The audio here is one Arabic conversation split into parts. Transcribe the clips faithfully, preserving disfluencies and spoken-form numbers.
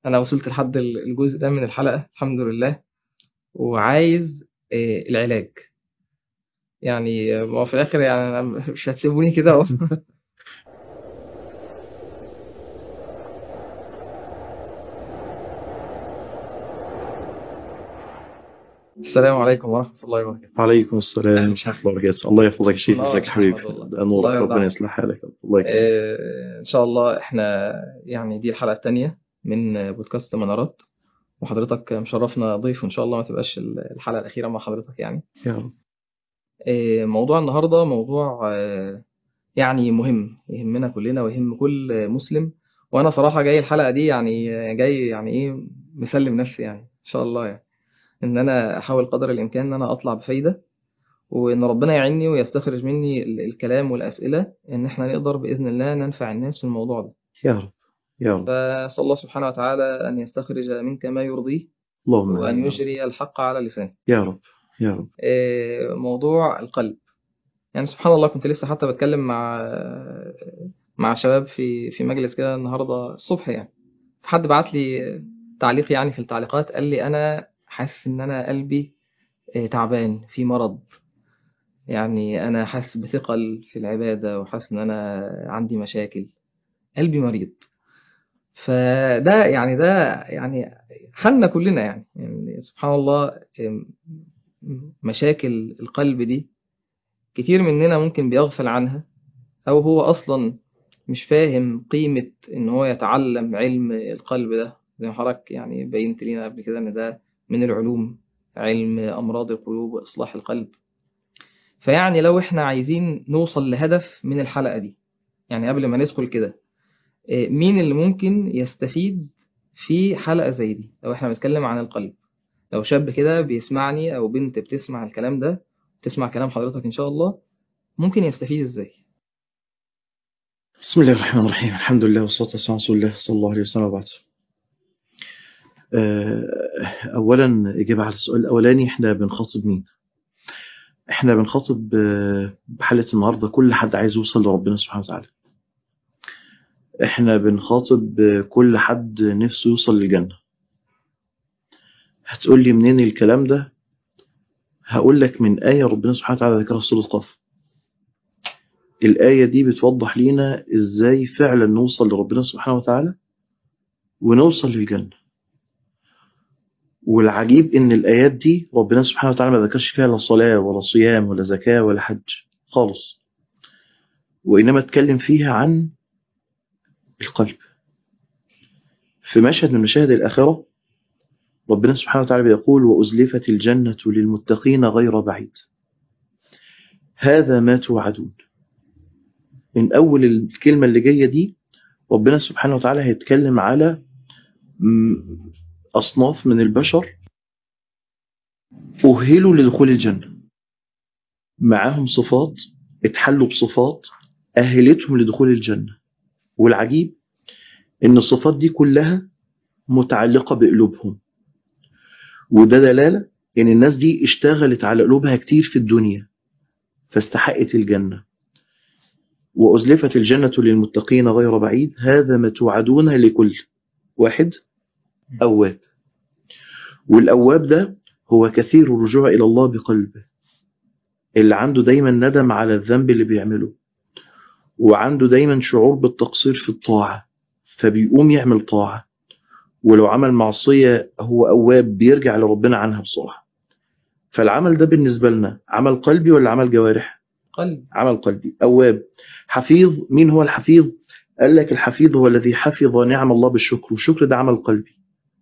انا وصلت لحد الجزء ده من الحلقة الحمد لله، وعايز آه، العلاج. يعني ما هو في الاخر يعني أنا مش هتسيبوني كده اهو. السلام عليكم ورحمة الله وبركاته. وعليكم السلام مش ورحمة هحكي. الله وبركاته. الله يحفظك يا شيخ، لا ازيك يا مش حبيبي؟ هحمد والله. ده الله نورك، يرضى ربنا عنك. يصلح حالك، الله يكرمك. آه، ان شاء الله احنا يعني دي الحلقة التانية من بودكاست منارات، وحضرتك مشرفنا ضيف، وان شاء الله ما تبقاش الحلقة الأخيرة مع حضرتك يعني. يا رب. آه، موضوع النهاردة موضوع آه، يعني مهم، يهمنا كلنا ويهم كل مسلم. وانا صراحة جاي الحلقة دي يعني جاي يعني ايه، مسلم نفسي يعني ان شاء الله يعني ان انا احاول قدر الامكان ان انا اطلع بفايدة، وان ربنا يعيني ويستخرج مني ال- الكلام والاسئلة، ان احنا نقدر باذن الله ننفع الناس في الموضوع ده. يا رب. يا رب. فاسال الله سبحانه وتعالى ان يستخرج منك ما يرضيه، اللهم امين وان يا رب. يجري الحق على لسانه. يا رب. يا رب. إيه، موضوع القلب. يعني سبحان الله كنت لسه حتى بتكلم مع مع شباب في في مجلس كده النهارده الصبح يعني. حد بعت لي تعليق يعني في التعليقات، قال لي انا حاسس ان انا قلبي آه، تعبان في مرض. يعني انا حاسس بثقل في العبادة، وحاسس ان انا عندي مشاكل، قلبي مريض. فده يعني ده يعني حالنا كلنا يعني, يعني سبحان الله. آم، مشاكل القلب دي كتير مننا ممكن بيغفل عنها، أو هو أصلا مش فاهم قيمة إن هو يتعلم علم القلب ده. زي ما حضرتك يعني بينت لنا قبل كده إن ده من العلوم، علم أمراض القلوب وإصلاح القلب. فيعني لو إحنا عايزين نوصل لهدف من الحلقة دي، يعني قبل ما ندخل كده، إيه، مين اللي ممكن يستفيد في حلقة زي دي لو إحنا بنتكلم عن القلب؟ لو شاب كده بيسمعني أو بنت بتسمع الكلام ده، تسمع كلام حضرتك إن شاء الله، ممكن يستفيد إزاي؟ بسم الله الرحمن الرحيم، الحمد لله والصلاة والسلام على رسول الله صلى الله عليه وسلم وبعد. آه، أولا إجابة على السؤال الأولاني، إحنا بنخاطب مين؟ إحنا بنخاطب آه، بحلقة النهاردة كل حد عايز يوصل لربنا سبحانه وتعالى. إحنا بنخاطب آه، كل حد نفسه يوصل للجنة. هتقول لي منين الكلام ده؟ هقول لك من آية ربنا سبحانه وتعالى ذكرها في سورة قاف. الآية دي بتوضح لينا إزاي فعلا نوصل لربنا سبحانه وتعالى ونوصل للجنة. والعجيب إن الآيات دي ربنا سبحانه وتعالى ما ذكرش فيها لا صلاة ولا صيام ولا زكاة ولا حج خالص، وإنما اتكلم فيها عن القلب. في مشهد من مشاهد الآخرة ربنا سبحانه وتعالى بيقول: وأزلفت الجنة للمتقين غير بعيد، هذا ما توعدون. من أول الكلمة اللي جاية دي ربنا سبحانه وتعالى هيتكلم على أصناف من البشر أهلوا لدخول الجنة، معاهم صفات، اتحلوا بصفات أهلتهم لدخول الجنة. والعجيب إن الصفات دي كلها متعلقة بقلوبهم، وده دلالة إن الناس دي اشتغلت على قلوبها كتير في الدنيا فاستحقت الجنة. وأزلفت الجنة للمتقين غير بعيد، هذا ما توعدون لكل واحد أواب. والأواب ده هو كثير الرجوع إلى الله بقلبه، اللي عنده دايما ندم على الذنب اللي بيعمله، وعنده دايما شعور بالتقصير في الطاعة فبيقوم يعمل طاعة، ولو عمل معصية هو أواب بيرجع لربنا عنها بسرعة. فالعمل ده بالنسبة لنا عمل قلبي ولا عمل جوارح؟ قلب. عمل قلبي. أواب. حفيظ. مين هو الحفيظ؟ قال لك الحفيظ هو الذي حفظ نعم الله بالشكر، والشكر ده عمل قلبي.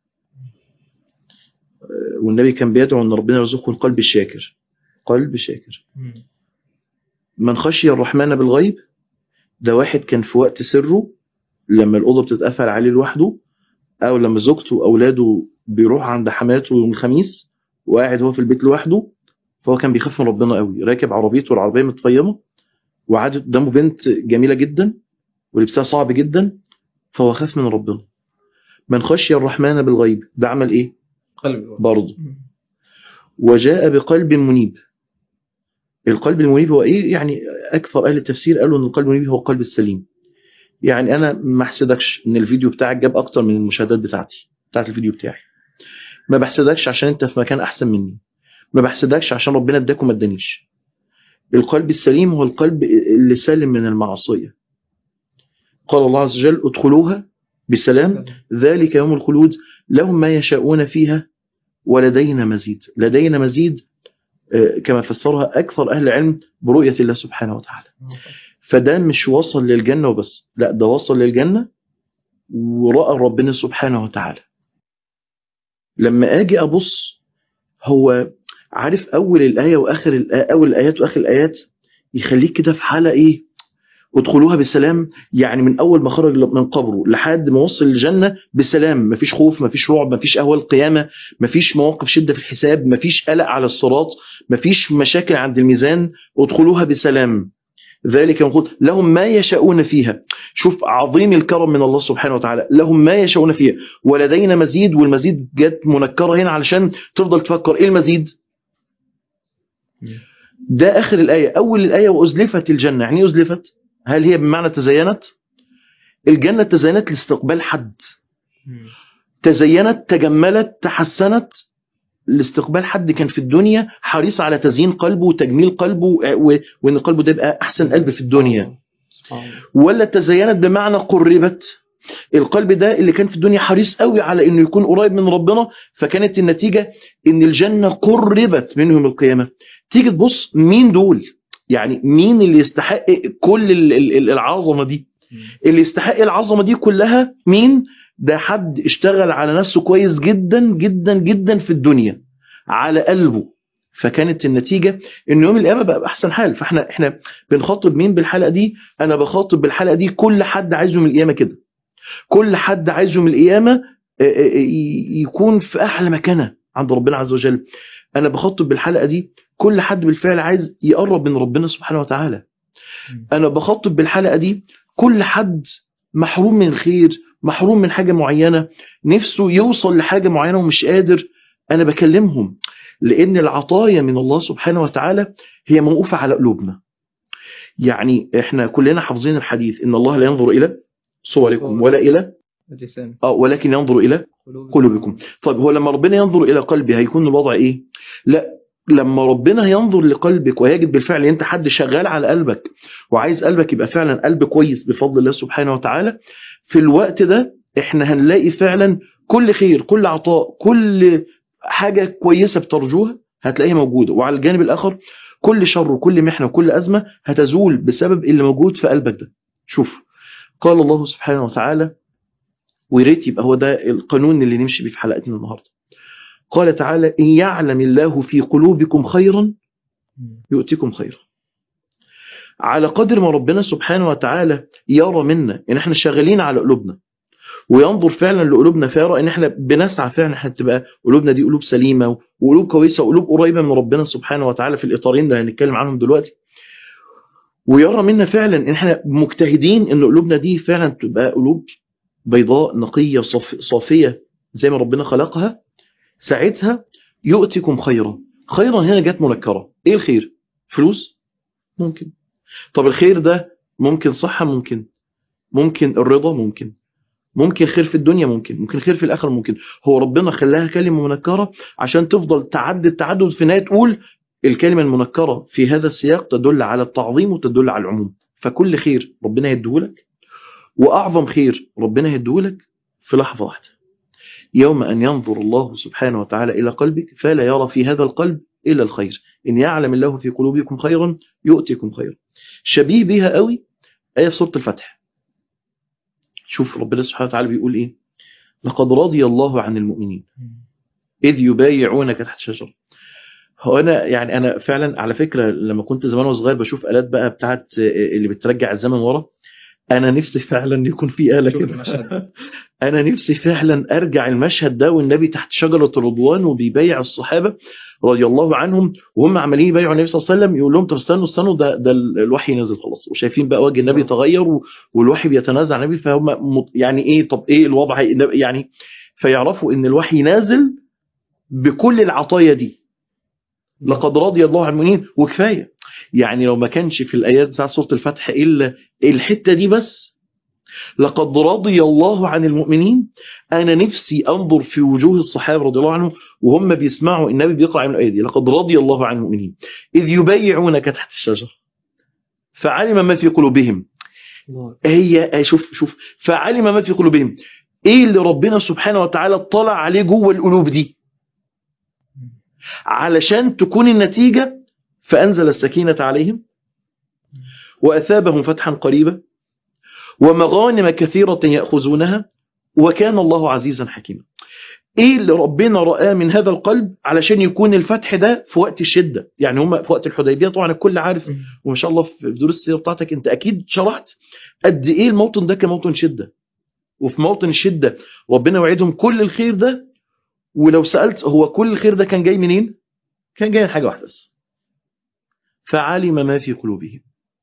والنبي كان بيدعو أن ربنا يرزقه القلب الشاكر. قلب شاكر. من خشي الرحمن بالغيب، ده واحد كان في وقت سره لما الأوضة بتتقفل عليه لوحده، أو لما زوجته وأولاده بيروح عند حماته يوم الخميس وقاعد هو في البيت لوحده، فهو كان بيخاف من ربنا قوي. راكب عربيته والعربية متفيمة وعادت قدامه بنت جميلة جدا ولبسها صعب جدا، فهو خاف من ربنا. من خشي الرحمن بالغيب ده عمل إيه؟ قلبي برضه. وجاء بقلب منيب. القلب المنيب هو إيه؟ يعني أكثر أهل التفسير قالوا أن القلب المنيب هو القلب السليم. يعني أنا ما احسدكش إن الفيديو بتاعك جاب أكتر من المشاهدات بتاعتي، بتاعت الفيديو بتاعي. ما بحسدكش عشان انت في مكان احسن مني، ما بحسدكش عشان ربنا اداك وما ادانيش. القلب السليم هو القلب اللي سالم من المعصية. قال الله عز وجل ادخلوها بسلام ذلك يوم الخلود لهم ما يشاءون فيها ولدينا مزيد. لدينا مزيد كما فسرها أكثر أهل العلم برؤية الله سبحانه وتعالى. فده مش وصل للجنة وبس، لا ده وصل للجنة ورأى ربنا سبحانه وتعالى. لما أجي أبص، هو عارف أول الآية وآخر الآية، أول الآيات وآخر الآيات يخليك كده في حالة إيه؟ ادخلوها بسلام. يعني من أول ما خرج من قبره لحد ما وصل الجنة بسلام، مفيش خوف، مفيش رعب، مفيش أهوال قيامة، مفيش مواقف شدة في الحساب، مفيش قلق على الصراط، مفيش مشاكل عند الميزان. ادخلوها بسلام ذلك يقول لهم ما يشاءون فيها. شوف عظيم الكرم من الله سبحانه وتعالى، لهم ما يشاءون فيها ولدينا مزيد. والمزيد جت منكرة هنا علشان تفضل تفكر ايه المزيد. ده آخر الآية. أول الآية وأزلفت الجنة، يعني أزلفت هل هي بمعنى تزينت؟ الجنة تزينت لاستقبال حد، تزينت تجملت تحسنت لاستقبال حد كان في الدنيا حريص على تزيين قلبه وتجميل قلبه وان قلبه ده يبقى احسن قلب في الدنيا. ولا تزينت بمعنى قربت، القلب ده اللي كان في الدنيا حريص قوي على انه يكون قريب من ربنا، فكانت النتيجة ان الجنة قربت منهم القيامة. تيجي تبص مين دول، يعني مين اللي يستحق كل العظمة دي؟ اللي يستحق العظمة دي كلها مين؟ ده حد اشتغل على نفسه كويس جدا جدا جدا في الدنيا على قلبه، فكانت النتيجة ان يوم القيامة بقى بأحسن حال. فاحنا احنا بنخاطب مين بالحلقة دي؟ انا بخاطب بالحلقة دي كل حد عايزه من القيامة كده، كل حد عايزه من القيامة يكون في احلى مكانه عند ربنا عز وجل. انا بخاطب بالحلقة دي كل حد بالفعل عايز يقرب من ربنا سبحانه وتعالى. انا بخاطب بالحلقة دي كل حد محروم من الخير، محروم من حاجة معينة، نفسه يوصل لحاجة معينة ومش قادر. أنا بكلمهم لأن العطايا من الله سبحانه وتعالى هي موقوفة على قلوبنا. يعني إحنا كلنا حافظين الحديث إن الله لا ينظر إلى صوركم ولا إلى آه ولكن ينظر إلى قلوبكم. طيب هو لما ربنا ينظر إلى قلبي هيكون الوضع إيه؟ لا، لما ربنا ينظر لقلبك ويجد بالفعل أنت حد شغال على قلبك وعايز قلبك يبقى فعلا قلب كويس بفضل الله سبحانه وتعالى، في الوقت ده احنا هنلاقي فعلا كل خير، كل عطاء، كل حاجة كويسة بترجوها هتلاقيها موجودة. وعلى الجانب الآخر كل شر وكل محنة وكل أزمة هتزول بسبب اللي موجود في قلبك ده. شوف قال الله سبحانه وتعالى، ويريت يبقى هو ده القانون اللي نمشي بيه في حلقتنا النهاردة. قال تعالى إن يعلم الله في قلوبكم خيرا يؤتكم خيرا. على قدر ما ربنا سبحانه وتعالى يرى منا ان احنا شغالين على قلوبنا وينظر فعلا لقلوبنا فيرى ان احنا بنسعى فعلا احنا تبقى قلوبنا دي قلوب سليمة وقلوب كويسة وقلوب قريبة من ربنا سبحانه وتعالى في الاطارين اللي هنتكلم عنهم دلوقتي، ويرى منا فعلا ان احنا مجتهدين ان قلوبنا دي فعلا تبقى قلوب بيضاء نقية صافية زي ما ربنا خلقها، ساعتها يؤتكم خيرا. خيرا هنا جت منكرة. ايه الخير؟ فلوس؟ ممكن. طب الخير ده ممكن صحة، ممكن ممكن الرضا، ممكن ممكن خير في الدنيا، ممكن ممكن خير في الآخرة، ممكن. هو ربنا خلاها كلمة منكرة عشان تفضل تعدد تعدد في النهاية تقول الكلمة المنكرة في هذا السياق تدل على التعظيم وتدل على العموم. فكل خير ربنا يديهولك، وأعظم خير ربنا يديهولك في لحظة واحدة، يوم أن ينظر الله سبحانه وتعالى إلى قلبك فلا يرى في هذا القلب إلا الخير. إن يعلم الله في قلوبكم خيرا يؤتكم خيرا. شبيه بها قوي آية سورة الفتح. شوف ربنا سبحانه وتعالى بيقول إيه؟ لقد رضي الله عن المؤمنين إذ يبايعونك تحت شجرة. هو أنا يعني أنا فعلا على فكرة لما كنت زمان وصغير بشوف آلات بقى بتاعت اللي بترجع الزمن ورا، أنا نفسي فعلا يكون في آلة كده. أنا نفسي فعلا أرجع المشهد ده والنبي تحت شجرة الرضوان وبيبايع الصحابة رضي الله عنهم وهم عمالين يبايعوا النبي صلى الله عليه وسلم، يقول لهم طب استنوا استنوا ده ده الوحي نازل خلاص، وشايفين بقى وجه النبي تغير والوحي بيتنازع النبي، فهم يعني إيه طب إيه الوضع يعني، فيعرفوا إن الوحي نازل بكل العطايا دي. لقد رضي الله عن المؤمنين وكفاية. يعني لو ما كانش في الآيات بتاع سورة الفتح إلا الحتة دي بس لقد رضي الله عن المؤمنين. أنا نفسي أنظر في وجوه الصحابة رضي الله عنهم وهم بيسمعوا النبي بيقرأ من الآية دي، لقد رضي الله عن المؤمنين إذ يبايعونك تحت الشجرة فعلم ما في قلوبهم. هي شوف شوف فعلم ما في قلوبهم، إيه اللي ربنا سبحانه وتعالى اطلع عليه جوه القلوب دي علشان تكون النتيجة فأنزل السكينة عليهم وأثابهم فتحا قريبا ومغانم كثيرة يأخذونها وكان الله عزيزا حكيما. ايه اللي ربنا رآه من هذا القلب علشان يكون الفتح ده في وقت الشدة؟ يعني هم في وقت الحديبية طبعا الكل عارف، وما شاء الله في دروس السيرة بتاعتك انت اكيد شرحت قد ايه الموطن ده كموطن شدة، وفي موطن الشدة ربنا وعدهم كل الخير ده. ولو سألت هو كل الخير ده كان جاي منين؟ كان جاي من حاجة واحدة بس، فعلم ما في قلوبهم.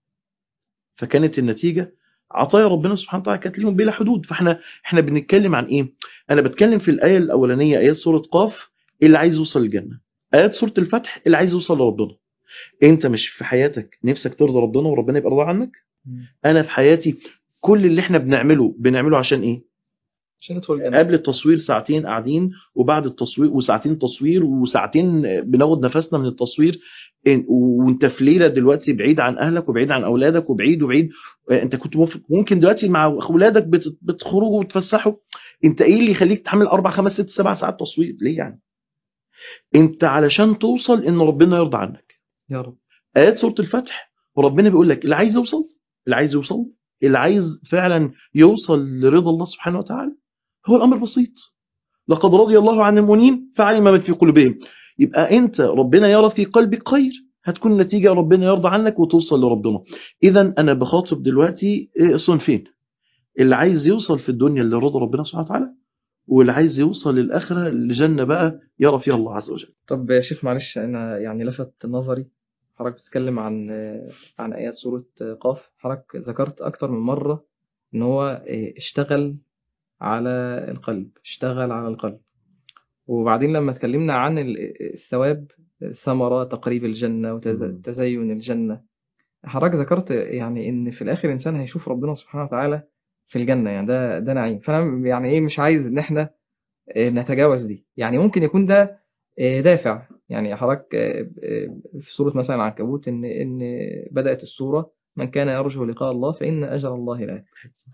فكانت النتيجة عطايا ربنا سبحانه وتعالى كانت لهم بلا حدود. فاحنا احنا بنتكلم عن ايه؟ انا بتكلم في الايه الاولانيه ايات سوره قاف اللي عايز يوصل الجنه، ايات سوره الفتح اللي عايز يوصل لربنا. انت مش في حياتك نفسك ترضى ربنا وربنا يبقى راضي عنك؟ انا في حياتي كل اللي احنا بنعمله بنعمله عشان ايه؟ عشان ندخل الجنة. قبل التصوير ساعتين قاعدين، وبعد التصوير وساعتين تصوير، وساعتين بناخد نفسنا من التصوير، وانت في ليله دلوقتي بعيد عن اهلك وبعيد عن اولادك وبعيد وبعيد. انت كنت ممكن دلوقتي مع اولادك بتخرجوا وتفسحوا، انت ايه اللي يخليك تحمل اربع خمس ست سبع ساعات تصوير ليه يعني؟ انت علشان توصل ان ربنا يرضى عنك يا رب. ايات سوره الفتح وربنا بيقول لك اللي عايز يوصل اللي عايز يوصل اللي عايز فعلا يوصل لرضا الله سبحانه وتعالى هو الامر بسيط، لقد رضي الله عن المؤمنين فعلم ما في قلوبهم. يبقى انت ربنا يرى في قلبك خير، هتكون النتيجة ربنا يرضى عنك وتوصل لربنا. اذا انا بخاطب دلوقتي صنفين، اللي عايز يوصل في الدنيا لرضا ربنا سبحانه وتعالى، واللي عايز يوصل للآخرة لجنة بقى يرى فيها الله عز وجل. طب يا شيخ معلش، انا يعني لفت نظري حضرتك بتتكلم عن عن ايات سورة قاف، حضرتك ذكرت اكتر من مرة ان هو اشتغل على القلب، اشتغل على القلب. وبعدين لما اتكلمنا عن الثواب، ثمرة تقريب الجنة وتزين الجنة، حضرتك ذكرت يعني ان في الاخر الانسان هيشوف ربنا سبحانه وتعالى في الجنة، يعني ده ده نعيم. فانا يعني ايه مش عايز ان احنا نتجاوز دي، يعني ممكن يكون ده دافع. يعني حضرتك في سورة مثلا العنكبوت ان ان بدأت السورة من كان يرجو لقاء الله فإن أجل الله لآت.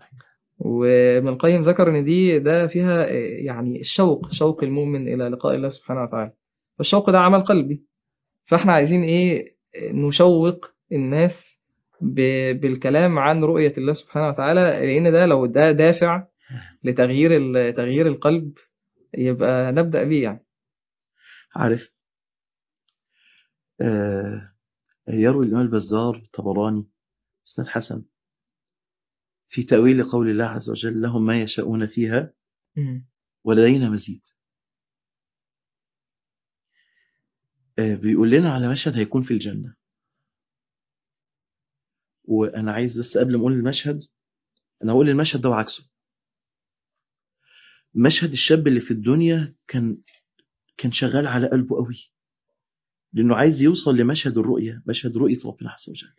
وابن القيم ذكر ان دي ده فيها يعني الشوق، شوق المؤمن الى لقاء الله سبحانه وتعالى، فالشوق ده عمل قلبي. فاحنا عايزين ايه؟ نشوق الناس بالكلام عن رؤية الله سبحانه وتعالى، لان ده لو ده دافع لتغيير تغيير القلب يبقى نبدأ بيه. يعني عارف آه يروي الإمام البزار الطبراني اسناد حسن في تأويل قول الله عز وجل لهم ما يشاءون فيها ولدينا مزيد. آه بيقول لنا على مشهد هيكون في الجنة، وأنا عايز بس قبل ما أقول المشهد أنا هقول المشهد ده وعكسه. مشهد الشاب اللي في الدنيا كان كان شغال على قلبه قوي، لأنه عايز يوصل لمشهد الرؤية، مشهد رؤية ربنا عز وجل.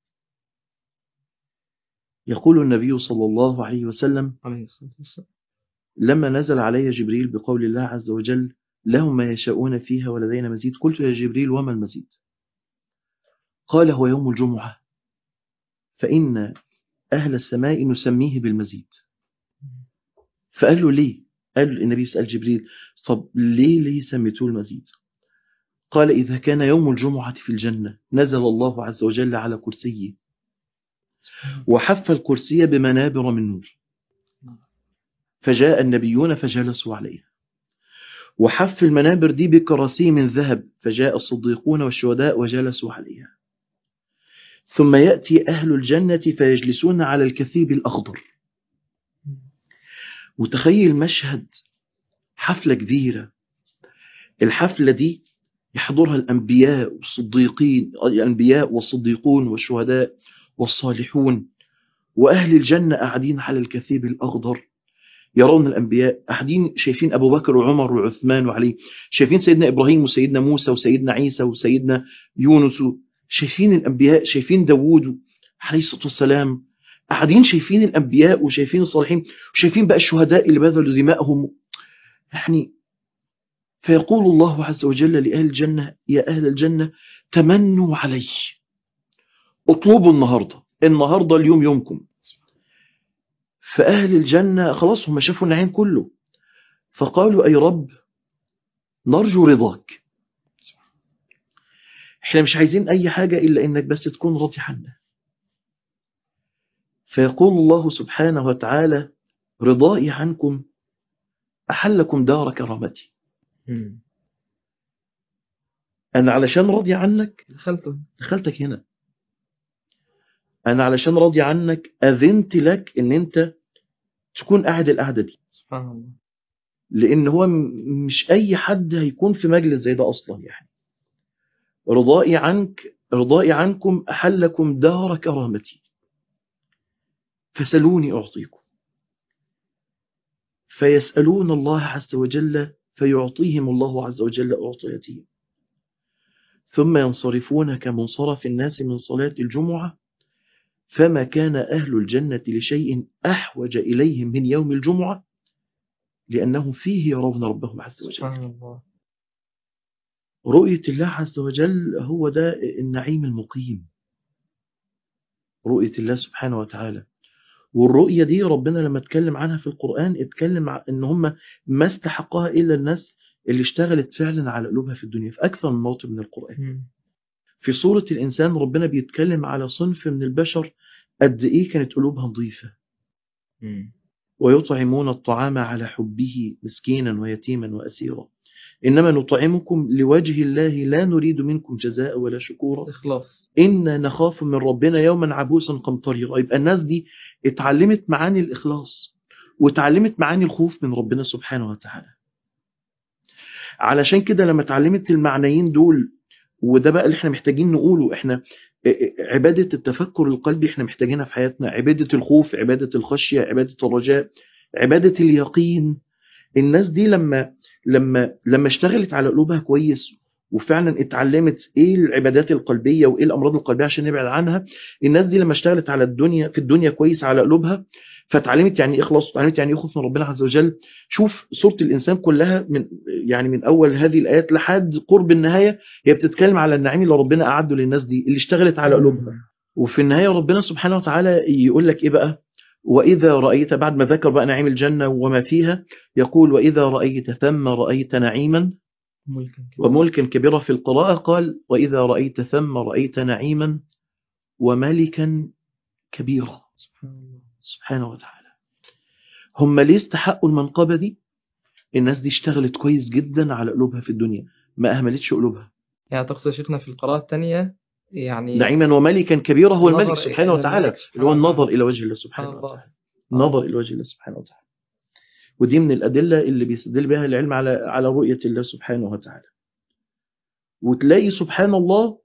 يقول النبي صلى الله عليه وسلم لما نزل علي جبريل بقول الله عز وجل لهم ما يشاءون فيها ولدينا مزيد، قلت يا جبريل وما المزيد؟ قال هو يوم الجمعة فإن أهل السماء نسميه بالمزيد. فقال له ليه؟ قال النبي سأل جبريل طب ليه ليه سميتوه المزيد؟ قال إذا كان يوم الجمعة في الجنة نزل الله عز وجل على كرسيه وحف الكرسي بمنابر من نور، فجاء النبيون فجلسوا عليها، وحف المنابر دي بكراسي من ذهب، فجاء الصديقون والشهداء وجلسوا عليها، ثم يأتي أهل الجنة فيجلسون على الكثيب الأخضر. متخيل مشهد حفلة كبيرة، الحفلة دي يحضرها الأنبياء والصديقين، الأنبياء والصديقون والشهداء والصالحون، وأهل الجنة قاعدين على الكثيب الأخضر يرون الأنبياء قاعدين شايفين أبو بكر وعمر وعثمان وعلي، شايفين سيدنا إبراهيم وسيدنا موسى وسيدنا عيسى وسيدنا يونس، شايفين الأنبياء، شايفين داوود عليه الصلاة والسلام، قاعدين شايفين الأنبياء وشايفين الصالحين وشايفين بقى الشهداء اللي بذلوا دماءهم يعني. فيقول الله عز وجل لأهل الجنة: يا أهل الجنة تمنوا علي، اطلبوا النهاردة، النهاردة اليوم يومكم. فأهل الجنة خلاص هم شافوا النعيم كله، فقالوا: أي رب نرجو رضاك، احنا مش عايزين أي حاجة إلا إنك بس تكون راضي عنا. فيقول الله سبحانه وتعالى: رضائي عنكم أحلكم دار كرامتي. أنا علشان راضي عنك دخلته دخلتك هنا، أنا علشان راضي عنك أذنت لك إن أنت تكون قاعد القعدة دي. سبحان الله. لأن هو مش أي حد هيكون في مجلس زي ده أصلا يعني. رضائي عنك رضائي عنكم أحلكم دار كرامتي فسلوني أعطيكم. فيسألون الله عز وجل فيعطيهم الله عز وجل أعطيتهم، ثم ينصرفون كمنصرف الناس من صلاة الجمعة، فما كان أهل الجنة لشيء أحوج إليهم من يوم الجمعة، لأنهم فيه يرون ربهم عز وجل. سبحان الله. رؤية الله عز وجل هو ده النعيم المقيم، رؤية الله سبحانه وتعالى. والرؤية دي ربنا لما اتكلم عنها في القرآن اتكلم عن ان هم ما استحقها إلا الناس اللي اشتغلت فعلا على قلوبها في الدنيا في أكثر من موطن من القرآن. في سورة الإنسان ربنا بيتكلم على صنف من البشر قد إيه كانت قلوبها نظيفة. ويطعمون الطعام على حبه مسكينا ويتيما وأسيرا إنما نطعمكم لوجه الله لا نريد منكم جزاء ولا شكورا إخلاص. إنا نخاف من ربنا يوما عبوسا قمطريرا. يبقى الناس دي اتعلمت معاني الإخلاص واتعلمت معاني الخوف من ربنا سبحانه وتعالى. علشان كده لما اتعلمت المعنيين دول، وده بقى اللي احنا محتاجين نقوله، احنا عبادة التفكر القلبي احنا محتاجينها في حياتنا، عبادة الخوف، عبادة الخشية، عبادة الرجاء، عبادة اليقين. الناس دي لما لما لما اشتغلت على قلوبها كويس وفعلا اتعلمت ايه العبادات القلبية وايه الامراض القلبية عشان نبعد عنها، الناس دي لما اشتغلت على الدنيا في الدنيا كويس على قلوبها، فتعلمت يعني ايه اخلاص، وتعلمت يعني ايه خوف من ربنا عز وجل. شوف سورة الإنسان كلها من يعني من اول هذه الايات لحد قرب النهاية هي بتتكلم على النعيم اللي ربنا اعده للناس دي اللي اشتغلت على قلوبها. وفي النهاية ربنا سبحانه وتعالى يقول لك ايه بقى؟ وإذا رأيت، بعد ما ذكر بقى نعيم الجنة وما فيها، يقول: وإذا رأيت ثم رأيت نعيما وملكا كبيرا. في القراءة قال: وإذا رأيت ثم رأيت نعيما وملكا كبيرا. سبحانه وتعالى. هم ليه استحقوا المنقبة دي؟ الناس دي اشتغلت كويس جدا على قلوبها في الدنيا، ما أهملتش قلوبها. يعني تقصد شيخنا في القراءة الثانية يعني نعيما وملكا كبيرا هو الملك سبحانه وتعالى، اللي هو النظر إلى وجه الله سبحانه وتعالى. النظر إلى وجه الله سبحانه وتعالى. ودي من الأدلة اللي بيستدل بها العلم على على رؤية الله سبحانه وتعالى. وتلاقي سبحان الله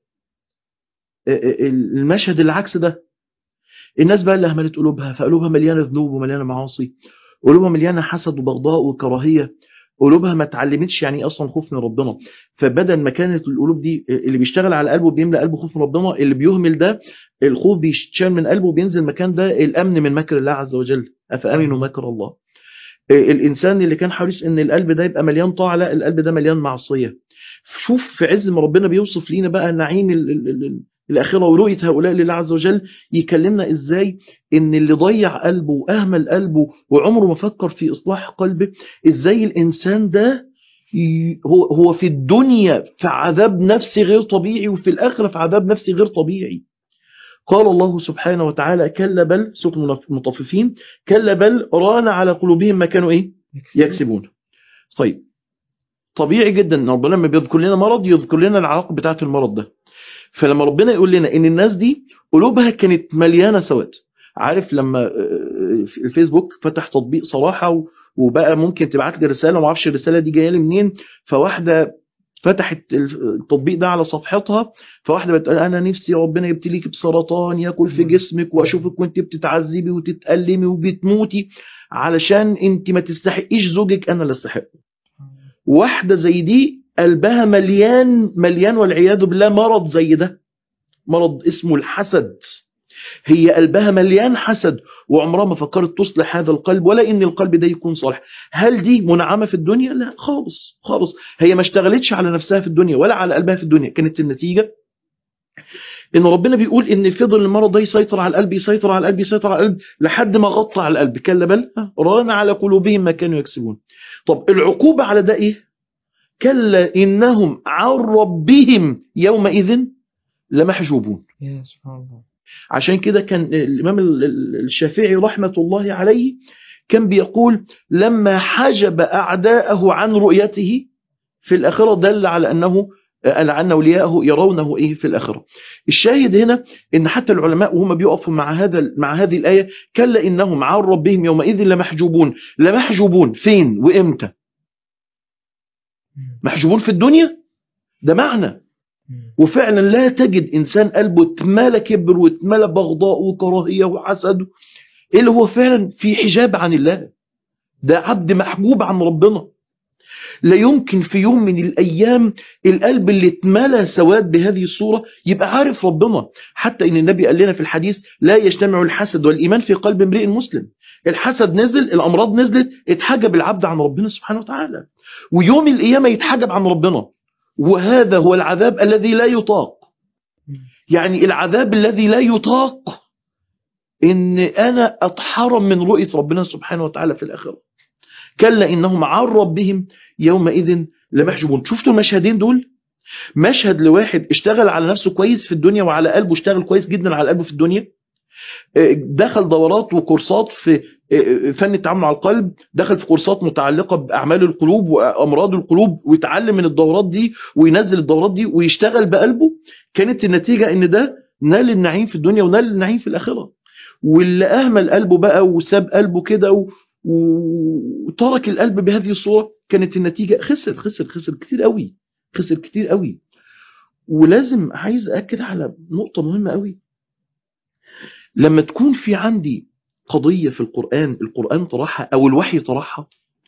المشهد العكس ده، الناس بقى اللي أهملت قلوبها، فقلوبها مليانة ذنوب ومليانة معاصي، قلوبها مليانة حسد وبغضاء وكراهية، قلوبها ما اتعلمتش يعني أصلا خوف من ربنا. فبدل ما كانت القلوب دي اللي بيشتغل على قلبه بيملأ قلبه خوف من ربنا، اللي بيهمل ده الخوف بيشتشال من قلبه وبينزل مكان ده الأمن من مكر الله عز وجل. أفأمنوا مكر الله. الإنسان اللي كان حريص إن القلب ده يبقى مليان طاعة، لا القلب ده مليان معصية. شوف في عز ما ربنا بيوصف لينا بقى نعيم الآخرة ورؤية هؤلاء لله عز وجل، يكلمنا إزاي إن اللي ضيع قلبه وأهمل قلبه وعمره ما فكر في إصلاح قلبه، إزاي الإنسان ده هو هو في الدنيا في عذاب نفسي غير طبيعي، وفي الآخرة في عذاب نفسي غير طبيعي. قال الله سبحانه وتعالى: كلا بل، سورة المطففين، كلا بل ران على قلوبهم ما كانوا إيه؟ يكسبون. طيب طبيعي جدا ان ربنا لما بيذكر لنا مرض يذكر لنا العواقب بتاعه المرض ده. فلما ربنا يقول لنا ان الناس دي قلوبها كانت مليانه سواد، عارف لما الفيسبوك فتح تطبيق صراحه وبقى ممكن تبعت لي رساله وما اعرفش الرساله دي جايه لي منين، فواحده فتحت التطبيق ده على صفحتها، فواحده بتقول: انا نفسي ربنا يبتليك بسرطان ياكل في جسمك واشوفك وانت بتتعذبي وتتألمي وبتموتي علشان انت ما تستحقيش زوجك انا اللي استحقه. واحدة زي دي قلبها مليان مليان والعياذ بالله مرض زي ده، مرض اسمه الحسد. هي قلبها مليان حسد وعمرها ما فكرت تصلح هذا القلب ولا ان القلب ده يكون صالح. هل دي منعمة في الدنيا؟ لا خالص خالص. هي ما اشتغلتش على نفسها في الدنيا ولا على قلبها في الدنيا. كانت النتيجة ان ربنا بيقول ان فضل المرض ده يسيطر على القلب يسيطر على القلب يسيطر على القلب لحد ما غطى على القلب. كلا بل ران على قلوبهم ما كانوا يكسبون. طب العقوبة على ده ايه؟ كلا انهم عن ربهم يومئذ لمحجوبون. يا سبحان الله. عشان كده كان الامام الشافعي رحمة الله عليه كان بيقول لما حجب اعداءه عن رؤيته في الاخرة دل على انه لعن أولياءه يرونه إيه في الآخرة. الشاهد هنا إن حتى العلماء وهم بيقفوا مع هذا مع هذه الآية كلا إنهم عن ربهم يومئذ لمحجوبون. لمحجوبون فين وإمتى؟ محجوبون في الدنيا ده معنى. وفعلا لا تجد إنسان قلبه اتملى كبر واتملى بغضاء وكراهية وحسد اللي هو فعلا في حجاب عن الله. ده عبد محجوب عن ربنا. لا يمكن في يوم من الأيام القلب اللي اتملى سواد بهذه الصورة يبقى عارف ربنا. حتى إن النبي قال لنا في الحديث لا يجتمع الحسد والإيمان في قلب امرئ مسلم. الحسد نزل، الأمراض نزلت، اتحجب العبد عن ربنا سبحانه وتعالى. ويوم القيامة يتحجب عن ربنا. وهذا هو العذاب الذي لا يطاق. يعني العذاب الذي لا يطاق إن أنا أتحرم من رؤية ربنا سبحانه وتعالى في الآخرة. كلا إنهم عن ربهم يومئذ لمحجوبون. شفتوا المشهدين دول؟ مشهد لواحد اشتغل على نفسه كويس في الدنيا وعلى قلبه اشتغل كويس جدا على قلبه في الدنيا، دخل دورات وكورسات في فن التعامل مع القلب، دخل في كورسات متعلقة بأعمال القلوب وأمراض القلوب ويتعلم من الدورات دي وينزل الدورات دي ويشتغل بقلبه. كانت النتيجة ان ده نال النعيم في الدنيا ونال النعيم في الآخرة. واللي أهمل قلبه بقى وساب قلبه كده و... وترك القلب بهذه الصورة كانت النتيجة خسر خسر خسر كتير قوي. خسر كتير قوي. ولازم عايز أكد على نقطة مهمة قوي. لما تكون في عندي قضية في القرآن القرآن طرحها أو الوحي طرحها،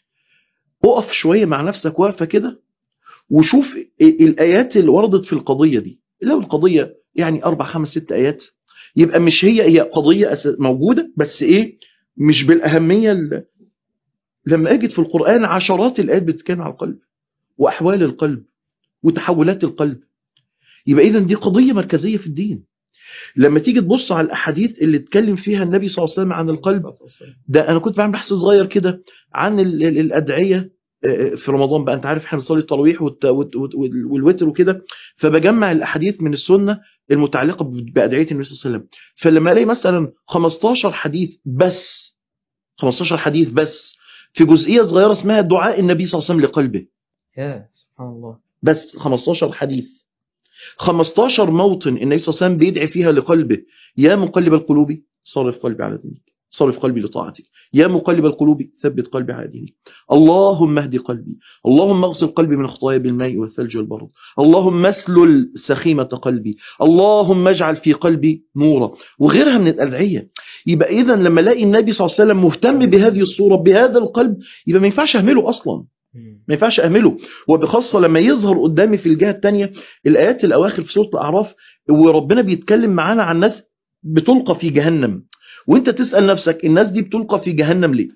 اقف شوية مع نفسك واقفة كده وشوف الآيات اللي وردت في القضية دي. لو القضية يعني أربع خمس ست آيات يبقى مش هي هي قضية موجودة بس إيه مش بالأهمية اللي لما أجد في القرآن عشرات الآيات بتتكلم عن القلب وأحوال القلب وتحولات القلب. يبقى إذن دي قضية مركزية في الدين. لما تيجي تبص على الأحاديث اللي اتكلم فيها النبي صلى الله عليه وسلم عن القلب، ده أنا كنت بعمل بحث صغير كده عن الأدعية في رمضان. بقى أنت عارف احنا بنصلي التراويح والوتر وكده، فبجمع الأحاديث من السنة المتعلقة بأدعية النبي صلى الله عليه وسلم. فلما ألاقي مثلا خمستاشر حديث بس خمستاشر حديث بس في جزئية صغيرة اسمها دعاء النبي صلى الله عليه وسلم لقلبه. يا سبحان الله. بس خمستاشر حديث، خمستاشر موطن النبي صلى الله عليه وسلم بيدعي فيها لقلبه. يا مقلب القلوب صرف قلبي على دينك، صرف قلبي لطاعتك. يا مقلب القلوب ثبت قلبي على دينك. اللهم اهد قلبي، اللهم اغسل قلبي من خطايا بالماء والثلج والبرد، اللهم اسلل سخيمة قلبي، اللهم اجعل في قلبي نورا، وغيرها من الأدعية. يبقى إذن لما الاقي النبي صلى الله عليه وسلم مهتم بهذه الصورة بهذا القلب يبقى ما ينفعش أهمله أصلا، ما ينفعش أهمله. وبخاصة لما يظهر قدامي في الجهة الثانية الآيات الأواخر في سورة الأعراف وربنا بيتكلم معانا عن ناس بتلقى في جهنم، وانت تسأل نفسك الناس دي بتلقى في جهنم ليه؟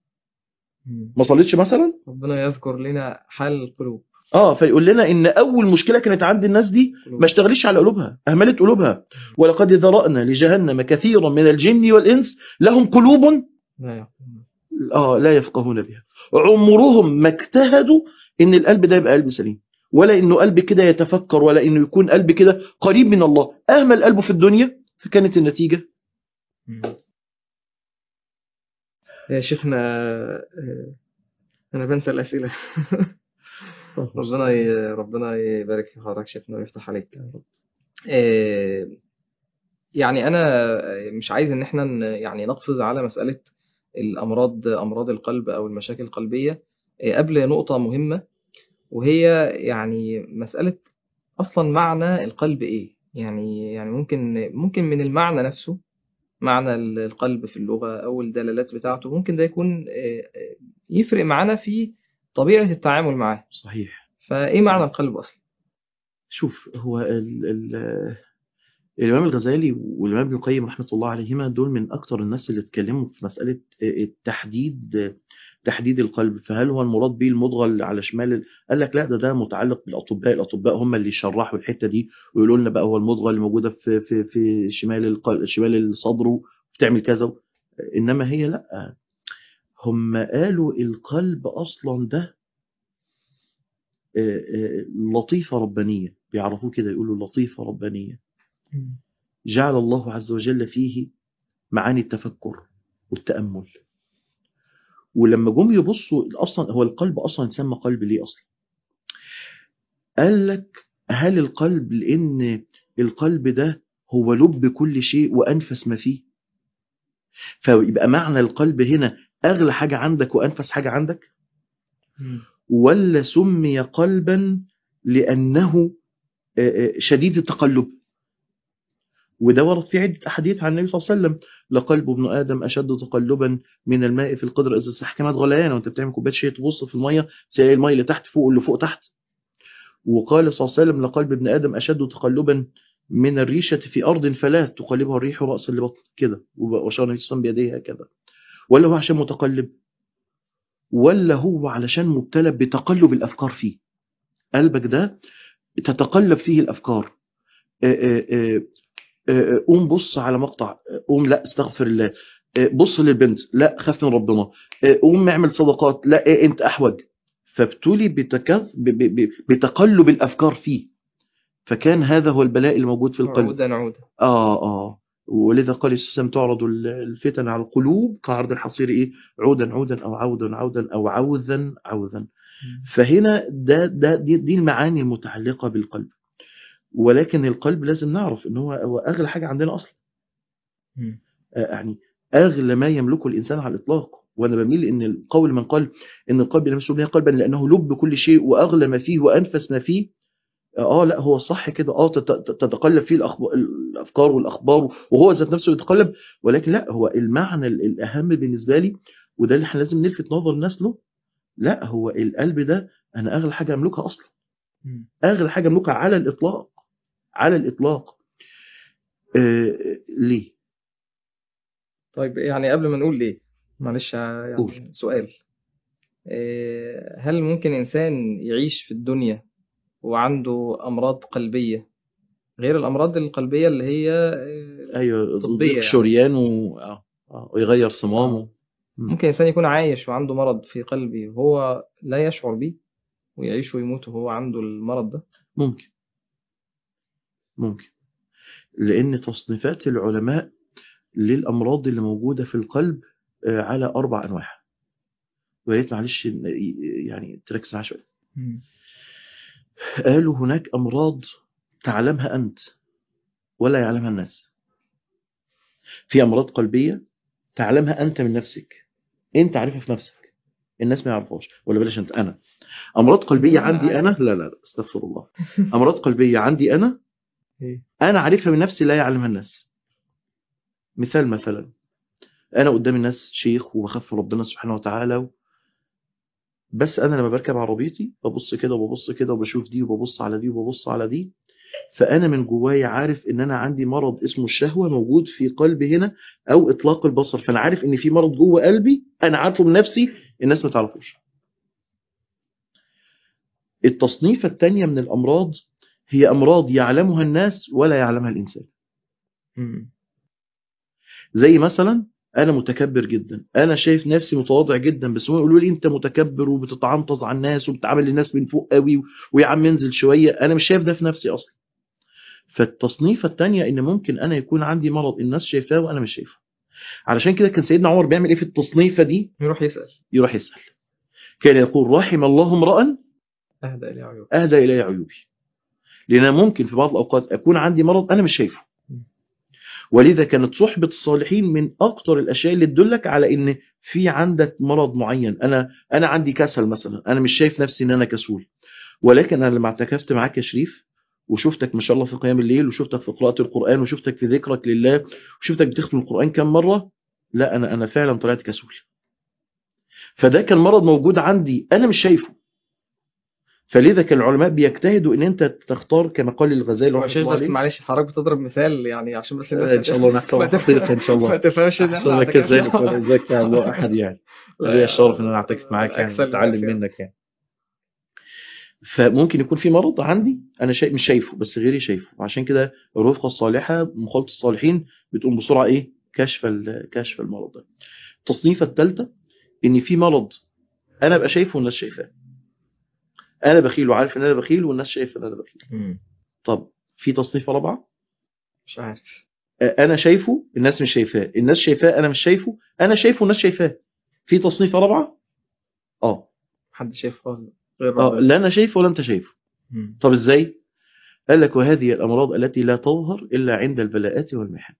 ما صليتش مثلا؟ ربنا يذكر لنا حال القلوب. اه فيقول لنا ان اول مشكلة كانت عند الناس دي ما اشتغلش على قلوبها، اهملت قلوبها. ولقد ذرأنا لجهنم كثيرا من الجن والانس لهم قلوب لا يفقهون اه لا يفقهون بها. عمرهم ما اجتهدوا ان القلب ده يبقى قلب سليم، ولا انه قلب كده يتفكر، ولا انه يكون قلب كده قريب من الله. اهمل قلبه في الدنيا فكانت النتيجة. يا شيخنا انا بنسى الاسئله. ربنا ي... ربنا يبارك في حضرتك شيخنا ويفتح عليك يا رب. يعني انا مش عايز ان احنا يعني نقفز على مساله الامراض امراض القلب او المشاكل القلبيه قبل نقطه مهمه، وهي يعني مساله اصلا معنى القلب ايه. يعني يعني ممكن ممكن من المعنى نفسه، معنى القلب في اللغة أو الدلالات بتاعته، ممكن ده يكون يفرق معنا في طبيعة التعامل معاه. صحيح. فإيه معنى القلب أصلا؟ شوف هو ال ال الإمام الغزالي والإمام ابن القيم رحمة الله عليهما دول من أكتر الناس اللي اتكلموا في مسألة التحديد، تحديد القلب. فهل هو المراد به المضغة اللي على شمال ال- قال لك لا، ده ده متعلق بالأطباء. الأطباء هم اللي يشرحوا الحتة دي ويقولوا لنا بقى هو المضغة اللي موجودة في في في شمال القلب، شمال الصدر، بتعمل كذا. إنما هي لا، هم قالوا القلب أصلا ده آه، آه، لطيفة ربانية، بيعرفوه كده، يقولوا لطيفة ربانية جعل الله عز وجل فيه معاني التفكر والتأمل. ولما جم يبصوا اصلا هو القلب اصلا يسمى قلب ليه اصلا؟ قال لك هل القلب لان القلب ده هو لب كل شيء وانفس ما فيه، فيبقى معنى القلب هنا اغلى حاجه عندك وانفس حاجه عندك؟ مم. ولا سمي قلبا لانه آه، آه، شديد التقلب؟ وده ورد في عده احاديث عن النبي صلى الله عليه وسلم: لقلب ابن ادم اشد تقلبا من الماء في القدر اذا استحكمت غليانه. وانت بتعمل كوبايه شاي تبص في الميه تلاقي الميه اللي تحت فوق واللي فوق تحت. وقال صلى الله عليه وسلم: لقلب ابن آدم أشد تقلبا من الريشة في أرض فلا تقلبها الريح رأسا لبطن كده، وشار النبي صلى الله عليه وسلم بيديه هكذا. ولا هو عشان متقلب، ولا هو علشان مبتلى بتقلب الأفكار فيه؟ قلبك ده تتقلب فيه الأفكار. آه، آه، آه، آه، قوم بص على مقطع، آه، قوم لا استغفر الله، آه، بص للبنت لا خاف من ربنا، آه، قوم اعمل صدقات لا إيه انت أحوج. فابتلي بتكذ ب- ب- ب- بتقلب الأفكار فيه. فكان هذا هو البلاء الموجود في القلب. عودا عودا. آه آه ولذا قال السلام: تعرض الفتن على القلوب كعرض الحصير إيه، عودا عودا أو عودا عودا أو عوذا عوذا. مم. فهنا ده ده دي, دي المعاني المتعلقة بالقلب. ولكن القلب لازم نعرف إن هو هو أغلى حاجة عندنا أصلا. مم. آه يعني أغلى ما يملكه الإنسان على الإطلاق. وأنا بميل إن القول من قال إن القلب لم يسمى قلبا لأنه لب كل شيء وأغلى ما فيه وأنفس ما فيه. اه لا هو صح كده، اه تت- تت- تتقلب فيه الأخبار الافكار والاخبار وهو ذات نفسه يتقلب. ولكن لا، هو المعنى ال- الاهم بالنسبه لي، وده اللي احنا لازم نلفت نظر الناس له، لا هو القلب ده انا اغلى حاجه املكها اصلا، مم. اغلى حاجه املكها على الاطلاق، على الاطلاق. آه ليه؟ طيب يعني قبل ما نقول ليه، معلش قول. يعني سؤال. إيه، هل ممكن إنسان يعيش في الدنيا وعنده أمراض قلبية غير الأمراض القلبية اللي هي إيه، ايوه، طبية ضيق يعني؟ شريان و... آه. آه. ويغير آه. صمامه. مم. ممكن إنسان يكون عايش وعنده مرض في قلبه وهو لا يشعر بيه، ويعيش ويموت وهو عنده المرض ده؟ ممكن، ممكن. لان تصنيفات العلماء للامراض اللي موجوده في القلب آه، على اربع انواع. ويا ريت معلش يعني تركز معايا شويه. مم. قالوا هناك أمراض تعلمها أنت ولا يعلمها الناس. في أمراض قلبية تعلمها أنت من نفسك، أنت عارفها في نفسك، الناس ما يعرفوش. ولا بلاش أنت، أنا أمراض قلبية لا لا عندي أنا، عادي. لا لا لا استغفر الله. أمراض قلبية عندي أنا، إيه. أنا عارفها من نفسي لا يعلمها الناس. مثال مثلا، أنا قدام الناس شيخ وبخاف ربنا سبحانه وتعالى، بس أنا لما بركب عربيتي ببص كده وببص كده وبشوف دي وببص على دي وببص على دي، فأنا من جوايا عارف إن أنا عندي مرض اسمه الشهوة موجود في قلبي هنا، أو إطلاق البصر. فأنا عارف إن في مرض جوه قلبي أنا عارفه من نفسي، الناس ما تعرفوش. التصنيفة الثانية من الأمراض هي أمراض يعلمها الناس ولا يعلمها الإنسان. مم. زي مثلا أنا متكبر جدا، أنا شايف نفسي متواضع جدا، بس هم يقولوا لي أنت متكبر وبتتعنطز على الناس وبتعامل الناس من فوق قوي، ويا عم انزل شوية. أنا مش شايف ده في نفسي أصلا. فالتصنيفة الثانية إن ممكن أنا يكون عندي مرض الناس شايفاه وأنا مش شايفه. علشان كده كان سيدنا عمر بيعمل ايه في التصنيفه دي؟ يروح يسأل. يروح يسال. كان يقول: رحم الله امرا أهدى إلى عيوب. اهدى الي عيوبي. لان ممكن في بعض الاوقات اكون عندي مرض انا مش شايفه. مم. ولذا كانت صحبه الصالحين من اكتر الاشياء اللي تدلك على ان في عندك مرض معين. انا انا عندي كسل مثلا، انا مش شايف نفسي ان انا كسول، ولكن انا لما اعتكفت معاك يا شريف وشفتك ما شاء الله في قيام الليل، وشفتك في قراءه القران، وشفتك في ذكرك لله، وشفتك بتختم القران كم مره، لا انا انا فعلا طلعت كسول. فده كان مرض موجود عندي انا مش شايفه. فلذا كان العلماء بيجتهدوا ان انت تختار كما قال الغزالي هو رحمه شيخ الله بس عليه. معلش حضرتك بتضرب مثال يعني عشان بس الناس آه، ان شاء الله نحسب ما تف- حقيقه ان شاء ما الله. تفهمش ان احنا احسن لك كذلك اعتكفنا. ولا يزكى الله احد يعني. لا ليا الشرف ان انا يا اعتكف معاك يعني اكسل معاك واتعلم يعني. منك يعني. فممكن يكون في مرض عندي انا شيء مش شايفه بس غيري شايفه، وعشان كده الرفقه الصالحه مخالطه الصالحين بتقوم بسرعه ايه كشف ال- كشف المرض ده. التصنيفه الثالثه ان في مرض انا ابقى شايفه والناس شايفاه. انا بخيل وعارف ان انا بخيل والناس شايفه ان انا بخيل. مم. طب في تصنيفه رابعه، مش عارف. انا شايفه الناس مش شايفاه، الناس شايفاه انا مش شايفه، انا شايفه والناس شايفاه. في تصنيفه رابعه اه محدش شايف خالص غير اه ربنا. لا انا شايفه ولا انت شايفه. مم. طب ازاي؟ قال لك وهذه الامراض التي لا تظهر الا عند البلاءات والمحن.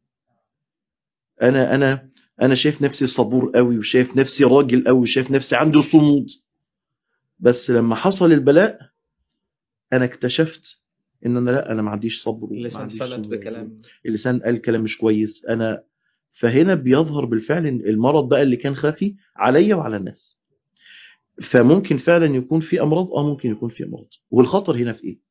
انا انا انا شايف نفسي صبور قوي وشايف نفسي راجل قوي وشايف نفسي عندي صمود، بس لما حصل البلاء انا اكتشفت ان انا لا انا ما عنديش صبر وما اللسان عنديش فلت صمود، بكلام. اللسان قال كلام مش كويس انا. فهنا بيظهر بالفعل المرض بقى اللي كان خفي عليا وعلى الناس. فممكن فعلا يكون في امراض اه ممكن يكون في امراض. والخطر هنا في ايه؟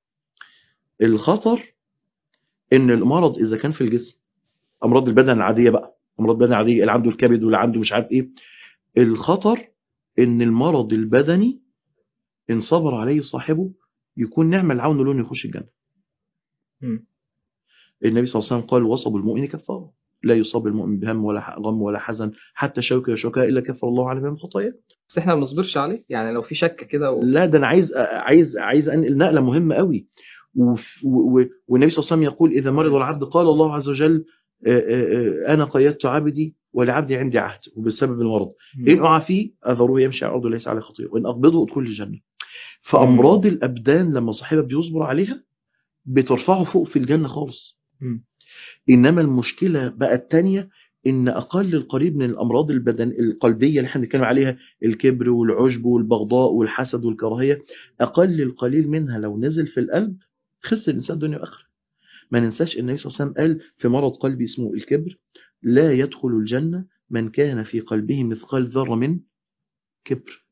الخطر ان المرض اذا كان في الجسم، امراض البدن العاديه بقى، امراض البدن العاديه اللي عنده الكبد واللي عنده مش عارف ايه، الخطر ان المرض البدني ان صبر عليه صاحبه يكون نعم العون له انه يخش الجنه. مم. النبي صلى الله عليه وسلم قال وصب المؤمن كفاره، لا يصاب المؤمن بهم ولا غم ولا حزن حتى شوكه يشوكها الا كفر الله عليه من خطاياه. بس احنا ما بنصبرش عليه يعني لو في شك كده و... لا ده انا عايز عايز عايز انقل نقله مهمه قوي. وف- و- و- والنبي صلى الله عليه وسلم يقول اذا مرض العبد قال الله عز وجل آه، آه، آه، انا قيدت عبدي ولعبدي عندي عهد وبسبب المرض ان مم. اعافيه اذروه يمشي على الارض ليس عليه خطيئه وان اقبضه ادخل الجنه. مم. فامراض الابدان لما صاحبها بيصبر عليها بترفعه فوق في الجنه خالص. مم. انما المشكله بقى الثانيه ان اقل القريب من الامراض البدن القلبيه اللي احنا بنتكلم عليها، الكبر والعجب والبغضاء والحسد والكراهيه، اقل القليل منها لو نزل في القلب خسر الانسان دنيا واخره. ما ننساش ان النبي صلى الله عليه وسلم قال في مرض قلبي اسمه الكبر لا يدخل الجنه من كان في قلبه مثقال ذره من كبر.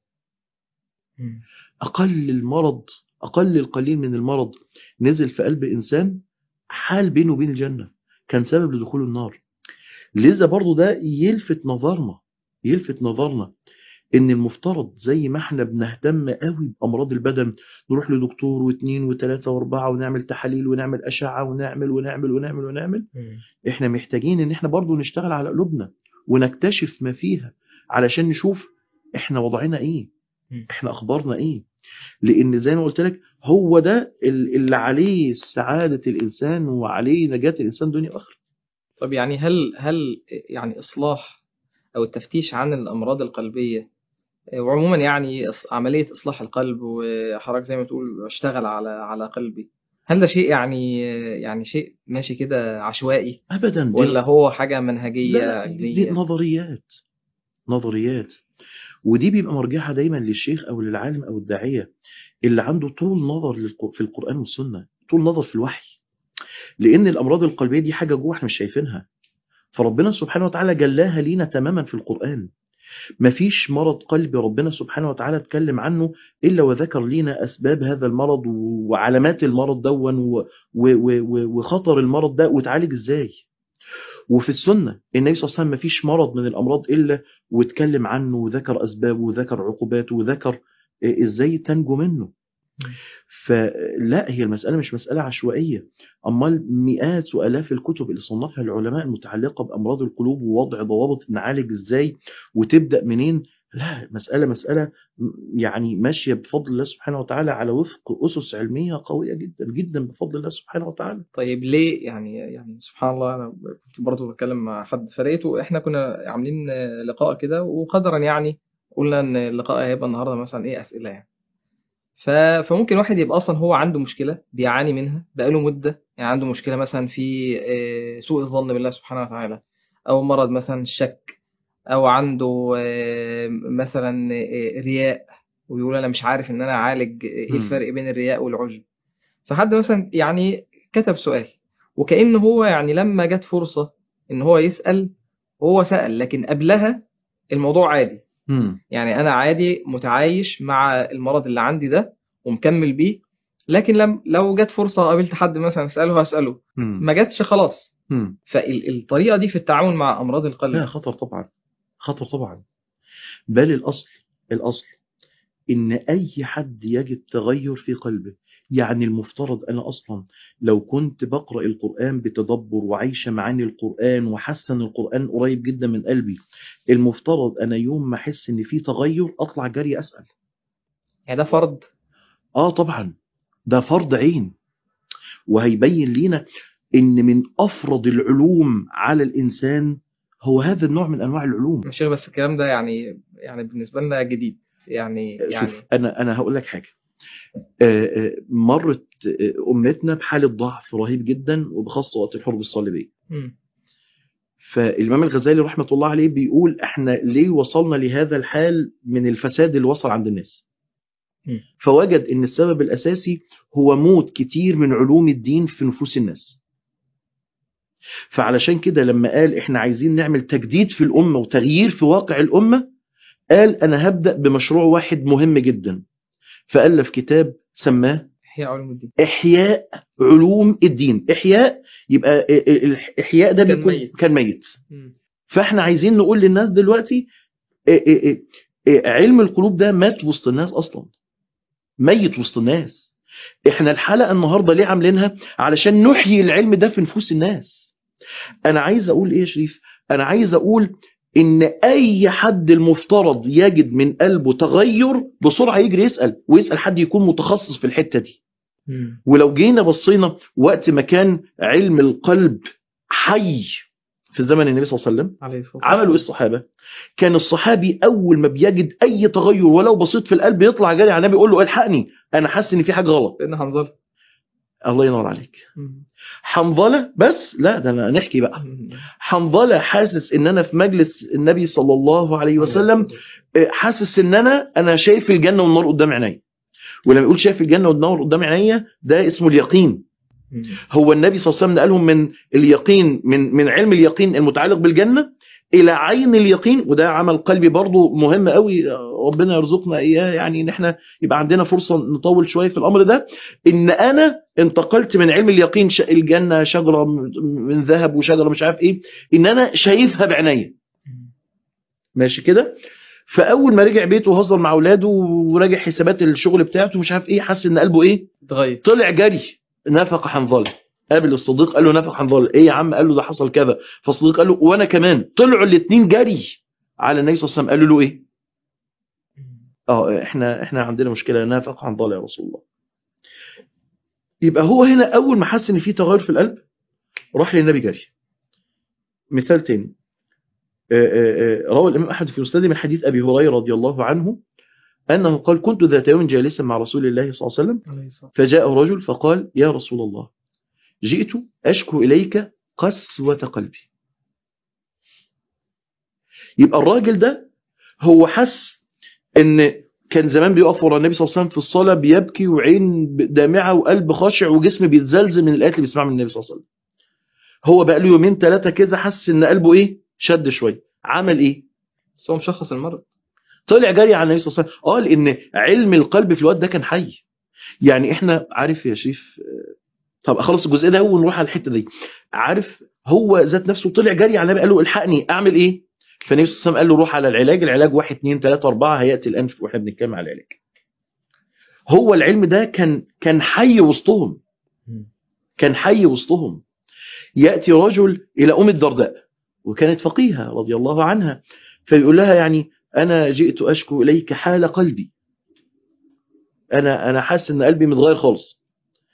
مم. اقل المرض، اقل القليل من المرض نزل في قلب انسان حال بينه وبين الجنه، كان سبب لدخول النار. لذا برضو ده يلفت نظرنا، يلفت نظرنا ان المفترض زي ما احنا بنهتم قوي بامراض البدن نروح لدكتور واثنين وثلاثة واربعة ونعمل تحاليل ونعمل اشعة ونعمل ونعمل ونعمل ونعمل، مم. احنا محتاجين ان احنا برضو نشتغل على قلوبنا ونكتشف ما فيها علشان نشوف احنا وضعنا ايه، مم. احنا اخبارنا ايه. لان زي ما قلت لك هو ده اللي عليه سعادة الانسان وعليه نجاة الانسان دنيا واخره. طب يعني هل هل يعني إصلاح أو التفتيش عن الأمراض القلبية وعموما يعني إص- عملية إصلاح القلب وحضرتك زي ما تقول اشتغل على على قلبي، هل ده شيء يعني يعني شيء ماشي كده عشوائي ابدا دي ولا هو حاجة لا منهجية لا دي, دي علمية؟ نظريات، نظريات. ودي بيبقى مرجعها دايما للشيخ او للعالم او الداعيه اللي عنده طول نظر للق- في القران والسنه، طول نظر في الوحي. لان الامراض القلبيه دي حاجه جوه احنا مش شايفينها، فربنا سبحانه وتعالى جلاها لينا تماما في القران. مفيش مرض قلبي ربنا سبحانه وتعالى اتكلم عنه الا وذكر لينا اسباب هذا المرض و- وعلامات المرض دون و- و- و- و- وخطر المرض ده وتعالج ازاي. وفي السنة النبي صلى الله عليه وسلم مفيش مرض من الأمراض إلا واتكلم عنه وذكر أسبابه وذكر عقوباته وذكر إزاي تنجو منه. مم. فلا هي المسألة مش مسألة عشوائية. أمال مئات وآلاف الكتب اللي صنفها العلماء المتعلقة بأمراض القلوب ووضع ضوابط نعالج إزاي وتبدأ منين. لا مسألة مسألة يعني ماشية بفضل الله سبحانه وتعالى على وفق أسس علمية قوية جدا جدا بفضل الله سبحانه وتعالى. طيب ليه يعني يعني سبحان الله أنا كنت برضه بتكلم مع حد فرقته إحنا كنا عاملين لقاء كده وقدرا يعني قلنا إن اللقاء هيبقى النهاردة مثلا إيه أسئلة يعني ف... فممكن واحد يبقى اصلا هو عنده مشكله بيعاني منها بقاله مده يعني عنده مشكله مثلا في آه، سوء الظن بالله سبحانه وتعالى او مرض مثلا الشك او عنده آه، مثلا آه، رياء ويقول انا مش عارف ان انا اعالج ايه مم. الفرق بين الرياء والعجب فحد مثلا يعني كتب سؤال وكأنه هو يعني لما جت فرصة ان هو يسأل هو سأل لكن قبلها الموضوع عادي مم. يعني انا عادي متعايش مع المرض اللي عندي ده ومكمل بيه، لكن لم لو جت فرصة قابلت حد مثلا اساله هساله، مم. ما جاتش خلاص. مم. فالطريقة دي في التعامل مع امراض القلب. لا، خطر طبعا، خطر طبعا. بل الأصل الأصل إن أي حد يجد تغير في قلبه، يعني المفترض أنا أصلا لو كنت بقرأ القرآن بتدبر وعايشة معاني القرآن وحاسة إن القرآن قريب جدا من قلبي، المفترض أنا يوم ما أحس إن في تغير أطلع جري أسأل. يعني ده فرض. آه طبعا، ده فرض عين. وهيبين لينا إن من أفرض العلوم على الإنسان هو هذا النوع من أنواع العلوم. مش بس الكلام ده يعني يعني بالنسبة لنا جديد يعني شوف، يعني أنا أنا هقول لك حاجة. آه، آه، مرت آه، أمتنا بحالة ضعف رهيب جدا، وبخاصة وقت الحروب الصليبية. مم. فالإمام الغزالي رحمة الله عليه بيقول إحنا ليه وصلنا لهذا الحال من الفساد اللي وصل عند الناس. مم. فوجد إن السبب الأساسي هو موت كتير من علوم الدين في نفوس الناس. فعلشان كده لما قال إحنا عايزين نعمل تجديد في الأمة وتغيير في واقع الأمة، قال أنا هبدأ بمشروع واحد مهم جدا. فألف كتاب سماه إحياء علوم الدين. إحياء علوم الدين. إحياء يبقى الإحياء ده كان بيكون ميت. كان ميت. مم. فإحنا عايزين نقول للناس دلوقتي إيه إيه إيه إيه علم القلوب ده مات وسط الناس أصلا، ميت وسط الناس. إحنا الحلقة النهاردة ليه عاملينها؟ علشان نحيي العلم ده في نفوس الناس. أنا عايز أقول إيه يا شريف؟ أنا عايز أقول إن أي حد المفترض يجد من قلبه تغير بسرعة يجري يسأل، ويسأل حد يكون متخصص في الحتة دي. مم. ولو جينا بصينا وقت ما كان علم القلب حي في زمن النبي صلى الله عليه وسلم، عليه الصلاة عملوا ايه والسلام. الصحابة؟ كان الصحابي أول ما بيجد أي تغير ولو بسيط في القلب يطلع جاري على النبي يقول له الحقني أنا حاسس إن في حاجة غلط. سيدنا حنظلة. الله ينور عليك. مم. حنظلة بس لا، ده أنا نحكي بقى. مم. حنظلة حاسس إن أنا في مجلس النبي صلى الله عليه وسلم، حاسس إن أنا أنا شايف الجنة والنار قدام عيني. ولما يقول شايف الجنة والنار قدام عيني ده اسمه اليقين. مم. هو النبي صلى الله عليه وسلم نقلهم من اليقين، من من علم اليقين المتعلق بالجنة إلى عين اليقين. وده عمل قلبي برضو مهم قوي، ربنا يرزقنا إياه، يعني إن احنا يبقى عندنا فرصة نطول شوية في الأمر ده. إن أنا انتقلت من علم اليقين الجنة شجرة من ذهب وشجرة مش عارف إيه، إن أنا شايفها بعيني. ماشي كده. فأول ما رجع بيته وهزر مع أولاده وراجع حسابات الشغل بتاعته مش عارف إيه، حس إن قلبه إيه؟ اتغير. طلع جري. نفق حنظله. قابل الصديق قال له نفق حنظله. ايه يا عم؟ قال له ده حصل كذا. فالصديق قال له وانا كمان. طلعوا الاثنين جري على النبي صلى الله عليه وسلم. قالوا له ايه؟ اه احنا احنا عندنا مشكله، نفق حنظله يا رسول الله. يبقى هو هنا اول ما حس ان في تغير في القلب راح للنبي جري. مثال تاني، روى الامام احمد في مسنده من حديث ابي هريره رضي الله عنه انه قال كنت ذات يوم جالسا مع رسول الله صلى الله عليه وسلم، فجاء رجل فقال يا رسول الله جئت أشكو إليك قسوة قلبي. يبقى الراجل ده هو حس إن كان زمان بيقف ورا النبي صلى الله عليه وسلم في الصلاة بيبكي وعين دامعة وقلب خاشع وجسم بيتزلزل من الآيات اللي بيسمعها من النبي صلى الله عليه وسلم. هو بقى له يومين ثلاثة كده حس إن قلبه إيه؟ شد شوية. عمل إيه؟ بس هو مشخص المرض. طلع جري على النبي صلى الله عليه وسلم. قال إن علم القلب في الوقت ده كان حي. يعني إحنا عارف يا شريف، طب اخلص الجزء ده ونروح على الحته دي. عارف هو ذات نفسه طلع جري على النبي قال له الحقني اعمل ايه؟ فالنبي صلى الله عليه وسلم قال له روح على العلاج. العلاج واحد اثنين ثلاثة أربعة هياتي الان واحنا بنتكلم على العلاج. هو العلم ده كان كان حي وسطهم، كان حي وسطهم. ياتي رجل الى ام الدرداء وكانت فقيهه رضي الله عنها، فيقول لها يعني انا جئت اشكو اليك حال قلبي، انا انا حاسس ان قلبي متغير خالص.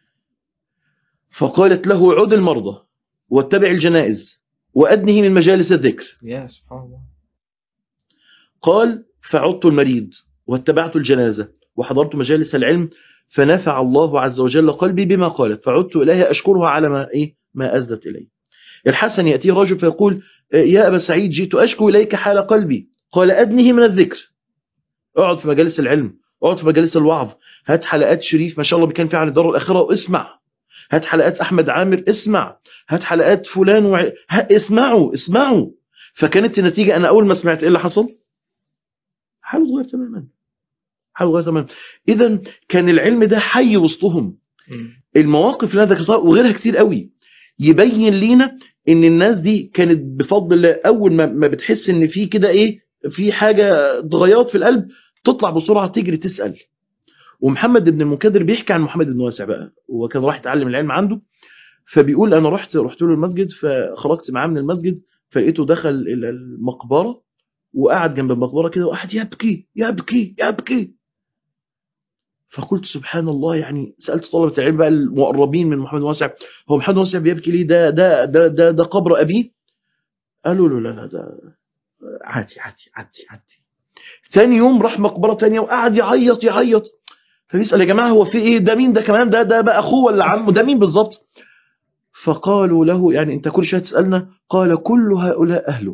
فقالت له عد المرضى واتبع الجنائز وأدنه من مجالس الذكر. يا سبحان الله. قال فعدت المريض واتبعت الجنازة وحضرت مجالس العلم فنفع الله عز وجل قلبي بما قالت، فعدت إليها أشكرها على ما إيه ما أزدت إلي. الحسن يأتيه رجل فيقول يا أبا سعيد جئت أشكو إليك حال قلبي. قال أدنه من الذكر. اقعد في مجالس العلم، اقعد في مجالس الوعظ، هات حلقات شريف ما شاء الله بكان فيها عن الدار الآخرة واسمع، هات حلقات أحمد عامر اسمع، هات حلقات فلان وع... ها اسمعوا اسمعوا. فكانت النتيجة أنا أول ما سمعت إيه اللي حصل؟ حاله اتغير تماما، حاله اتغير تماما. اذا كان العلم ده حي وسطهم. المواقف اللي انا ذكرتها وغيرها كتير قوي يبين لينا ان الناس دي كانت بفضل الله اول ما ما بتحس ان في كده ايه، في حاجه اتغيرت في القلب، تطلع بسرعه تجري تسال. ومحمد بن المنكدر بيحكي عن محمد بن واسع بقى، هو كان راح يتعلم العلم عنده، فبيقول انا رحت رحت له المسجد، فخرجت معاه من المسجد فلقيته دخل الى المقبره وقعد جنب المقبره كده وقعد يبكي يبكي يبكي. فقلت سبحان الله، يعني سالت طلبه العلم بقى المقربين من محمد بن واسع، هو محمد بن واسع بيبكي ليه؟ ده ده ده ده, ده قبر ابيه؟ قالوا له لا لا ده عادي عادي عادي عادي. ثاني يوم راح مقبره ثانيه وقعد يعيط يعيط، فبيسال يا جماعه هو في ايه؟ ده مين ده كمان؟ ده ده بقى اخوه ولا عمه؟ ده مين بالظبط؟ فقالوا له يعني انت كل شويه تسالنا؟ قال كل هؤلاء اهله،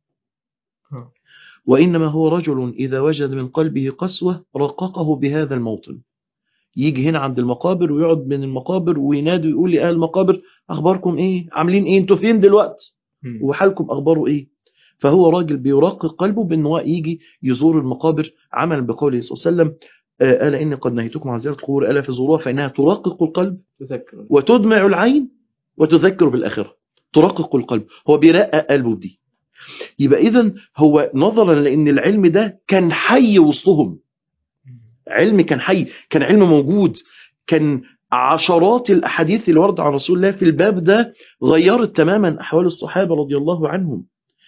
وانما هو رجل اذا وجد من قلبه قسوه رققه بهذا الموطن. يجي هنا عند المقابر ويقعد من المقابر وينادي ويقول لأهل المقابر اخباركم ايه؟ عاملين ايه؟ انتوا فين دلوقتي؟ وحالكم اخباره ايه؟ فهو راجل بيرقق قلبه بان هو يجي يزور المقابر عملا بقوله صلى الله عليه وسلم الا اني قد نهيتكم عن زياره القبور الا فزوروها فانها ترقق القلب وتدمع العين وتذكر بالاخره. ترقق القلب، هو بيرقق قلبه دي. يبقى اذا هو نظرا لان العلم ده كان حي وسطهم، علم كان حي، كان علم موجود، كان عشرات الاحاديث اللي وردت عن رسول الله في الباب ده غيرت تماما احوال الصحابه رضي الله عنهم.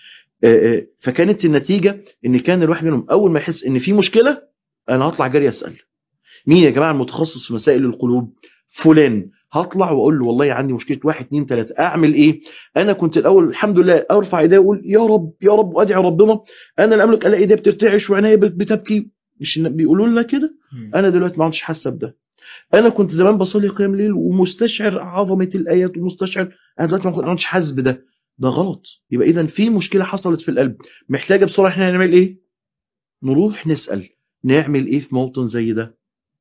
فكانت النتيجه ان كان الواحد منهم اول ما يحس ان في مشكله انا هطلع جري اسال مين يا جماعه المتخصص في مسائل القلوب؟ فلان. هطلع واقول له والله عندي مشكله واحد اتنين تلاته، اعمل ايه؟ انا كنت الاول الحمد لله ارفع ايدي واقول يا رب يا رب وادعي ربنا، انا لا املك الا ايدي بترتعش وعينيا بتبكي، مش بيقولوا لنا كده؟ انا دلوقتي ما عادش حاسه بده. انا كنت زمان بصلي قيام ليل ومستشعر عظمه الايات ومستشعر، انا دلوقتي ما عادش حاسس بده. ده غلط. يبقى اذا في مشكله حصلت في القلب محتاجه بسرعه احنا نعمل ايه؟ نروح نسال نعمل ايه في موطن زي ده.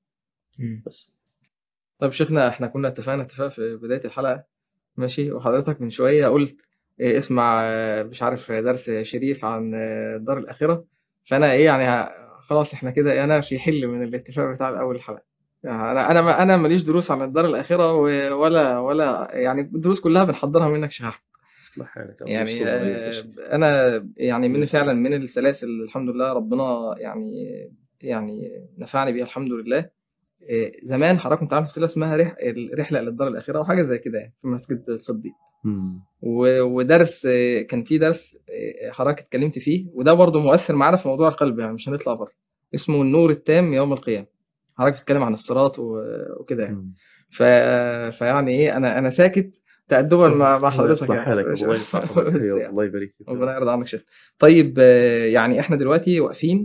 بس طيب شيخنا، احنا كنا اتفقنا اتفاق في بدايه الحلقه ماشي، وحضرتك من شويه قلت إيه اسمع مش عارف درس شريف عن الدار الاخره، فانا ايه يعني خلاص احنا كده انا في حل من الاتفاق بتاع اول الحلقه. يعني انا انا انا ماليش دروس عن الدار الاخره ولا ولا يعني الدروس كلها بنحضرها منك شيخ احمد. يعني انا يعني من فعلا من السلاسل الحمد لله ربنا يعني يعني نفعني بيها الحمد لله. زمان حضرتك كنت عارف سلسله اسمها رح... الرحله للدار الاخره او حاجه زي كده يعني في مسجد الصديق، و... ودرس كان في درس حضرتك اتكلمت فيه وده برضو مؤثر معانا في موضوع القلب، يعني مش هنطلع بره، اسمه النور التام يوم القيامه. حضرتك بتتكلم عن الصراط و... وكده يعني. ف... فيعني ايه انا انا ساكت تأدبا مع مع حضرتك يعني. الله يصلحك الله يبارك فيك ربنا يرضى عنك شيخ. طيب يعني احنا دلوقتي واقفين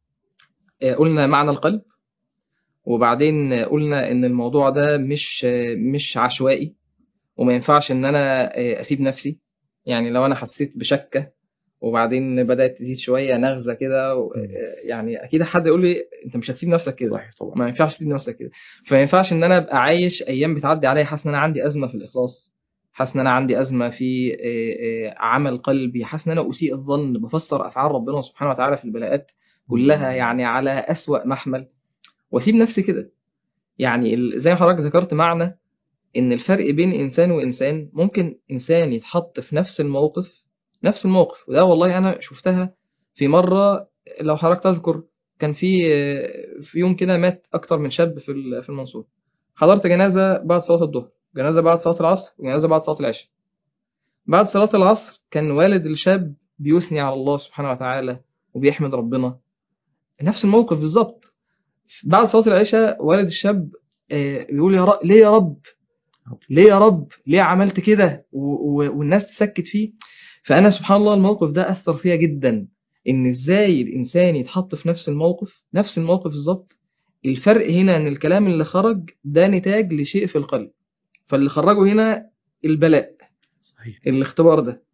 قلنا معنى القلب، وبعدين قلنا ان الموضوع ده مش مش عشوائي وما ينفعش ان انا اسيب نفسي. يعني لو انا حسيت بشكه وبعدين بدات تزيد شويه نغزه كده يعني اكيد حد يقول لي انت مش هتسيب نفسك كده. صحيح طبعا. ما ينفعش تسيب نفسك كده. فما ينفعش ان انا ابقى عايش ايام بتعدي عليا حاسس ان انا عندي ازمه في الاخلاص، حاسس ان انا عندي ازمه في عمل قلبي، حاسس ان انا اسيء الظن بفسر افعال ربنا سبحانه وتعالى في البلاءات كلها يعني على اسوأ محمل واسيب نفسي كده. يعني زي ما حضرتك ذكرت معنى ان الفرق بين انسان وانسان، ممكن انسان يتحط في نفس الموقف نفس الموقف وده والله انا شفتها في مره. لو حضرتك تذكر كان في في يوم كده مات اكتر من شاب في في المنصوره، حضرت جنازه بعد صلاه الظهر، جنازه بعد صلاه العصر، وجنازه بعد صلاه العشاء. بعد صلاه العصر كان والد الشاب بيثني على الله سبحانه وتعالى وبيحمد ربنا، نفس الموقف بالظبط. بعد صلاه العشاء والد الشاب بيقول يا رب ليه يا رب ليه يا رب ليه عملت كده، والناس تسكت فيه. فأنا سبحان الله الموقف ده أثر فيها جدا، إن إزاي الإنسان يتحط في نفس الموقف نفس الموقف بالظبط. الفرق هنا إن الكلام اللي خرج ده نتاج لشيء في القلب، فاللي خرجه هنا البلاء صحيح. الاختبار ده.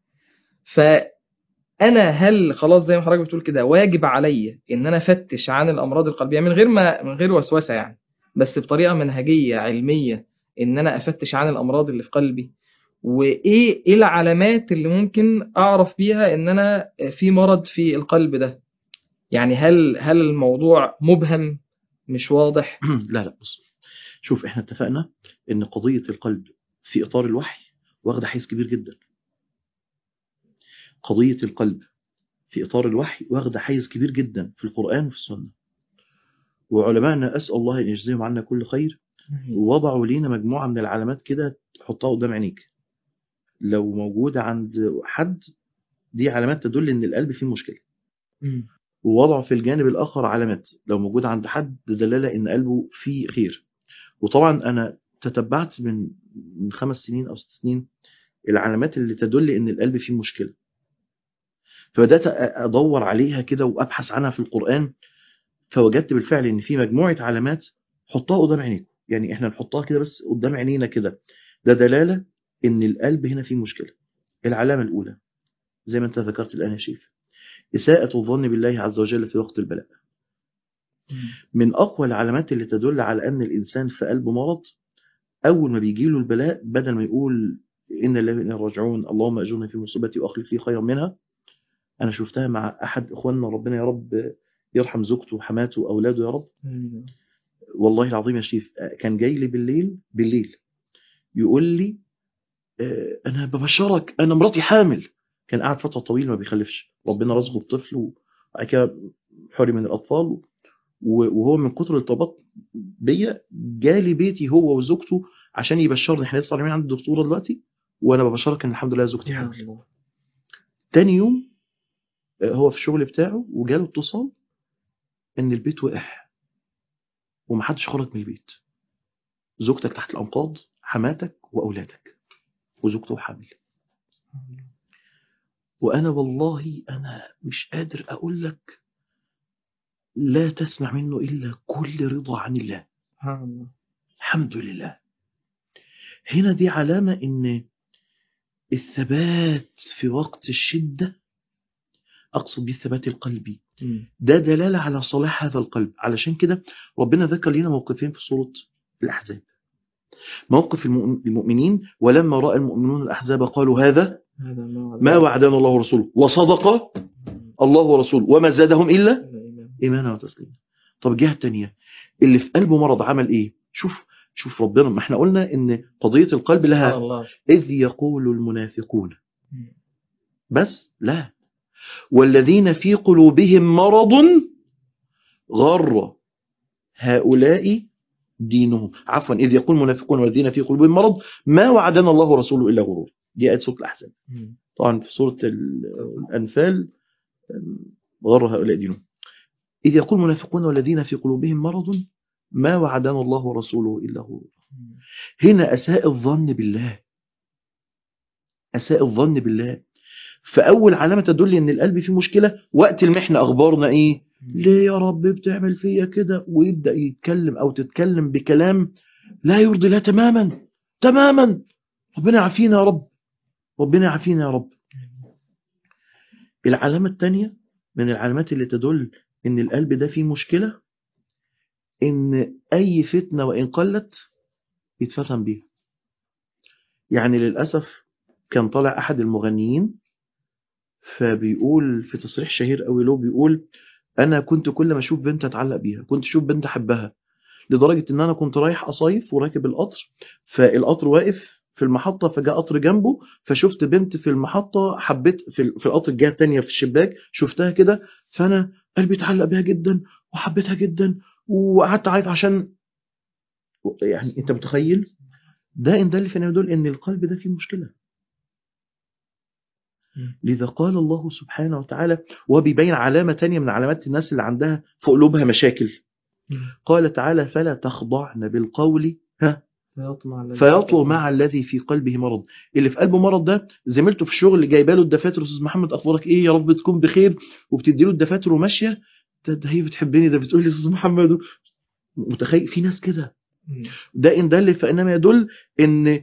فأنا هل خلاص زي ما حضرتك بتقول كده واجب عليا إن أنا أفتش عن الأمراض القلبية من غير ما من غير وسوسة يعني، بس بطريقة منهجية علمية، ان انا افتش عن الامراض اللي في قلبي، وايه ايه العلامات اللي ممكن اعرف بيها ان انا في مرض في القلب ده؟ يعني هل هل الموضوع مبهم مش واضح؟ لا لا بص، شوف احنا اتفقنا ان قضية القلب في اطار الوحي واخده حيز كبير جدا. قضية القلب في اطار الوحي واخده حيز كبير جدا في القرآن وفي السنة، وعلماءنا اسأل الله ان يجزيهم عنا كل خير وضعوا لينا مجموعة من العلامات كده تحطها قدام عينيك لو موجودة عند حد، دي علامات تدل ان القلب فيه مشكلة. مم. ووضعوا في الجانب الآخر علامات لو موجودة عند حد دلالة ان قلبه فيه خير. وطبعا انا تتبعت من من خمس سنين او ست سنين العلامات اللي تدل ان القلب فيه مشكلة، فبدأت ادور عليها كده وابحث عنها في القرآن، فوجدت بالفعل ان في مجموعة علامات حطها قدام عينيكم، يعني احنا نحطها كده بس قدام عينينا كده، ده دلالة ان القلب هنا فيه مشكلة. العلامة الاولى زي ما انت ذكرت الان يا شيخ، إساءة الظن بالله عز وجل في وقت البلاء. من أقوى العلامات اللي تدل على أن الإنسان في قلبه مرض، أول ما بيجيله البلاء بدل ما يقول إن الله وإنا راجعون اللهم أجرني في مصيبتي وأخلف لي خيرا منها. أنا شفتها مع أحد إخواننا، ربنا يا رب يرحم زوجته وحماته وأولاده يا رب. والله العظيم يا شريف كان جاي لي بالليل بالليل يقول لي أنا ببشرك أنا مراتي حامل. كان قاعد فترة طويلة ما بيخلفش، ربنا رزقه بطفل وبعد كده حرم من الأطفال، وهو من كتر الارتباط بيا جالي بيتي هو وزوجته عشان يبشرني. احنا لسه طالعين عند الدكتوره دلوقتي وانا ببشرك ان الحمد لله زوجتي حامل. تاني يوم هو في الشغل بتاعه وجاله اتصال ان البيت وقع ومحدش خرج من البيت، زوجتك تحت الانقاض، حماتك واولادك، وزوجته حامل. وانا والله انا مش قادر اقول لك لا تسمع منه الا كل رضا عن الله. الحمد لله. هنا دي علامة ان الثبات في وقت الشدة، أقصد بالثبات القلبي، ده دلالة على صلاح هذا القلب. علشان كده ربنا ذكر لنا موقفين في سورة الأحزاب. موقف المؤمنين ولما رأى المؤمنون الأحزاب قالوا هذا ما وعدنا الله ورسوله وصدق الله ورسوله وما زادهم إلا إيمانا وتسليما. طب الجهة التانية اللي في قلبه مرض عمل إيه؟ شوف شوف ربنا، ما احنا قلنا إن قضية القلب لها إذ يقول المنافقون، بس لا، والذين في قلوبهم مرض غر هؤلاء دينهم، عفوا إذ يقول المنافقون والذين في قلوبهم مرض ما وعدنا الله ورسوله إلا غرور. دي آية سورة الأحزاب. طبعا في سورة الأنفال غر هؤلاء دينهم. إذ يقول المنافقون والذين في قلوبهم مرض ما وعدنا الله ورسوله إلا غرور. هنا أساء الظن بالله، أساء الظن بالله. فأول علامة تدل إن القلب فيه مشكلة وقت المحنة أخبارنا إيه؟ ليه يا رب بتعمل فيا كده؟ ويبدأ يتكلم أو تتكلم بكلام لا يرضي الله تماما تماما. ربنا يعافينا يا رب، ربنا يعافينا يا رب. العلامة الثانية من العلامات اللي تدل إن القلب ده فيه مشكلة، إن أي فتنة وإن قلت يتفتن بيها. يعني للأسف كان طالع أحد المغنيين فبيقول في تصريح شهير قوي له، بيقول أنا كنت كل ما أشوف بنت أتعلق بيها، كنت أشوف بنت أحبها، لدرجة إن أنا كنت رايح أصيف وراكب القطر، فالقطر واقف في المحطة فجاء قطر جنبه، فشفت بنت في المحطة حبيت في في القطر الجهة التانية في الشباك شفتها كده، فأنا قلبي اتعلق بيها جدا وحبيتها جدا وقعدت أعيط عشان، يعني أنت متخيل ده إن ده اللي فينا يدل إن القلب ده فيه مشكلة. لذا قال الله سبحانه وتعالى وبيبين علامة تانية من علامات الناس اللي عندها في قلوبها مشاكل، قال تعالى فلا تخضعن بالقول ها فيطلع مع الذي في قلبه مرض. اللي في قلبه مرض ده زميلته في الشغل جايبه له الدفاتر، استاذ محمد اخبارك ايه يا رب تكون بخير، وبتدي له الدفاتر وماشيه، ده هي بتحبني، ده بتقول لي استاذ محمد. متخيل في ناس كده؟ ده ان دل فانما يدل ان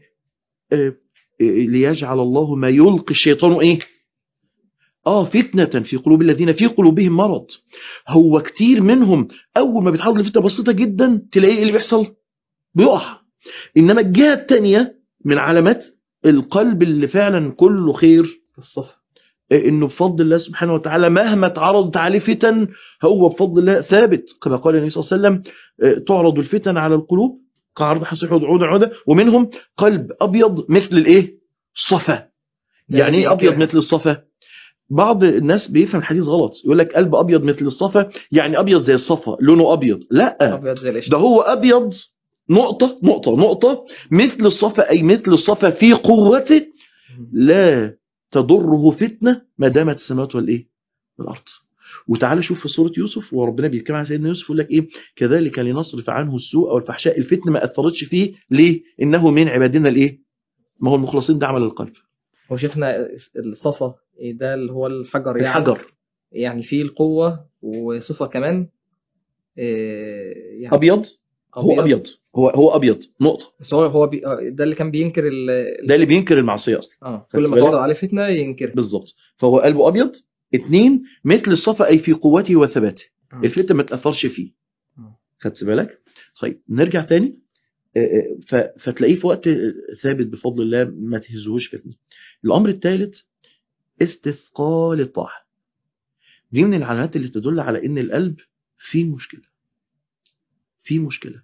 ليجعل الله ما يلقي الشيطان ايه اه فتنة في قلوب الذين في قلوبهم مرض. هو كتير منهم اول ما بيتعرض لفتنة بسيطة جدا تلاقيه اللي بيحصل بيقع. انما الجهة التانية من علامات القلب اللي فعلا كله خير الصفا، انه بفضل الله سبحانه وتعالى مهما تعرضت عليه فتن هو بفضل الله ثابت، كما قال النبي صلى الله عليه وسلم تعرض الفتن على القلوب كعرض حصير عودا عودا، ومنهم قلب ابيض مثل الايه؟ الصفا. يعني ايه ابيض مثل الصفا؟ بعض الناس بيفهم الحديث غلط، يقول لك قلب ابيض مثل الصفا يعني ابيض زي الصفا لونه ابيض، لا ابيض زي القشطه. ده هو ابيض نقطه نقطه نقطه مثل الصفا، اي مثل الصفا في قوته لا تضره فتنه ما دامت السماوات والايه؟ والارض. وتعالى شوف في سوره يوسف وربنا بيتكلم عن سيدنا يوسف يقول لك ايه؟ كذلك لنصرف عنه السوء والفحشاء، الفتنه ما اثرتش فيه ليه؟ انه من عبادنا الايه؟ ما هو المخلصين، ده عمل القلب. وشفنا الصفا ده اللي هو الحجر، يعني الحجر يعني فيه القوة وصفة كمان إيه يعني ابيض. هو ابيض هو هو ابيض نقطه، بس هو هو بي... آه، ده اللي كان بينكر ال... ال- ده اللي بينكر المعصيه اصلا. اه كل خدت ما تعرض بالك؟ عليه فتنة ينكرها. بالظبط. فهو قلبه ابيض. اتنين مثل الصفا اي في قوته وثباته، آه. الفتنه ما تاثرش فيه. آه. خدت بالك؟ طيب نرجع تاني. آه، آه، ف- فتلاقيه في وقت آه، ثابت بفضل الله ما تهزوش فتنه. الامر الثالث استثقال الطاعه. دي من العلامات اللي تدل على ان القلب فيه مشكله، فيه مشكله.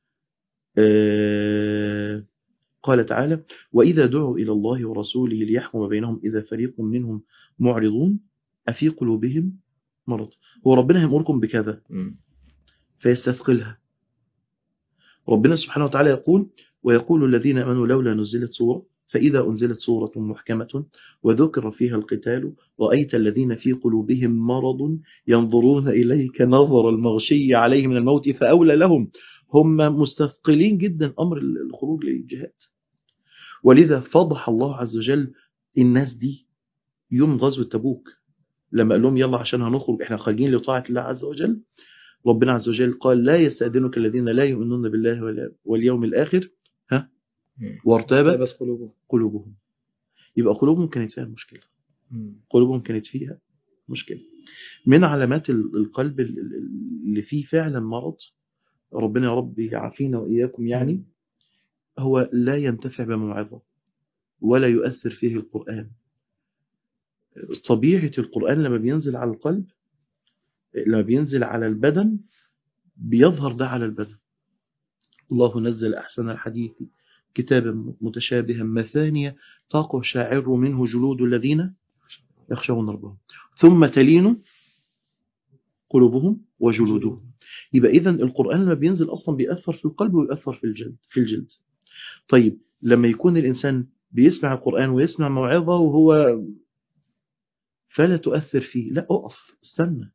آه، قال تعالى: وإذا دعوا إلى الله ورسوله ليحكم بينهم إذا فريق منهم معرضون أفي قلوبهم مرض. هو ربنا يأمركم بكذا مم. فيستثقلها. ربنا سبحانه وتعالى يقول: ويقول الذين آمنوا لولا نزلت سورة، فإذا أنزلت سورة محكمة وذكر فيها القتال رأيت الذين في قلوبهم مرض ينظرون إليك نظر المغشي عليه من الموت فأولى لهم. هم مستثقلين جدا أمر الخروج للجهاد. ولذا فضح الله عز وجل الناس دي يوم غزوة تبوك لما قال لهم يلا عشان هنخرج احنا خارجين لطاعة الله عز وجل. ربنا عز وجل قال: لا يستأذنك الذين لا يؤمنون بالله واليوم الآخر ها وارتابت قلوبهم قلوبهم. يبقى قلوبهم كانت فيها مشكلة، قلوبهم كانت فيها مشكلة. من علامات القلب اللي فيه فعلا مرض، ربنا يا رب يعافينا وإياكم، يعني هو لا ينتفع بموعظة ولا يؤثر فيه القرآن. طبيعة القرآن لما بينزل على القلب، لما بينزل على البدن بيظهر ده على البدن. الله نزل أحسن الحديث كتابا متشابها مثانية تقشعر منه جلود الذين يخشون ربهم ثم تلين قلوبهم وجلودهم. يبقى إذن القرآن لما بينزل أصلا بيأثر في القلب ويأثر في الجلد في الجلد. طيب لما يكون الإنسان بيسمع القرآن ويسمع موعظة وهو فلا تؤثر فيه، لا أقف استنى.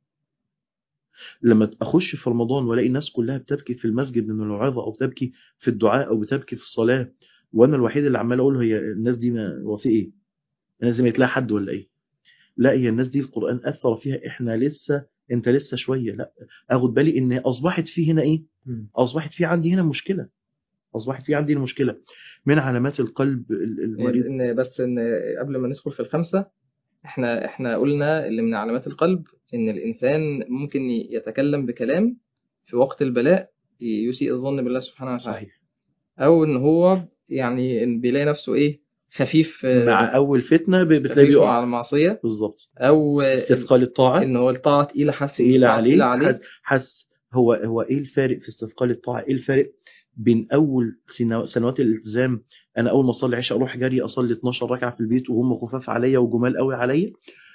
لما أخش في رمضان ولاقي الناس كلها بتبكي في المسجد من الوعظة أو بتبكي في الدعاء أو بتبكي في الصلاة، وأنا الوحيد اللي عمال أقول هي الناس دي ما هو في إيه؟ الناس دي ما يتلاقي حد ولا إيه؟ لا، هي الناس دي القرآن أثر فيها، إحنا لسه أنت لسه شوية. لا أخد بالي إن أصبحت في هنا إيه؟ أصبحت في عندي هنا مشكلة، أصبحت في عندي المشكلة. من علامات القلب المريض. إن بس إن قبل ما ندخل في الخمسة، إحنا إحنا قلنا اللي من علامات القلب إن الإنسان ممكن يتكلم بكلام في وقت البلاء يسيء الظن بالله سبحانه وتعالى. صحيح. أو إن هو يعني إن بيلاقي نفسه إيه خفيف مع أول فتنة بتلاقيه خفيف بيقع مع المعصية، بالظبط. أو استثقال الطاعة إن هو الطاعة تقيلة، حاسس إن تقيلة الطاعة تقيلة عليه، عليه. حس, حس هو هو إيه الفارق في استثقال الطاعة؟ إيه الفارق بين أول سنو- سنوات الالتزام؟ أنا أول ما أصلي عشاء أروح جري أصلي اتناشر ركعة في البيت وهم خفاف عليا وجمال قوي عليا،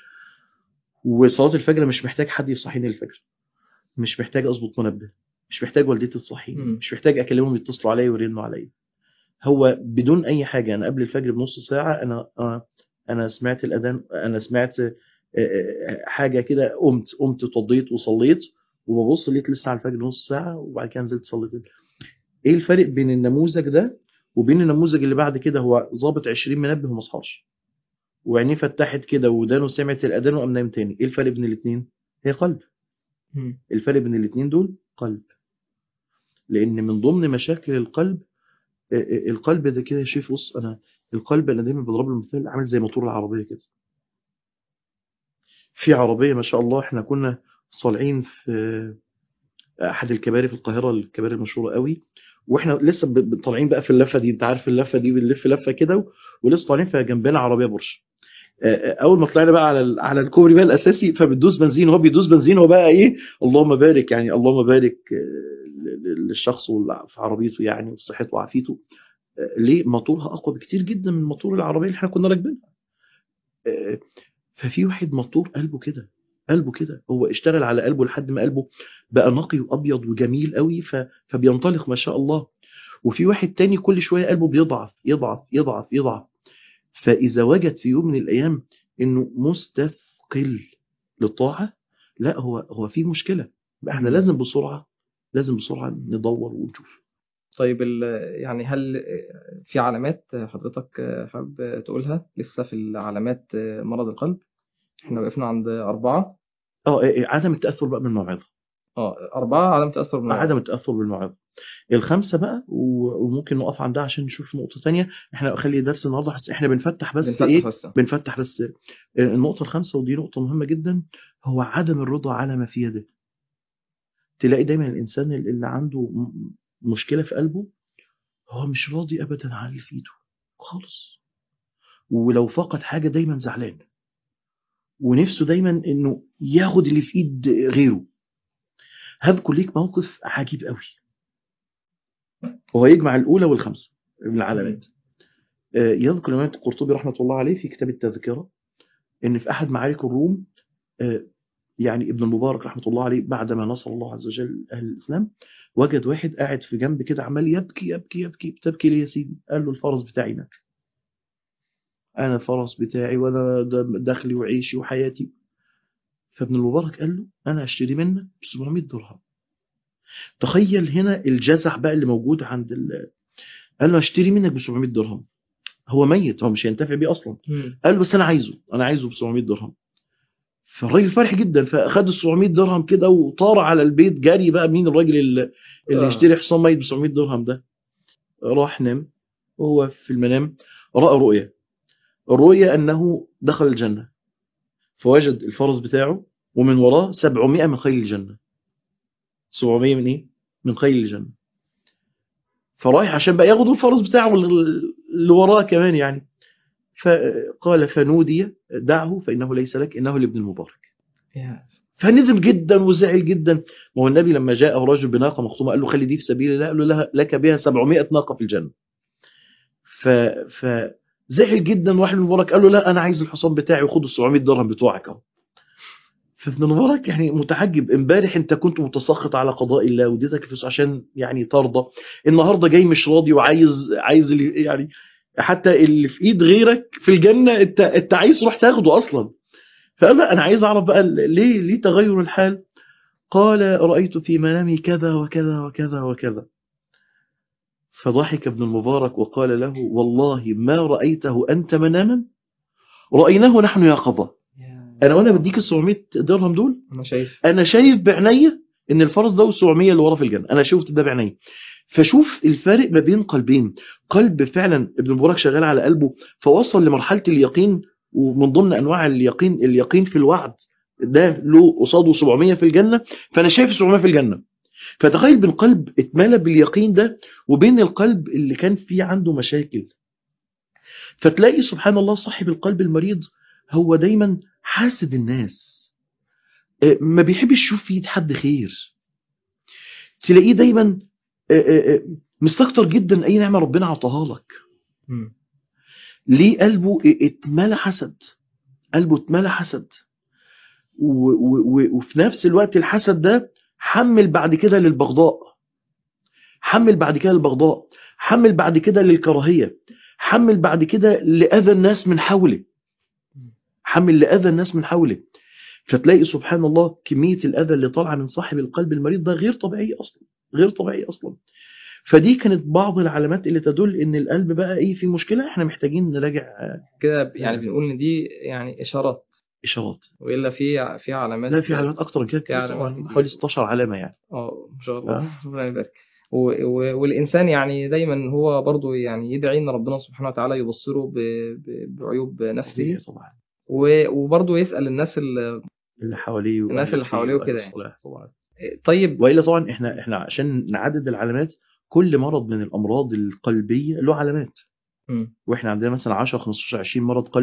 وصلاة الفجر مش محتاج حد يصحيني الفجر، مش محتاج أظبط منبه، مش محتاج والدتي تصحيني، مم. مش محتاج أكلمهم يتصلوا عليا ويرنوا عليا. هو بدون أي حاجة أنا قبل الفجر بنص ساعة أنا آه، أنا سمعت الأذان، أنا سمعت آه، آه، حاجة كده، قمت قمت اتوضيت وصليت وببص لقيت لسه على الفجر نص ساعة وبعد كده نزلت صليت. إيه الفرق بين النموذج ده وبين النموذج اللي بعد كده؟ هو ظابط عشرين منبه وما صحاش وعينيه فتحت كده ودانه سمعت الأذان وقام نايم تاني. إيه الفرق بين الاثنين؟ هي قلب. مم. الفرق بين الاثنين دول قلب. لأن من ضمن مشاكل القلب، القلب ده كده شوف، بص انا القلب انا دايما بضرب له مثال عامل زي موتور العربيه كده. في عربيه ما شاء الله، احنا كنا طالعين في احد الكباري في القاهره، الكباري المشهوره قوي، واحنا لسه ب- ب- طالعين بقى في اللفه دي، انت عارف اللفه دي بنلف لفه كده، ولسه طالعين فجنبنا عربيه بورش. اول ما طلعنا بقى على ال- على الكوبري بقى الاساسي، فبتدوس بنزين، هو بيدوس بنزين، هو بقى ايه، اللهم بارك يعني، اللهم بارك آه، ل- ل- للشخص والع- في عربيته يعني وصحته وعافيته. آه، ليه؟ موتورها اقوى بكتير جدا من موتور العربيه اللي احنا كنا راكبينها. آه، ففي واحد موتور قلبه كده، قلبه كده، هو اشتغل على قلبه لحد ما قلبه بقى نقي وابيض وجميل قوي، ف- فبينطلق ما شاء الله. وفي واحد تاني كل شويه قلبه بيضعف يضعف يضعف يضعف. فإذا وجد في يوم من الأيام إنه مستثقل للطاعة، لا هو هو في مشكلة، يبقى احنا مم. لازم بسرعة، لازم بسرعة ندور ونشوف. طيب ال- يعني هل في علامات حضرتك حابب تقولها لسه في العلامات مرض القلب؟ احنا وقفنا عند أربعة. اه إيه، عدم التأثر بقى بالموعظة، اه أربعة علامة تأثر عدم بالموعظة. التأثر بالموعظة. الخمسة بقى و- وممكن نقف عندها عشان نشوف نقطة تانية. احنا خلي درس النهارده، بس احنا بنفتح بس بنفتح ايه، بس. بنفتح بس. آه، النقطة الخامسة ودي نقطة مهمة جدا، هو عدم الرضا على ما في يده. تلاقي دايما الإنسان اللي عنده م- مشكلة في قلبه، هو مش راضي ابدا عن اللي في ايده خالص، ولو فقد حاجه دايما زعلان، ونفسه دايما انه ياخد اللي في ايد غيره. هذكر ليك موقف عجيب قوي، وهو يجمع الاولى والخمسه من العلامات. آه، يذكر الامام القرطبي رحمه الله عليه في كتاب التذكره ان في احد معارك الروم، آه، يعني ابن المبارك رحمه الله عليه بعدما نصر الله عز وجل اهل الاسلام، وجد واحد قاعد في جنب كده عمال يبكي يبكي يبكي. بتبكي ليه يا سيدي؟ قال له الفرس بتاعي مات، انا الفرس بتاعي وانا ده دخلي وعيشي وحياتي. فابن المبارك قال له انا اشتري منك ب سبعمائة درهم. تخيل هنا الجزع بقى اللي موجود عند ال... قال له اشتري منك ب سبعمائة درهم، هو ميت، هو مش هينتفع بيه اصلا. مم. قال له بس انا عايزه، انا عايزه ب سبعمائة درهم. فالراجل فرح جدا، فاخد ال سبعمائة درهم كده وطار على البيت جري بقى. مين الراجل اللي, اللي آه. يشتري حصان ميت ب سبعمائة درهم ده؟ راح نام، وهو في المنام راى رؤيا. الرؤيا انه دخل الجنه، فوجد الفرس بتاعه ومن وراه سبعمائة من خيل الجنه. سبعمائة من ايه؟ من خيل الجنه. فرايح عشان بقى ياخد الفرس بتاعه اللي وراه كمان يعني. فقال فنودي دعه فإنه ليس لك، إنه لابن المبارك. يا- فندم جدا وزعل جدا. ما هو النبي لما جاءه رجل بناقة مخطومة قال له خلي دي في سبيل الله، قال له لها لك بها سبعمائة ناقة في الجنة. ف فزعل جدا، واحد من المبارك قال له لا أنا عايز الحصان بتاعي وخد ال سبعمائة درهم بتوعك اهو. فابن المبارك يعني متعجب، امبارح انت كنت متسخط على قضاء الله وديتك فلوس عشان يعني ترضى، النهارده جاي مش راضي وعايز عايز اللي يعني حتى اللي في ايد غيرك في الجنه انت انت عايز تروح تاخده اصلا. فقال لا انا عايز اعرف بقى ليه ليه تغير الحال. قال رايت في منامي كذا وكذا وكذا وكذا. فضحك ابن المبارك وقال له والله ما رايته انت مناما، رايناه نحن يقظه. يا- انا وانا بديك ال سبعمائة درهم دول، أنا شايف. انا شايف بعينيا ان الفرس ده سبعمائة اللي ورا في الجنه، انا شفت ده بعينيا. فشوف الفارق ما بين قلبين، قلب فعلا ابن المبارك شغال على قلبه فوصل لمرحله اليقين. ومن ضمن انواع اليقين اليقين في الوعد، ده له قصاده سبعمائة في الجنه، فانا شايف سبعمائة في الجنه. فتخيل بين قلب اتملى باليقين ده وبين القلب اللي كان فيه عنده مشاكل. فتلاقي سبحان الله صاحب القلب المريض هو دايما حاسد الناس، آه، ما بيحبش يشوف في ايد حد خير. تلاقيه دايما آه، آه، آه، مستكتر جدا اي نعمه ربنا عطاها لك. مم. ليه؟ قلبه اتملى حسد، قلبه اتملى حسد. و- و- و- وفي نفس الوقت الحسد ده حمل بعد كده للبغضاء، حمل بعد كده للبغضاء، حمل بعد كده للكراهيه، حمل بعد كده لاذى الناس من حوله، حمل لاذى الناس من حوله. فتلاقي سبحان الله كميه الاذى اللي طالعه من صاحب القلب المريض ده غير طبيعيه اصلا، غير طبيعيه اصلا. فدي كانت بعض العلامات اللي تدل ان القلب بقى ايه في مشكله، احنا محتاجين نراجع كده يعني آه، بنقول إن دي يعني إشارات، اشارات. وإلا في في علامات. لا في علامات اكتر من كده في كتير علامات طبعا، حوالي كتير. ستاشر علامه يعني. اه ما شاء الله، اه ربنا يبارك. و- و- والإنسان يعني دايما هو برضو يعني يدعي إن ربنا سبحانه وتعالى يبصره ب- ب- بعيوب طبيعي نفسه، طبعا، و- وبرضو يسأل الناس ال- اللي حواليه الناس واهل اللي الخير حواليه واهل وكده يعني. الصلاح طبعا. طيب. والا طبعا احنا احنا عشان نعدد العلامات، كل مرض من الامراض القلبيه له علامات، مم. واحنا عندنا مثلا عشرة خمستاشر عشرين مرض قلبي،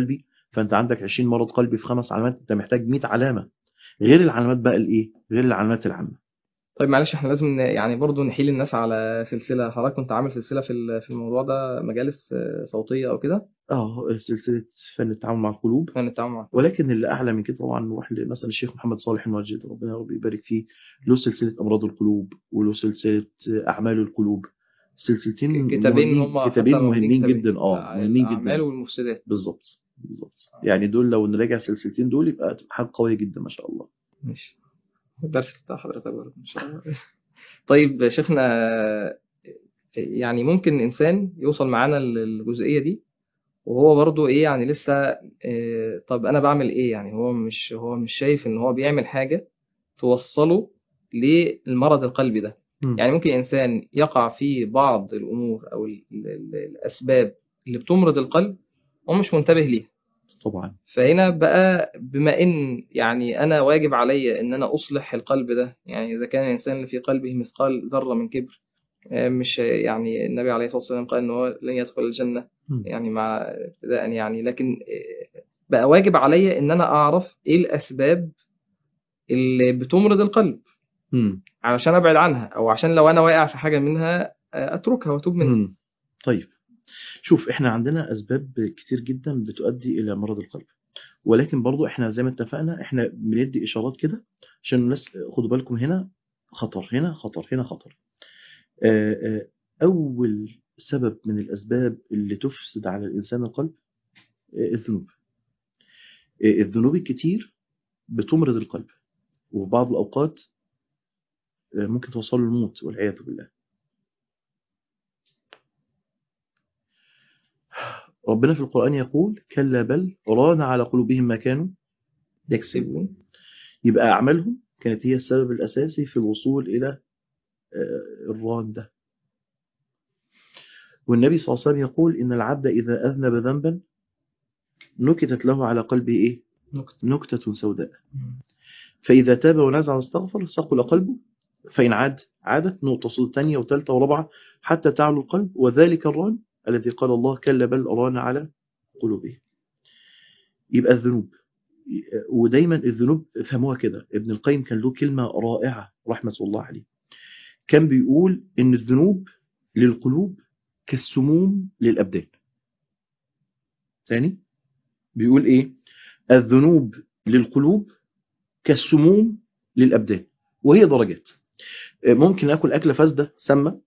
فانت عندك عشرين مرض قلبي في خمس علامات، انت محتاج مية علامه غير العلامات بقى الايه، غير العلامات العامه. طيب معلش احنا لازم ن- يعني برضو نحيل الناس على سلسلة. حضرتك كنت عامل سلسلة في ال- في الموضوع ده، مجالس آه، صوتية او كده، اه سلسله فن التعامل مع القلوب. عشان التعامل مع القلوب. ولكن اللي اعلى من كده طبعا نروح مثلا الشيخ محمد صالح الموجد، ربنا ربي يبارك فيه، له سلسله امراض القلوب وله سلسله اعمال القلوب، سلسلتين ك- كتابين مهمين، هم حتى كتابين موجودين، مهمين كتابين جدا، اه آه، مهمين الأعمال جدا. والمفسدات. بالظبط بالظبط، يعني دول لو نراجع السلسلتين دول يبقى تبقى حاجه قويه جدا ما شاء الله. ماشي، الدرس بتاع حضرتك برضه إن شاء الله. طيب شيخنا، يعني ممكن إنسان يوصل معانا للجزئية دي وهو برضه إيه يعني لسه إيه، طب أنا بعمل إيه يعني، هو مش هو مش شايف إن هو بيعمل حاجة توصله للمرض القلبي ده. مم. يعني ممكن إنسان يقع في بعض الأمور أو ال- ال- الأسباب اللي بتمرض القلب ومش منتبه ليها. طبعا. فهنا بقى بما ان يعني انا واجب عليا ان انا اصلح القلب ده، يعني اذا كان الانسان اللي في قلبه مثقال ذره من كبر، آه، مش يعني النبي عليه الصلاه والسلام قال ان هو لن يدخل الجنه، مم. يعني مع ابتداء يعني، لكن آه، بقى واجب عليا ان انا اعرف ايه الاسباب اللي بتمرض القلب مم. علشان ابعد عنها، او عشان لو انا واقع في حاجه منها آه، اتركها واتوب منها. مم. طيب شوف، احنا عندنا اسباب كتير جدا بتؤدي الى مرض القلب، ولكن برضو احنا زي ما اتفقنا احنا بندي اشارات كده عشان الناس خدوا بالكم، هنا خطر، هنا خطر، هنا خطر. آه، آه، اول سبب من الاسباب اللي تفسد على الانسان القلب آه، الذنوب. آه، الذنوب الكتير بتمرض القلب، وفي بعض الاوقات آه، ممكن توصل للموت والعياذ بالله. ربنا في القرآن يقول كلا بل ران على قلوبهم ما كانوا يكسبون. يكسبون. يبقى أعمالهم كانت هي السبب الأساسي في الوصول إلى آه، الران ده. والنبي صلى الله عليه وسلم يقول إن العبد إذا أذنب ذنبا نكتت له على قلبه إيه؟ نكتة. نكتة سوداء، فإذا تاب ونزع واستغفر ثقل قلبه، فإن عاد عادت نقطة صوت تانية وثالثة ورابعة حتى تعلو القلب، وذلك الران الذي قال الله كلا بل ران على قلوبه. يبقى الذنوب، ودايما الذنوب فهموها كده. ابن القيم كان له كلمة رائعة رحمة الله عليه، كان بيقول إن الذنوب للقلوب كالسموم للأبدان. ثاني بيقول إيه؟ الذنوب للقلوب كالسموم للأبدان، وهي درجات. ممكن أكل أكلة فاسدة سامة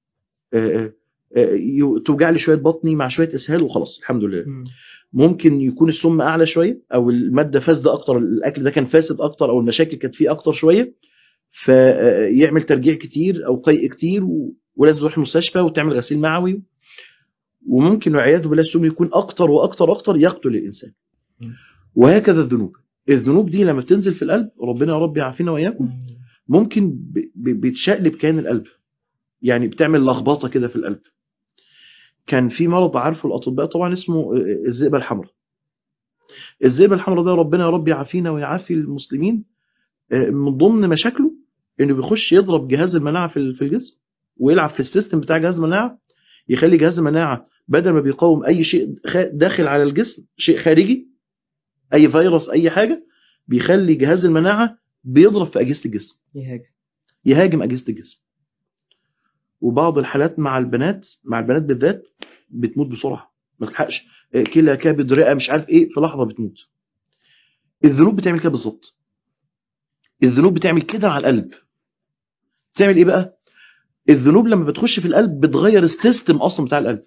توجع لي شوية بطني مع شوية إسهال وخلاص الحمد لله. مم. ممكن يكون السم أعلى شوية أو المادة فاسدة أكتر، الأكل ده كان فاسد أكتر أو المشاكل كانت فيه أكتر شوية، فيعمل ترجيع كتير أو قيء كتير و... ولازم تروح المستشفى وتعمل غسيل معوي. وممكن والعياذ بالله السم يكون أكتر وأكتر أكتر يقتل الإنسان. وهكذا الذنوب، الذنوب دي لما بتنزل في القلب، ربنا يا رب يعافينا وإياكم، ممكن ب... ب... بتشقلب كيان القلب، يعني بتعمل لخبطة كده في القلب. كان في مرض عارفه الأطباء طبعا اسمه الذئبة الحمراء. الذئبة الحمراء ده ربنا يا رب يعافينا ويعافي المسلمين، من ضمن مشاكله انه بيخش يضرب جهاز المناعه في في الجسم ويلعب في السيستم بتاع جهاز المناعه، يخلي جهاز المناعه بدل ما بيقاوم اي شيء داخل على الجسم، شيء خارجي اي فيروس اي حاجه، بيخلي جهاز المناعه بيضرب في اجهزه الجسم، يهاجم يهاجم اجهزه الجسم. وبعض الحالات مع البنات، مع البنات بالذات بتموت بسرعه، ما تلحقش كلى كبد رئه مش عارف ايه، في لحظه بتموت. الذنوب بتعمل كده بالظبط، الذنوب بتعمل كده على القلب. بتعمل ايه بقى؟ الذنوب لما بتخش في القلب بتغير السيستم اصلا بتاع القلب.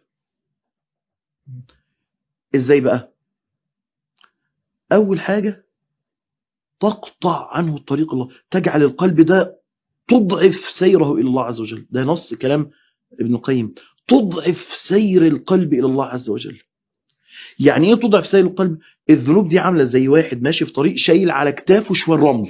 ازاي بقى؟ اول حاجه تقطع عنه طريق الله، تجعل القلب ده تضعف سيره الى الله عز وجل. ده نص كلام ابن القيم، تضعف سير القلب الى الله عز وجل. يعني ايه تضعف سير القلب؟ الذنوب دي عامله زي واحد ماشي في طريق شايل على كتافه شويه رمل،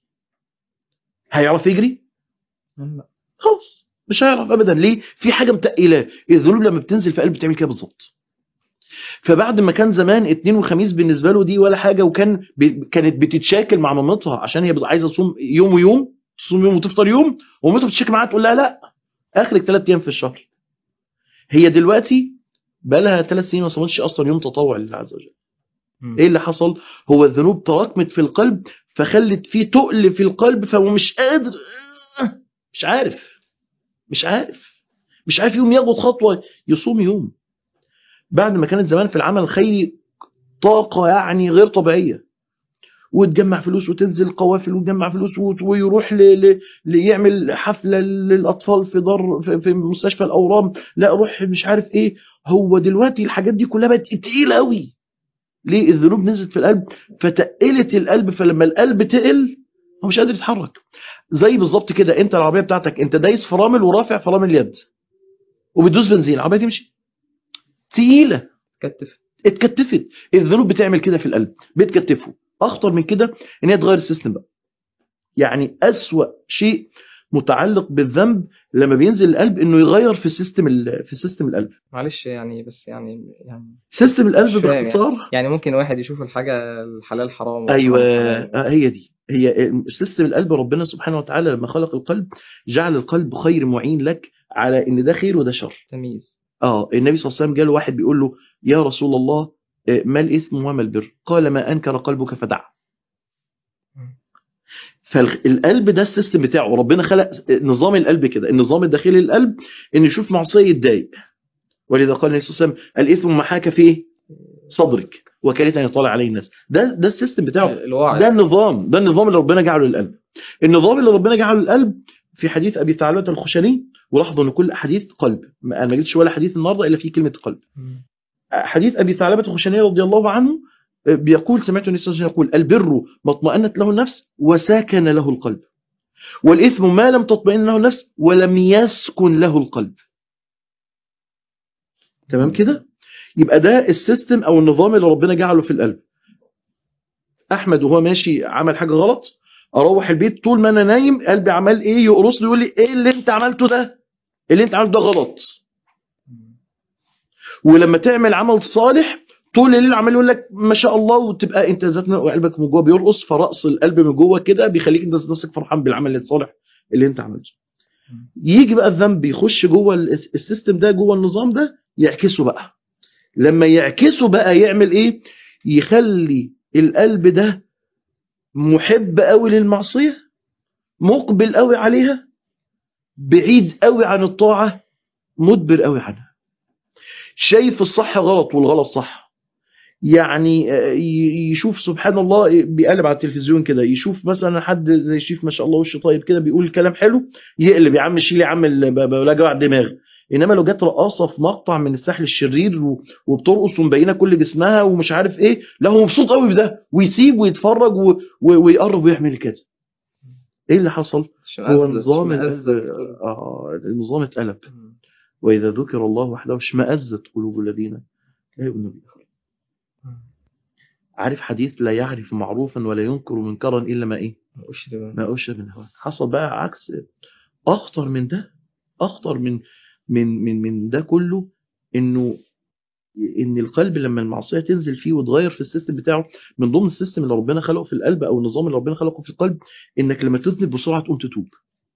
هيعرف يجري؟ خلاص مش هيعرف ابدا. ليه؟ في حاجه متقلاه. الذنوب لما بتنزل في قلب بتعمل كده بالظبط. فبعد ما كان زمان اثنين وخميس بالنسبه له دي ولا حاجه، وكان ب... كانت بتتشاكل مع مامتها عشان هي عايزه تصوم يوم ويوم، تصوم يوم وتفطر يوم، ومامتها بتتشاكل معاها تقول لها لا اخرك ثلاث ايام في الشهر. هي دلوقتي بقى لها ثلاث سنين ما صامتش اصلا يوم تطوع لله عز وجل. ايه اللي حصل؟ هو الذنوب تراكمت في القلب فخلت فيه تقل في القلب، فهو مش قادر، مش عارف مش عارف مش عارف يوم ياخد خطوة يصوم يوم. بعد ما كانت زمان في العمل الخيري طاقة يعني غير طبيعية، وتجمع فلوس وتنزل قوافل وتجمع فلوس ويروح ل... ل... ليعمل حفلة للأطفال في دار في, في مستشفى الأورام، لا روح مش عارف ايه. هو دلوقتي الحاجات دي كلها بقت تقيلة قوي. ليه؟ الذنوب نزلت في القلب فتقلت القلب، فلما القلب تقل هو مش قادر يتحرك. زي بالظبط كده انت العربية بتاعتك انت دايس فرامل ورافع فرامل اليد وبتدوس بنزين، العربية تمشي تقيلة، كتف. اتكتفت. الذنوب بتعمل كده في القلب، بتكتفه. اخطر من كده ان هي تغير السيستم بقى. يعني اسوأ شيء متعلق بالذنب لما بينزل القلب انه يغير في السيستم في السيستم القلب. معلش يعني بس يعني يعني سيستم القلب مش فاهم باختصار يعني. يعني ممكن واحد يشوف الحاجة الحلال حرام ايوه والحرام حلال. آه، هي دي هي سيستم القلب. ربنا سبحانه وتعالى لما خلق القلب جعل القلب خير معين لك على ان ده خير وده شر. تمييز. اه النبي صلى الله عليه وسلم جاله واحد بيقول له يا رسول الله ما الإثم وما البر؟ قال ما أنكر قلبك فدع. فالقلب ده السيستم بتاعه، ربنا خلق نظام القلب كده، النظام الداخلي للقلب ان يشوف معصيه يتضايق. ولذا قال النبي صلى الله عليه وسلم الاثم محاك في صدرك وكرهت ان يطلع عليه الناس. ده ده السيستم بتاعه، الوعي. ده النظام، ده النظام اللي ربنا جعله للقلب. النظام اللي ربنا جعله للقلب في حديث ابي ثعلبة الخشني، ولاحظوا ان كل حديث قلب، انا ما جبتش ولا حديث النهارده الا فيه كلمه قلب. حديث ابي ثعلبة الخشني رضي الله عنه بيقول سمعت النبي صلى الله عليه وسلم يقول البر ما اطمأنت له النفس وساكن له القلب، والإثم ما لم تطمئن له النفس ولم يسكن له القلب. تمام كده؟ يبقى ده السيستم أو النظام اللي ربنا جعله في القلب. أحمد وهو ماشي عمل حاجة غلط، أروح البيت طول ما أنا نايم قلبي عمال إيه يقرص لي يقول لي إيه اللي أنت عملته ده؟ اللي أنت عملته ده غلط. ولما تعمل عمل صالح طول الليل عمال يقول لك ما شاء الله، وتبقى انت ذات وقلبك من جوه بيرقص، فرقص القلب من جوه كده بيخليك انت نفسك فرحان بالعمل الصالح اللي انت عملته. يجي بقى الذنب يخش جوه السيستم ده، جوه النظام ده، يعكسه بقى. لما يعكسه بقى يعمل ايه؟ يخلي القلب ده محب قوي للمعصية، مقبل قوي عليها، بعيد قوي عن الطاعة، مدبر قوي عنها، شايف الصح غلط والغلط صح. يعني يشوف سبحان الله بيقلب على التلفزيون كده، يشوف مثلا حد زي شيف ما شاء الله وشه طيب كده بيقول كلام حلو، يقلب يا عم شيل يا عم ولا جوع دماغ. انما لو جت رقاصه في مقطع من الساحل الشرير وبترقص ومبينه كل جسمها ومش عارف ايه، لا هو مبسوط قوي بده ويسيب ويتفرج ويقرب ويعمل كده. ايه اللي حصل؟ هو نظام القلب اه النظام اتقلب. واذا ذكر الله وحده اشمئزت قلوب الذين لا يؤمنون به. عارف حديث لا يعرف معروفا ولا ينكر منكرا الا ما ايه؟ ما اشرب من هواه. حصل بقى عكس اخطر من ده، اخطر من من من من ده كله، انه ان القلب لما المعصيه تنزل فيه وتغير في السيستم بتاعه، من ضمن السيستم اللي ربنا خلقه في القلب او النظام اللي ربنا خلقه في القلب، انك لما تذنب بسرعه تقوم تتوب.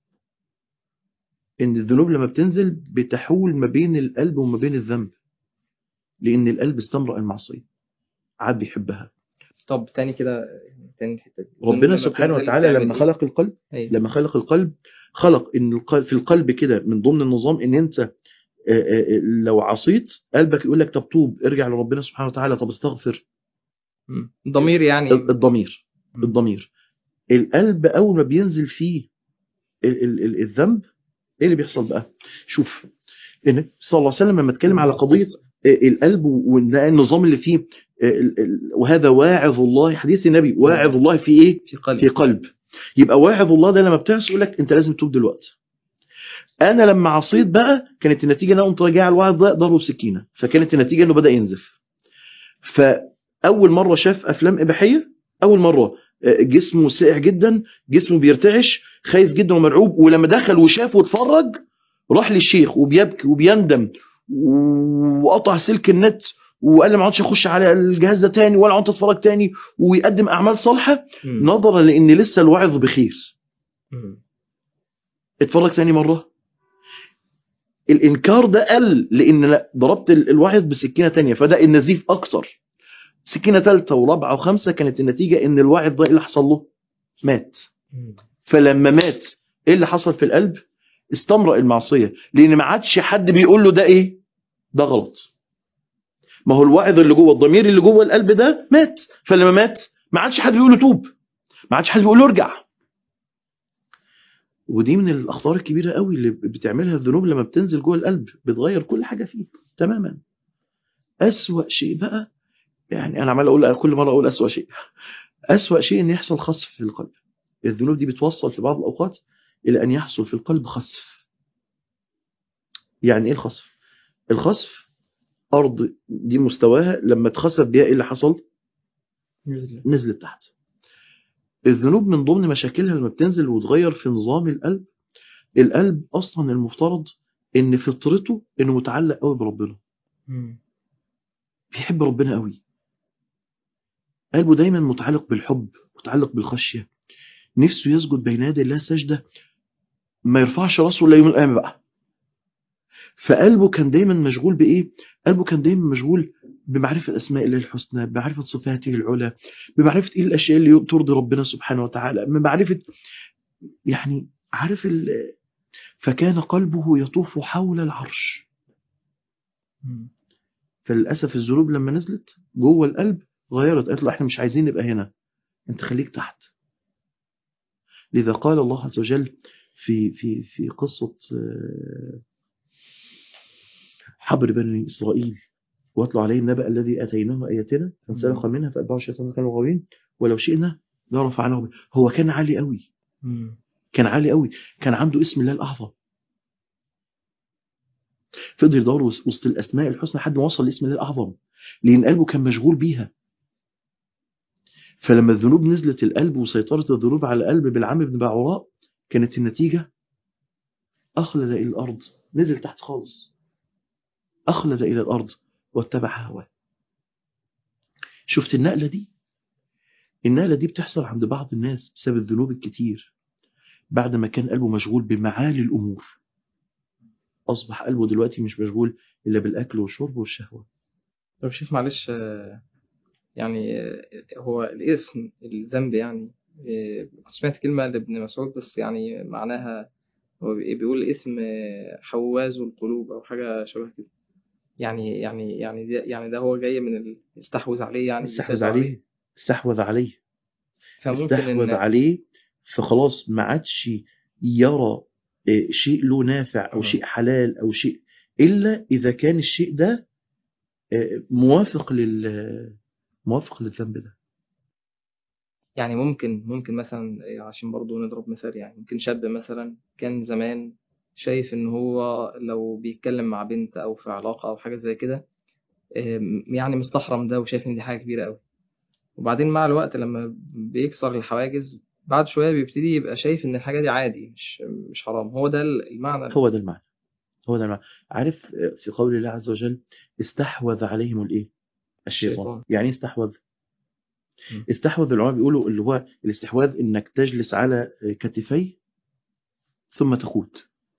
ان الذنوب لما بتنزل بتحول ما بين القلب وما بين الذنب، لان القلب استمرأ المعصيه، عاد بيحبها. طب تاني كده، تاني الحته دي. ربنا سبحانه وتعالى لما خلق القلب أيه؟ لما خلق القلب خلق ان القلب في القلب كده من ضمن النظام ان انت لو عصيت قلبك يقول لك طب توب ارجع لربنا سبحانه وتعالى، طب استغفر. الضمير يعني الضمير الضمير القلب اول ما بينزل فيه الذنب ايه اللي بيحصل بقى؟ شوف النبي صلى الله عليه وسلم لما اتكلم على قضيه القلب والنظام اللي فيه، وهذا واعظ الله، حديث النبي واعظ الله في ايه؟ في قلب. في قلب. يبقى واعظ الله ده لما بتعصي يقول لك انت لازم تتوب دلوقتي. انا لما عصيت بقى كانت النتيجه ان انا قمت راجع على الواعظ ده ضربه بسكينه، فكانت النتيجه انه بدا ينزف. فاول مره شاف افلام اباحيه، اول مره جسمه ساقع جدا، جسمه بيرتعش، خايف جدا ومرعوب، ولما دخل وشاف واتفرج راح للشيخ وبيبكي وبيندم وقطع سلك النت وقال لي ما عادش اخش على الجهاز ده تاني ولا عادش اتفرج تاني، ويقدم اعمال صالحه نظرا لان لسه الوعظ بخير. اتفرج تاني مره، الانكار ده قل لان لا ضربت الوعظ بسكينه تانية فده النزيف اكتر. سكينة ثالثة ورابعة وخمسة كانت النتيجة ان الواعظ ده اللي حصل له مات. مم. فلما مات ايه اللي حصل في القلب؟ استمرأ المعصية، لان ما عادش حد بيقول له ده ايه، ده غلط. ما هو الواعظ اللي جوه، الضمير اللي جوه القلب ده مات. فلما مات ما عادش حد بيقول له توب، ما عادش حد بيقول له ارجع. ودي من الاخطار الكبيرة قوي اللي بتعملها الذنوب لما بتنزل جوه القلب، بتغير كل حاجة فيه تماما. أسوأ شيء بقى، يعني انا عمال اقول كل مرة اقول أسوأ شيء، أسوأ شيء ان يحصل خسف في القلب. الذنوب دي بتوصل في بعض الاوقات الى ان يحصل في القلب خسف. يعني ايه الخسف؟ الخسف ارض دي مستواها لما اتخسف بيها ايه اللي حصل؟ نزل. نزلت تحت. الذنوب من ضمن مشاكلها لما بتنزل وتغير في نظام القلب. القلب اصلا المفترض ان فطرته انه متعلق قوي بربنا، مم. بيحب ربنا قوي. قلبه دايما متعلق بالحب، متعلق بالخشيه، نفسه يسجد بين يدي الله سجده ما يرفعش راسه الا يوم القيامه بقى. فقلبه كان دايما مشغول بايه؟ قلبه كان دايما مشغول بمعرفه اسماء الله الحسنى، بمعرفه صفاته العلى، بمعرفه ايه الاشياء اللي ترضي ربنا سبحانه وتعالى، بمعرفه يعني عارف ال... فكان قلبه يطوف حول العرش. مم. فللاسف الذنوب لما نزلت جوه القلب غيرت، قالت له احنا مش عايزين نبقى هنا، انت خليك تحت. لذا قال الله عز وجل في في في قصه حبر بني اسرائيل، واتلو عليهم نبأ الذي اتيناه اياتنا فانسلخ منها فاتبعه الشيطان كانوا غاوين ولو شئنا لرفعناه به. هو كان عالي قوي، مم. كان عالي قوي، كان عنده اسم الله الاعظم، فضل يدور وسط الاسماء الحسنى لحد ما وصل لاسم الله الاعظم، لان قلبه كان مشغول بيها. فلما الذنوب نزلت القلب وسيطرت الذنوب على القلب بالعم بن باعوراء، كانت النتيجة أخلد إلى الأرض، نزل تحت خالص، أخلد إلى الأرض واتبع هواه. شفت النقلة دي؟ النقلة دي بتحصل عند بعض الناس بسبب الذنوب الكتير. بعد ما كان قلبه مشغول بمعالي الأمور، أصبح قلبه دلوقتي مش مشغول إلا بالأكل والشرب والشهوة. طب شيخ معلش، آه، يعني آه، هو الاسم الذنب يعني، آه، كنت سمعت كلمة لابن مسعود بس يعني معناها هو بي- بيقول اسم آه، حواز القلوب أو حاجة شبه كده. يعني يعني يعني ده يعني ده هو جاي من ال- يستحوذ عليه، يعني استحوذ بيسيطر عليه. عليه، استحوذ عليه، فممكن استحوذ إن عليه. فخلاص ما عادش يرى آه، شيء له نافع أو آه، شيء حلال أو شيء إلا إذا كان الشيء ده آه، موافق لل موافق للذنب ده. يعني ممكن ممكن مثلا آه، عشان برضو نضرب مثال، يعني ممكن شاب مثلا كان زمان شايف إن هو لو بيتكلم مع بنت أو في علاقة أو حاجة زي كده، آم، يعني مستحرم ده وشايف إن دي حاجة كبيرة أوي. وبعدين مع الوقت لما بيكسر الحواجز بعد شوية بيبتدي يبقى شايف إن الحاجة دي عادي، مش مش حرام. هو ده المعنى. هو ده المعنى، هو ده المعنى. عارف آه، في قول الله عز وجل استحوذ عليهم الإيه؟ الشيطان. الشيطان. يعني إيه استحوذ؟ م. استحوذ العلماء بيقولوا اللي هو الاستحواذ إنك تجلس على كتفيه ثم تقود.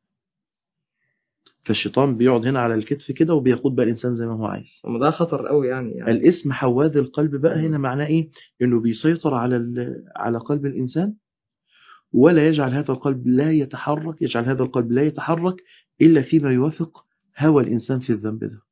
فالشيطان بيقعد هنا على الكتف كده وبيقود بقى الإنسان زي ما هو عايز. وما ده خطر قوي يعني يعني الاسم حواذ القلب بقى م. هنا معناه إيه؟ إنه بيسيطر على ال- على قلب الإنسان، ولا يجعل هذا القلب لا يتحرك، يجعل هذا القلب لا يتحرك إلا فيما يوافق هوى الإنسان في الذنب ده.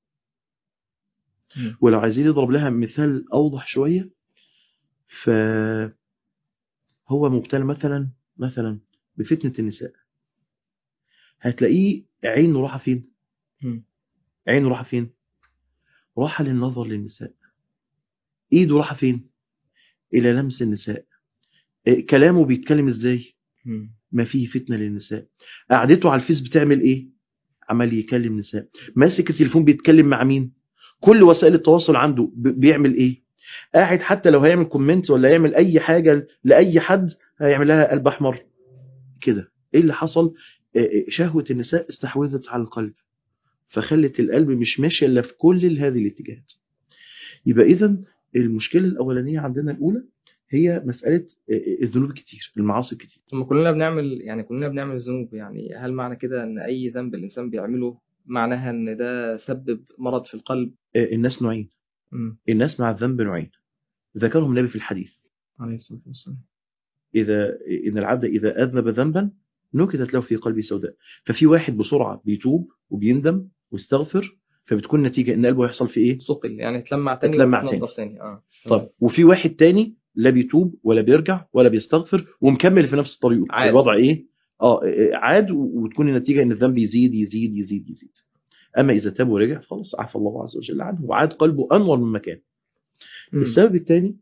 م. ولو عايزين نضرب لها مثال أوضح شوية، فهو مبتلى مثلا مثلا بفتنة النساء. هتلاقيه عينه راحة فين؟ م. عينه راحة فين؟ راحة للنظر للنساء. إيده راحة فين؟ إلى لمس النساء. إيه كلامه بيتكلم إزاي؟ م. ما فيه فتنة للنساء. قعدته على الفيس بتعمل إيه؟ عمال يكلم نساء. ماسك التليفون بيتكلم مع مين؟ كل وسائل التواصل عنده ب- بيعمل إيه؟ قاعد حتى لو هيعمل كومنت ولا يعمل أي حاجة لأي حد هيعمل لها قلب أحمر كده. إيه اللي حصل؟ إيه، شهوة النساء استحوذت على القلب، فخلت القلب مش ماشي إلا في كل هذه الاتجاهات. يبقى إذا المشكلة الأولانية عندنا الأولى هي مسألة الذنوب الكتير، المعاصي الكتير. ثم كلنا بنعمل يعني كلنا بنعمل ذنوب، يعني هل معنى كده إن أي ذنب الإنسان بيعمله معناها إن ده سبب مرض في القلب؟ الناس نوعين، مم. الناس مع الذنب نوعين ذكرهم النبي في الحديث. عليه الصلاة والسلام. إذا إن العبد إذا أذنب ذنبا نكتت له في قلبه سوداء. ففي واحد بسرعة بيتوب وبيندم ويستغفر، فبتكون نتيجة إن قلبه يحصل في إيه؟ ثقل يعني تلمع تاني اتلمع تاني. وتنضف تاني. اه طيب وفي واحد تاني لا بيتوب ولا بيرجع ولا بيستغفر ومكمل في نفس الطريق. عاد. الوضع إيه؟ آه عاد، وتكون النتيجة إن الذنب يزيد يزيد يزيد يزيد. أما إذا تاب ورجع خلاص عفى الله عز وجل عنه وعاد قلبه أنور من مكان. مم. السبب الثاني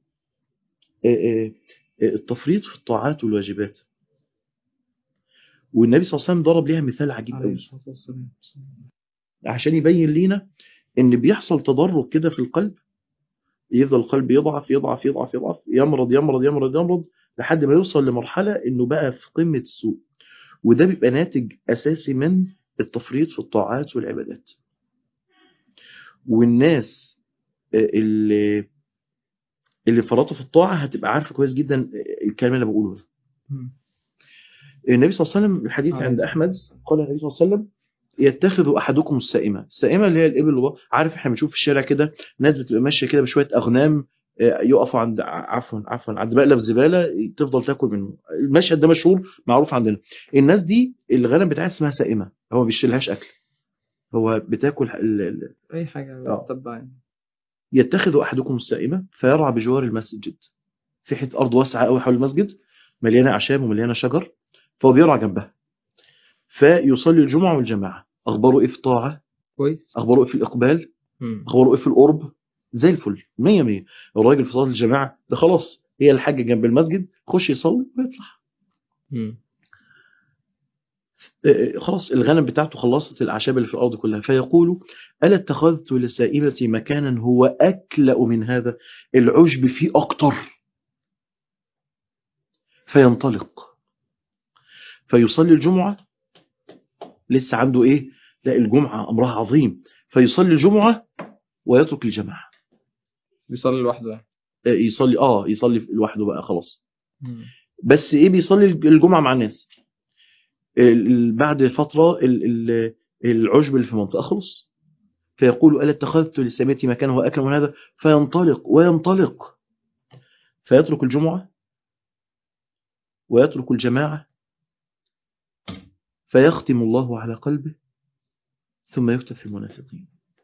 التفريط في الطاعات والواجبات، والنبي صلى الله عليه وسلم ضرب ليها مثال عجيب عليه قوي الصلاة والسلام. عشان يبين لينا ان بيحصل تدرج كده في القلب، يفضل القلب يضعف يضعف يضعف يضعف يمرض يمرض يمرض يمرض لحد ما يوصل لمرحلة انه بقى في قمة السوء. وده بيبقى ناتج اساسي من التفريط في الطاعات والعبادات. والناس اللي اللي فرطوا في الطاعة هتبقى عارفة كويس جدا الكلام اللي بقوله ده. مم. النبي صلى الله عليه وسلم الحديث عليه عند الصلاة احمد والسلام. قال النبي صلى الله عليه وسلم يتخذ احدكم السائمه. السائمه اللي هي الابل اللي عارف احنا بنشوف في الشارع كده ناس بتبقى ماشيه كده بشويه اغنام يقفوا عند عفوا عفوا عند مقلب زباله تفضل تاكل منه. المشهد ده مشهور معروف عندنا. الناس دي الغنم بتاعها اسمها سائمه، هو ما بيشيلهاش اكل، هو بتاكل ال... ال... أي حاجة اه تتبع يعني. يتخذ احدكم السائمه فيرعى بجوار المسجد، في حته ارض واسعه قوي حول المسجد مليانه اعشاب ومليانه شجر، فهو بيرعى جنبها فيصلي الجمعه والجماعه. اخباره ايه في الطاعه؟ كويس. اخباره ايه في الاقبال؟ مم. اخباره ايه في القرب؟ زي الفل مية مية. الراجل في صلاه الجماعه ده خلاص هي الحاجه جنب المسجد، خش يصلي ويطلع. مم. آه، خلاص الغنم بتاعته خلصت الاعشاب اللي في الارض كلها، فيقول الا اتخذت لسائبتي مكانا هو اكلأ من هذا؟ العشب فيه اكتر. فينطلق فيصلي الجمعه، لسه عنده ايه؟ لا الجمعه امرها عظيم، فيصلي الجمعه ويترك الجماعه. بيصلي لوحده يعني. آه، يصلي اه يصلي لوحده بقى خلاص. مم. بس ايه بيصلي الجمعه مع الناس. ال- بعد فتره ال- ال- العشب اللي في المنطقه خلص، فيقول الا اتخذت لسامتي مكانه واكل من هذا؟ فينطلق وينطلق فيترك الجمعه ويترك الجماعه، فيختم الله على قلبه ثم يكتب في المنافقين.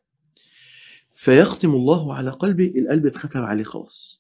فيختم الله على قلبه، القلب اتختم عليه خلاص.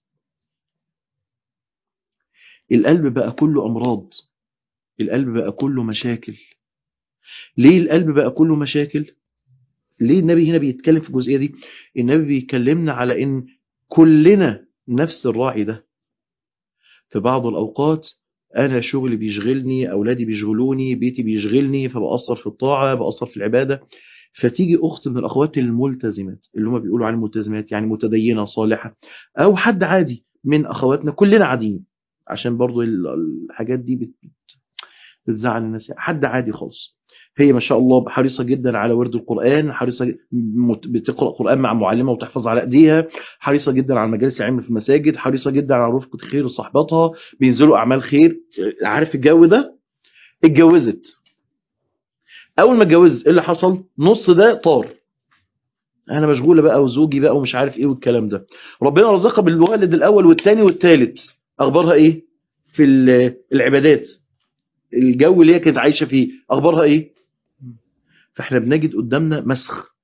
القلب بقى كله امراض، القلب بقى كله مشاكل. ليه القلب بقى كله مشاكل؟ ليه النبي هنا بيتكلم في الجزئية دي؟ النبي بيكلمنا على ان كلنا نفس الراعي ده. في بعض الأوقات أنا شغلي بيشغلني، أولادي بيشغلوني، بيتي بيشغلني، فبأثر في الطاعة بأثر في العبادة. فتيجي أخت من الأخوات الملتزمات اللي هم بيقولوا عن الملتزمات يعني متدينة صالحة، أو حد عادي من أخواتنا، كلنا عاديين عشان برضو الحاجات دي بت... بتزعل الناس. حد عادي خالص، هي ما شاء الله حريصة جدا على ورد القرآن، حريصة بتقرأ قرآن مع معلمة وتحفظ على ايديها، حريصة جدا على مجالس العلم في المساجد، حريصة جدا على رفقة خير صحباتها، بينزلوا أعمال خير. عارف الجو ده؟ اتجوزت. أول ما اتجوزت ايه اللي حصل؟ نص ده طار، أنا مشغولة بقى وزوجي بقى ومش عارف إيه والكلام ده. ربنا رزقها بالوالد الأول والثاني والثالث، أخبارها إيه؟ في العبادات الجو اللي هي كانت عايشة فيه أخبارها إيه؟ فاحنا بنجد قدامنا مسخ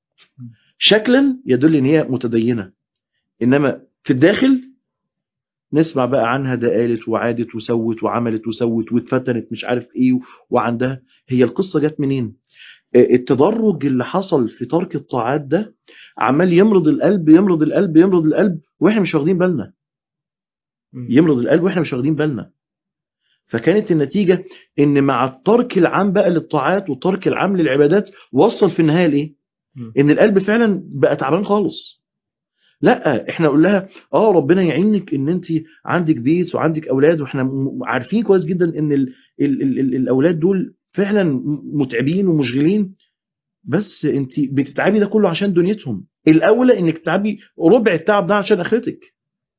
شكلا يدل ان هي متدينة، انما في الداخل نسمع بقى عنها ده قالت وعادت وسوت وعملت وسوت واتفتنت مش عارف ايه وعندها. هي القصة جت منين؟ التدرج اللي حصل في ترك الطاعات ده عمال يمرض القلب يمرض القلب يمرض القلب واحنا مش واخدين بالنا، يمرض القلب واحنا مش واخدين بالنا. فكانت النتيجة ان مع الترك العام بقى للطاعات والترك العام للعبادات وصل في النهاية لايه؟ ان القلب فعلا بقى تعبان خالص. لا احنا نقول لها اه ربنا يعينك ان انت عندك بيت وعندك اولاد، واحنا عارفين كويس جدا ان ال ال ال ال الاولاد دول فعلا متعبين ومشغلين، بس انت بتتعبي ده كله عشان دنيتهم، الاولى انك تتعبي ربع التعب ده عشان اخرتك.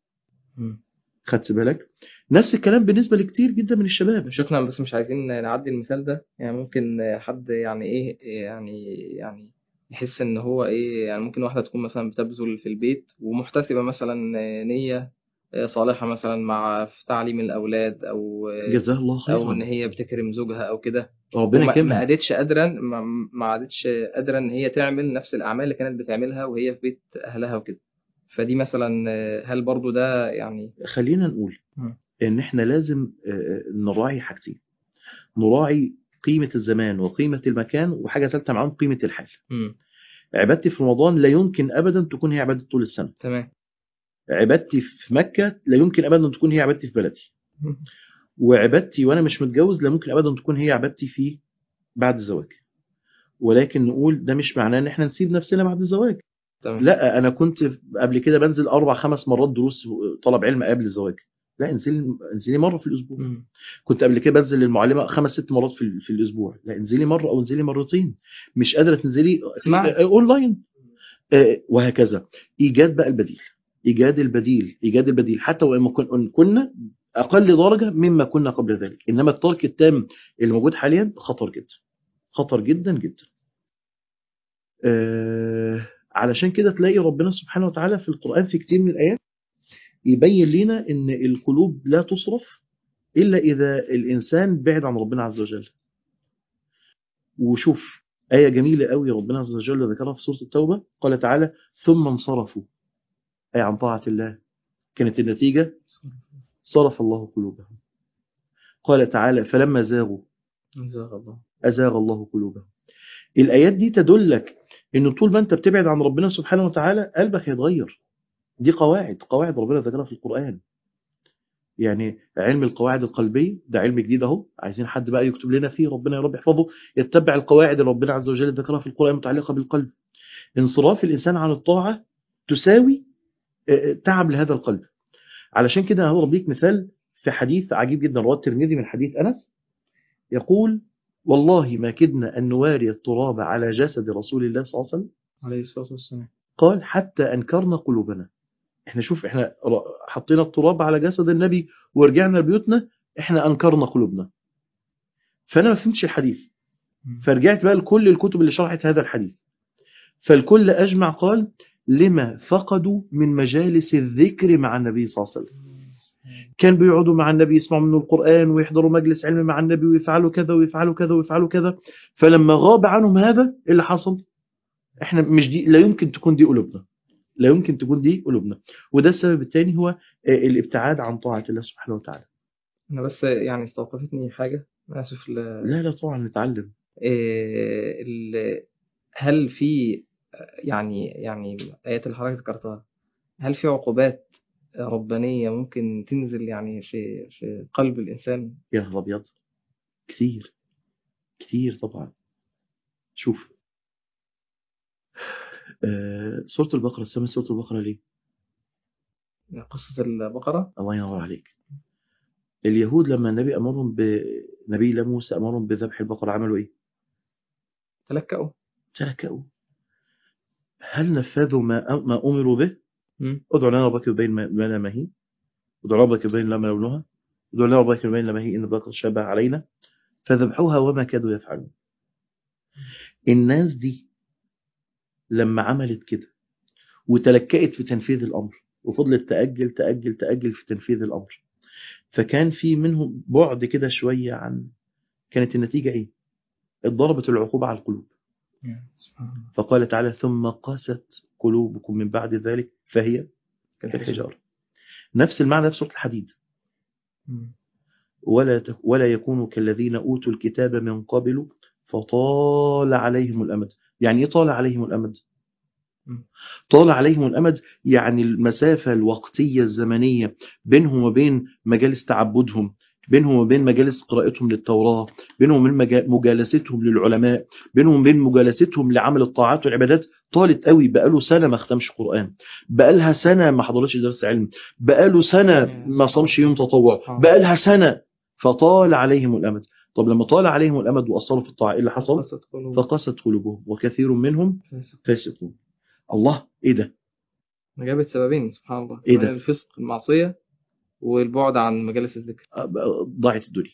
خدت بالك؟ نفس الكلام بالنسبه لكتير جدا من الشباب. شكرا، بس مش عايزين نعدي المثال ده يعني. ممكن حد يعني ايه يعني يعني يحس ان هو ايه يعني. ممكن واحدة تكون مثلا بتبذل في البيت ومحتسبة مثلا آه، نية آه، صالحة مثلا مع في تعليم الأولاد أو آه، جزاه الله أو إن خيرا. هي بتكرم زوجها أو كده، ربنا وما ما يكرمها. قادتش قادرة ما ما عادتش قادرة إن هي تعمل نفس الأعمال اللي كانت بتعملها وهي في بيت أهلها وكده. فدي مثلا آه، هل برضو ده يعني. خلينا نقول مم. ان احنا لازم آه، نراعي حاجتين. نراعي قيمة الزمان وقيمة المكان، وحاجة ثالثة معاهم قيمة الحال. مم. عبادتي في رمضان لا يمكن ابدا تكون هي عبادتي طول السنة. تمام. عبادتي في مكة لا يمكن ابدا تكون هي عبادتي في بلدي. مم. وعبادتي وانا مش متجوز لا ممكن ابدا تكون هي عبادتي في بعد الزواج. ولكن نقول ده مش معناه ان احنا نسيب نفسنا بعد الزواج. تمام. لا، انا كنت قبل كده بنزل اربع خمس مرات دروس طلب علم قبل الزواج. لا، انزلي انزلي مره في الاسبوع. مم. كنت قبل كده بنزل للمعلمه خمس ست مرات في في الاسبوع. لا، انزلي مره او انزلي مرتين. مش قادره تنزلي في اسمعي. اونلاين. آه، وهكذا. ايجاد بقى البديل. ايجاد البديل ايجاد البديل حتى وان كن- كنا اقل درجه مما كنا قبل ذلك. انما الترك التام اللي موجود حاليا خطر جدا. خطر جدا جدا. آه، علشان كده تلاقي ربنا سبحانه وتعالى في القرآن في كتير من الآيات يبين لنا ان القلوب لا تصرف الا اذا الانسان بعد عن ربنا عز وجل. وشوف آية جميلة قوي ربنا عز وجل ذكرها في سورة التوبة. قال تعالى ثم انصرفوا أي عن طاعة الله. كانت النتيجة صرف الله قلوبهم. قال تعالى فلما زاغوا جزاك الله. أزاغ الله قلوبهم. الآيات دي تدلك ان طول ما انت بتبعد عن ربنا سبحانه وتعالى قلبك هيتغير. دي قواعد قواعد ربنا ذكرها في القرآن. يعني علم القواعد القلبية ده علم جديد اهو. عايزين حد بقى يكتب لنا فيه ربنا يا رب يحفظه. يتبع القواعد اللي ربنا عز وجل ذكرها في القرآن المتعلقة بالقلب. انصراف الإنسان عن الطاعة تساوي آه، تعب لهذا القلب. علشان كده هضرب ليك مثال في حديث عجيب جدا رواه الترمذي من حديث أنس. يقول والله ما كدنا أن نواري التراب على جسد رسول الله صلى الله عليه وسلم. عليه الصلاة والسلام. قال حتى أنكرنا قلوبنا. احنا شوف احنا ر- حطينا التراب على جسد النبي ورجعنا لبيوتنا. احنا أنكرنا قلوبنا. فأنا ما فهمتش الحديث. مم. فرجعت بقى لكل الكتب اللي شرحت هذا الحديث. فالكل أجمع قال لما فقدوا من مجالس الذكر مع النبي صلى الله عليه وسلم. كان بيقعدوا مع النبي يسمعوا منه القرآن ويحضروا مجلس علم مع النبي ويفعلوا كذا ويفعلوا كذا ويفعلوا كذا. فلما غاب عنهم هذا إيه اللي حصل؟ احنا مش دي لا يمكن تكون دي قلوبنا. لا يمكن تكون دي قلوبنا. وده السبب الثاني هو آه، الابتعاد عن طاعة الله سبحانه وتعالى. أنا بس يعني استوقفتني حاجة، أنا آسف ل... لا لا طبعا نتعلم. إيه ال... هل في يعني يعني الآيات اللي حضرتك ذكرتها، هل في عقوبات ربانية ممكن تنزل يعني في في قلب الإنسان؟ يا نهار أبيض. كتير كتير طبعا. شوف آه، سورة البقرة. سمي سورة البقرة ليه؟ قصة البقرة. الله ينور عليك. اليهود لما النبي أمرهم بنبي الله موسى أمرهم بذبح البقرة عملوا إيه؟ تلكأوا. تلكأوا. هل نفذوا ما ما أمروا به؟ مم. ادعوا لنا ربك يبين ما لنا ما هي. ادعوا لنا ربك يبين لنا لونها. ادعوا لنا ربك يبين لنا ما هي إن البقرة شابه علينا. فذبحوها وما كادوا يفعلون. الناس دي لما عملت كده وتلكأت في تنفيذ الأمر وفضلت تأجل تأجل تأجل في تنفيذ الأمر، فكان في منهم بعد كده شوية عن. كانت النتيجة إيه؟ اتضربت العقوبة على القلوب. سبحان الله. فقال تعالى ثم قست قلوبكم من بعد ذلك فهي كالحجارة. نفس المعنى في سورة الحديد. مم. ولا تك- ولا يكونوا كالذين أوتوا الكتاب من قبل فطال عليهم الأمد. يعني إيه طال عليهم الأمد؟ مم. طال عليهم الأمد يعني المسافة الوقتية الزمنية بينهم وبين مجالس تعبدهم، بينهم وبين مجالس قراءتهم للتوراة، بينهم وبين مجا- مجالستهم للعلماء، بينهم وبين مجالستهم لعمل الطاعات والعبادات طالت قوي. بقاله سنة ما ختمش قرآن، بقالها سنة ما حضرتش درس علم، بقاله سنة ما صامش يوم تطوع، بقالها سنة. فطال عليهم الأمد. طب لما طال عليهم الأمد وأثروا في الطاعة إيه اللي حصل؟ قست قلوب. فقست قلوبهم وكثير منهم فاسق. فاسقون. الله ايه ده؟ جابت سببين سبحان الله، ايه كمان ده؟ الفسق المعصية والبعد عن مجالس الذكر. ضاعت الدنيا.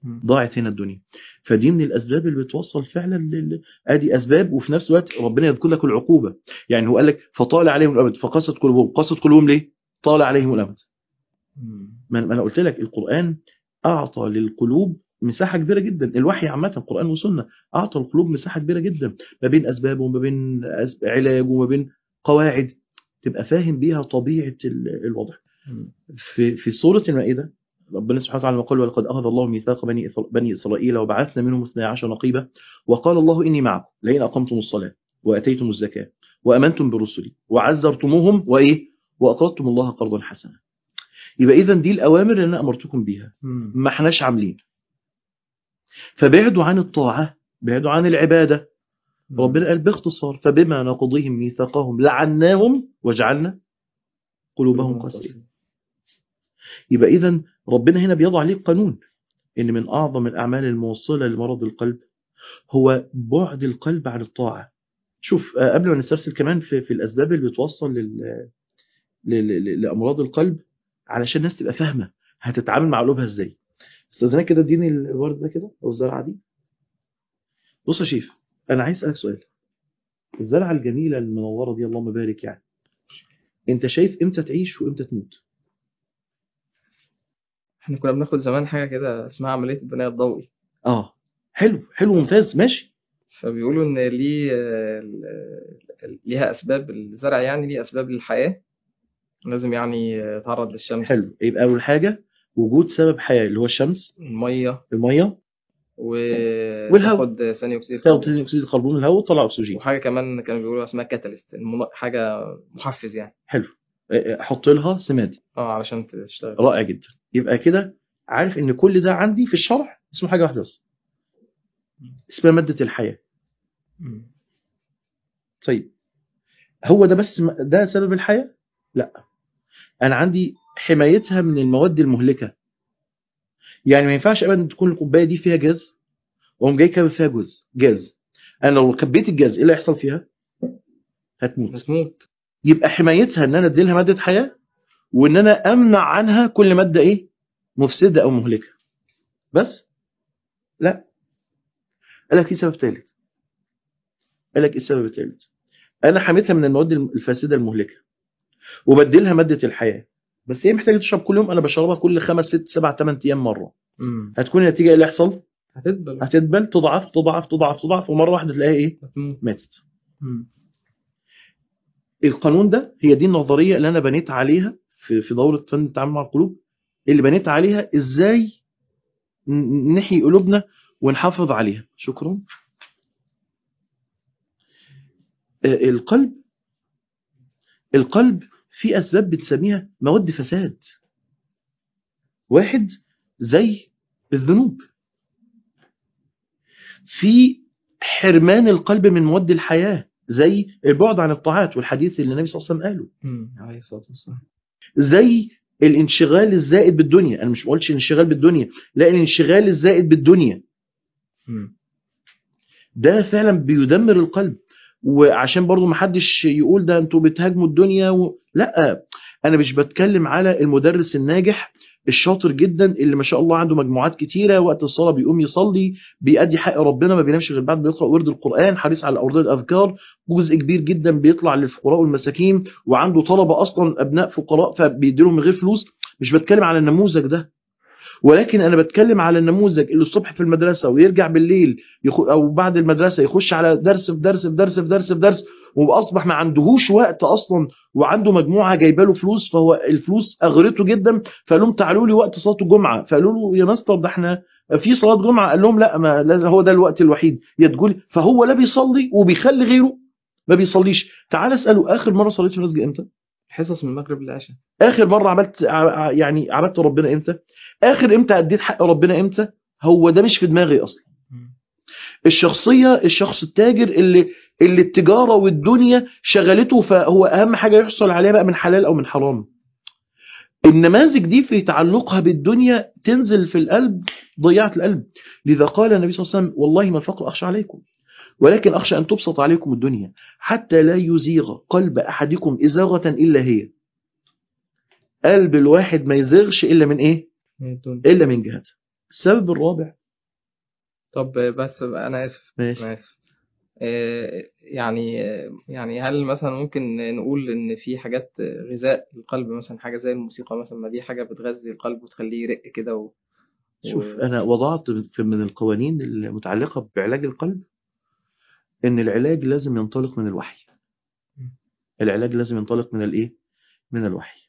ضاعت هنا الدنيا. فدي من الاسباب اللي بتوصل فعلا لل... ادي اسباب، وفي نفس الوقت ربنا يذكر لك العقوبه. يعني هو قال لك فطال عليهم الامد فقست قلوبهم. قست قلوبهم ليه؟ طال عليهم الامد. ما انا قلت لك القران اعطى للقلوب مساحه كبيره جدا. الوحي عامه قران وسنه اعطى القلوب مساحه كبيره جدا، ما بين اسباب وما بين أسب... علاج وما بين قواعد تبقى فاهم بيها طبيعه الوضع. في في سوره المائده ربنا سبحانه وتعالى قال ولقد أخذ الله ميثاق بني بني إسرائيل وبعثنا منهم اثني عشر نقيبا وقال الله إني معكم لئن أقمتم الصلاة وأتيتم الزكاة وأمنتم برسلي وعزرتموهم وإيه وأقرضتم الله قرضا حسنا. يبقى إذا دي الأوامر اللي أنا أمرتكم بيها ما احناش عاملين. فبعدوا عن الطاعة، بعدوا عن العبادة. ربنا قال باختصار فبما نقضيهم ميثاقهم لعناهم وجعلنا قلوبهم قاسية. يبقى إذن ربنا هنا بيضع عليه قانون إن من أعظم الأعمال الموصلة لمرض القلب هو بعد القلب عن الطاعة. شوف قبل ما نسترسل كمان في, في الأسباب اللي بتوصل لل... لل... لأمراض القلب علشان الناس تبقى فاهمة هتتعامل مع قلوبها إزاي. استاذنا كده اديني الورد ده كده أو الزرعة دي. بص يا شيف أنا عايز أسألك سؤال. الزرعة الجميلة المنورة دي اللهم بارك يعني أنت شايف إمتى تعيش وإمتى تموت؟ احنا كنا بناخد زمان حاجة كده اسمها عملية البناء الضوئي. اه حلو حلو ممتاز ماشي. فبيقولوا ان ليه ليها اسباب الزرع، يعني ليه اسباب للحياة، لازم يعني يتعرض للشمس. حلو يبقى اول حاجة وجود سبب حياة اللي هو الشمس، المية المية و... والهواء، تاخد ثاني اكسيد تاخد ثاني اكسيد الكربون الهواء وتطلع اكسجين. وحاجة كمان كانوا بيقولوا اسمها كاتاليست، المن... حاجة محفز يعني. حلو احط لها سماد اه علشان تشتغل. رائع جدا. يبقى كده عارف ان كل ده عندي في الشرع اسمه حاجة واحدة بس اسمها مادة الحياة. م. طيب هو ده بس ده سبب الحياة؟ لا انا عندي حمايتها من المواد المهلكة. يعني ما ينفعش ابدا تكون الكوبايه دي فيها جاز واقوم جاي كابب فيها جزء جاز. انا لو كبيت الجاز ايه اللي هيحصل فيها؟ هتموت. هتموت. يبقى حمايتها ان انا ادي لها ماده حياه وان انا امنع عنها كل ماده ايه مفسده او مهلكه. بس لا قال لك في سبب ثالث. قال لك ايه السبب الثالث؟ انا حميتها من المواد الفاسده المهلكه وبديلها ماده الحياه، بس هي محتاجه تشرب كل يوم. انا بشربها كل خمس ست سبع ثمان ايام مره. م. هتكون النتيجه ايه اللي يحصل؟ هتدبل هتدبل تضعف تضعف تضعف تضعف ومره واحده تلاقيها ايه؟ ماتت. القانون ده هي دي النظريه اللي انا بنيت عليها في في دوره فن التعامل مع القلوب، اللي بنيت عليها ازاي نحيي قلوبنا ونحافظ عليها. شكرا. القلب القلب في اسباب بتسميها مواد فساد. واحد زي الذنوب، في حرمان القلب من مواد الحياة زي البعد عن الطاعات والحديث اللي النبي صلى الله عليه وسلم قاله عليه الصلاة والسلام، زي الانشغال الزائد بالدنيا. انا مش بقولش الانشغال بالدنيا، لا الانشغال الزائد بالدنيا م. ده فعلا بيدمر القلب. وعشان برضو ما حدش يقول ده انتوا بتهاجموا الدنيا و... لا انا مش بتكلم على المدرس الناجح الشاطر جدا اللي ما شاء الله عنده مجموعات كتيرة، وقت الصلاة بيقوم يصلي بيأدي حق ربنا ما بينامش غير بعد بيقرأ ورد القرآن، حريص على أوردان الأذكار، جزء كبير جدا بيطلع للفقراء والمساكين وعنده طلبة أصلا أبناء فقراء فبيديلهم من غير فلوس. مش بتكلم على النموذج ده، ولكن أنا بتكلم على النموذج اللي الصبح في المدرسة ويرجع بالليل يخ... أو بعد المدرسة يخش على درس في درس في درس في درس في درس وأصبح ما عندهوش وقت أصلا وعنده مجموعة جايبه له فلوس، فهو الفلوس أغرته جدا. فقالوا تعالوا لي وقت صلاة الجمعة، فقالوا له يا مستر ده احنا في صلاة جمعة، قال لهم لا ما هو ده الوقت الوحيد يا تقول. فهو لا بيصلي وبيخلي غيره ما بيصليش. تعال اسأله آخر مرة صليت في المسجد امتى؟ حصص من المغرب للعشاء. آخر مرة عملت يعني عبدت ربنا امتى؟ آخر امتى أديت حق ربنا امتى؟ هو ده مش في دماغي أصلا. الشخصية الشخص التاجر اللي اللي التجارة والدنيا شغلته، فهو أهم حاجة يحصل عليها بقى من حلال أو من حرام. النماذج دي في تعلقها بالدنيا تنزل في القلب ضيعت القلب. لذا قال النبي صلى الله عليه وسلم والله ما الفقر أخشى عليكم ولكن أخشى أن تبسط عليكم الدنيا حتى لا يزيغ قلب أحدكم إزاغة إلا هي. قلب الواحد ما يزيغش إلا من إيه؟ إلا من جهته. السبب الرابع. طب بس انا اسف ماشي. انا اسف آه، يعني آه، يعني هل مثلا ممكن نقول ان في حاجات غذاء القلب، مثلا حاجه زي الموسيقى مثلا، ما دي حاجه بتغذي القلب وتخليه يرق كده و... شوف، و... أنا وضعت في- من القوانين المتعلقة بعلاج القلب إن العلاج لازم ينطلق من الوحي. العلاج لازم ينطلق من الإيه؟ من الوحي.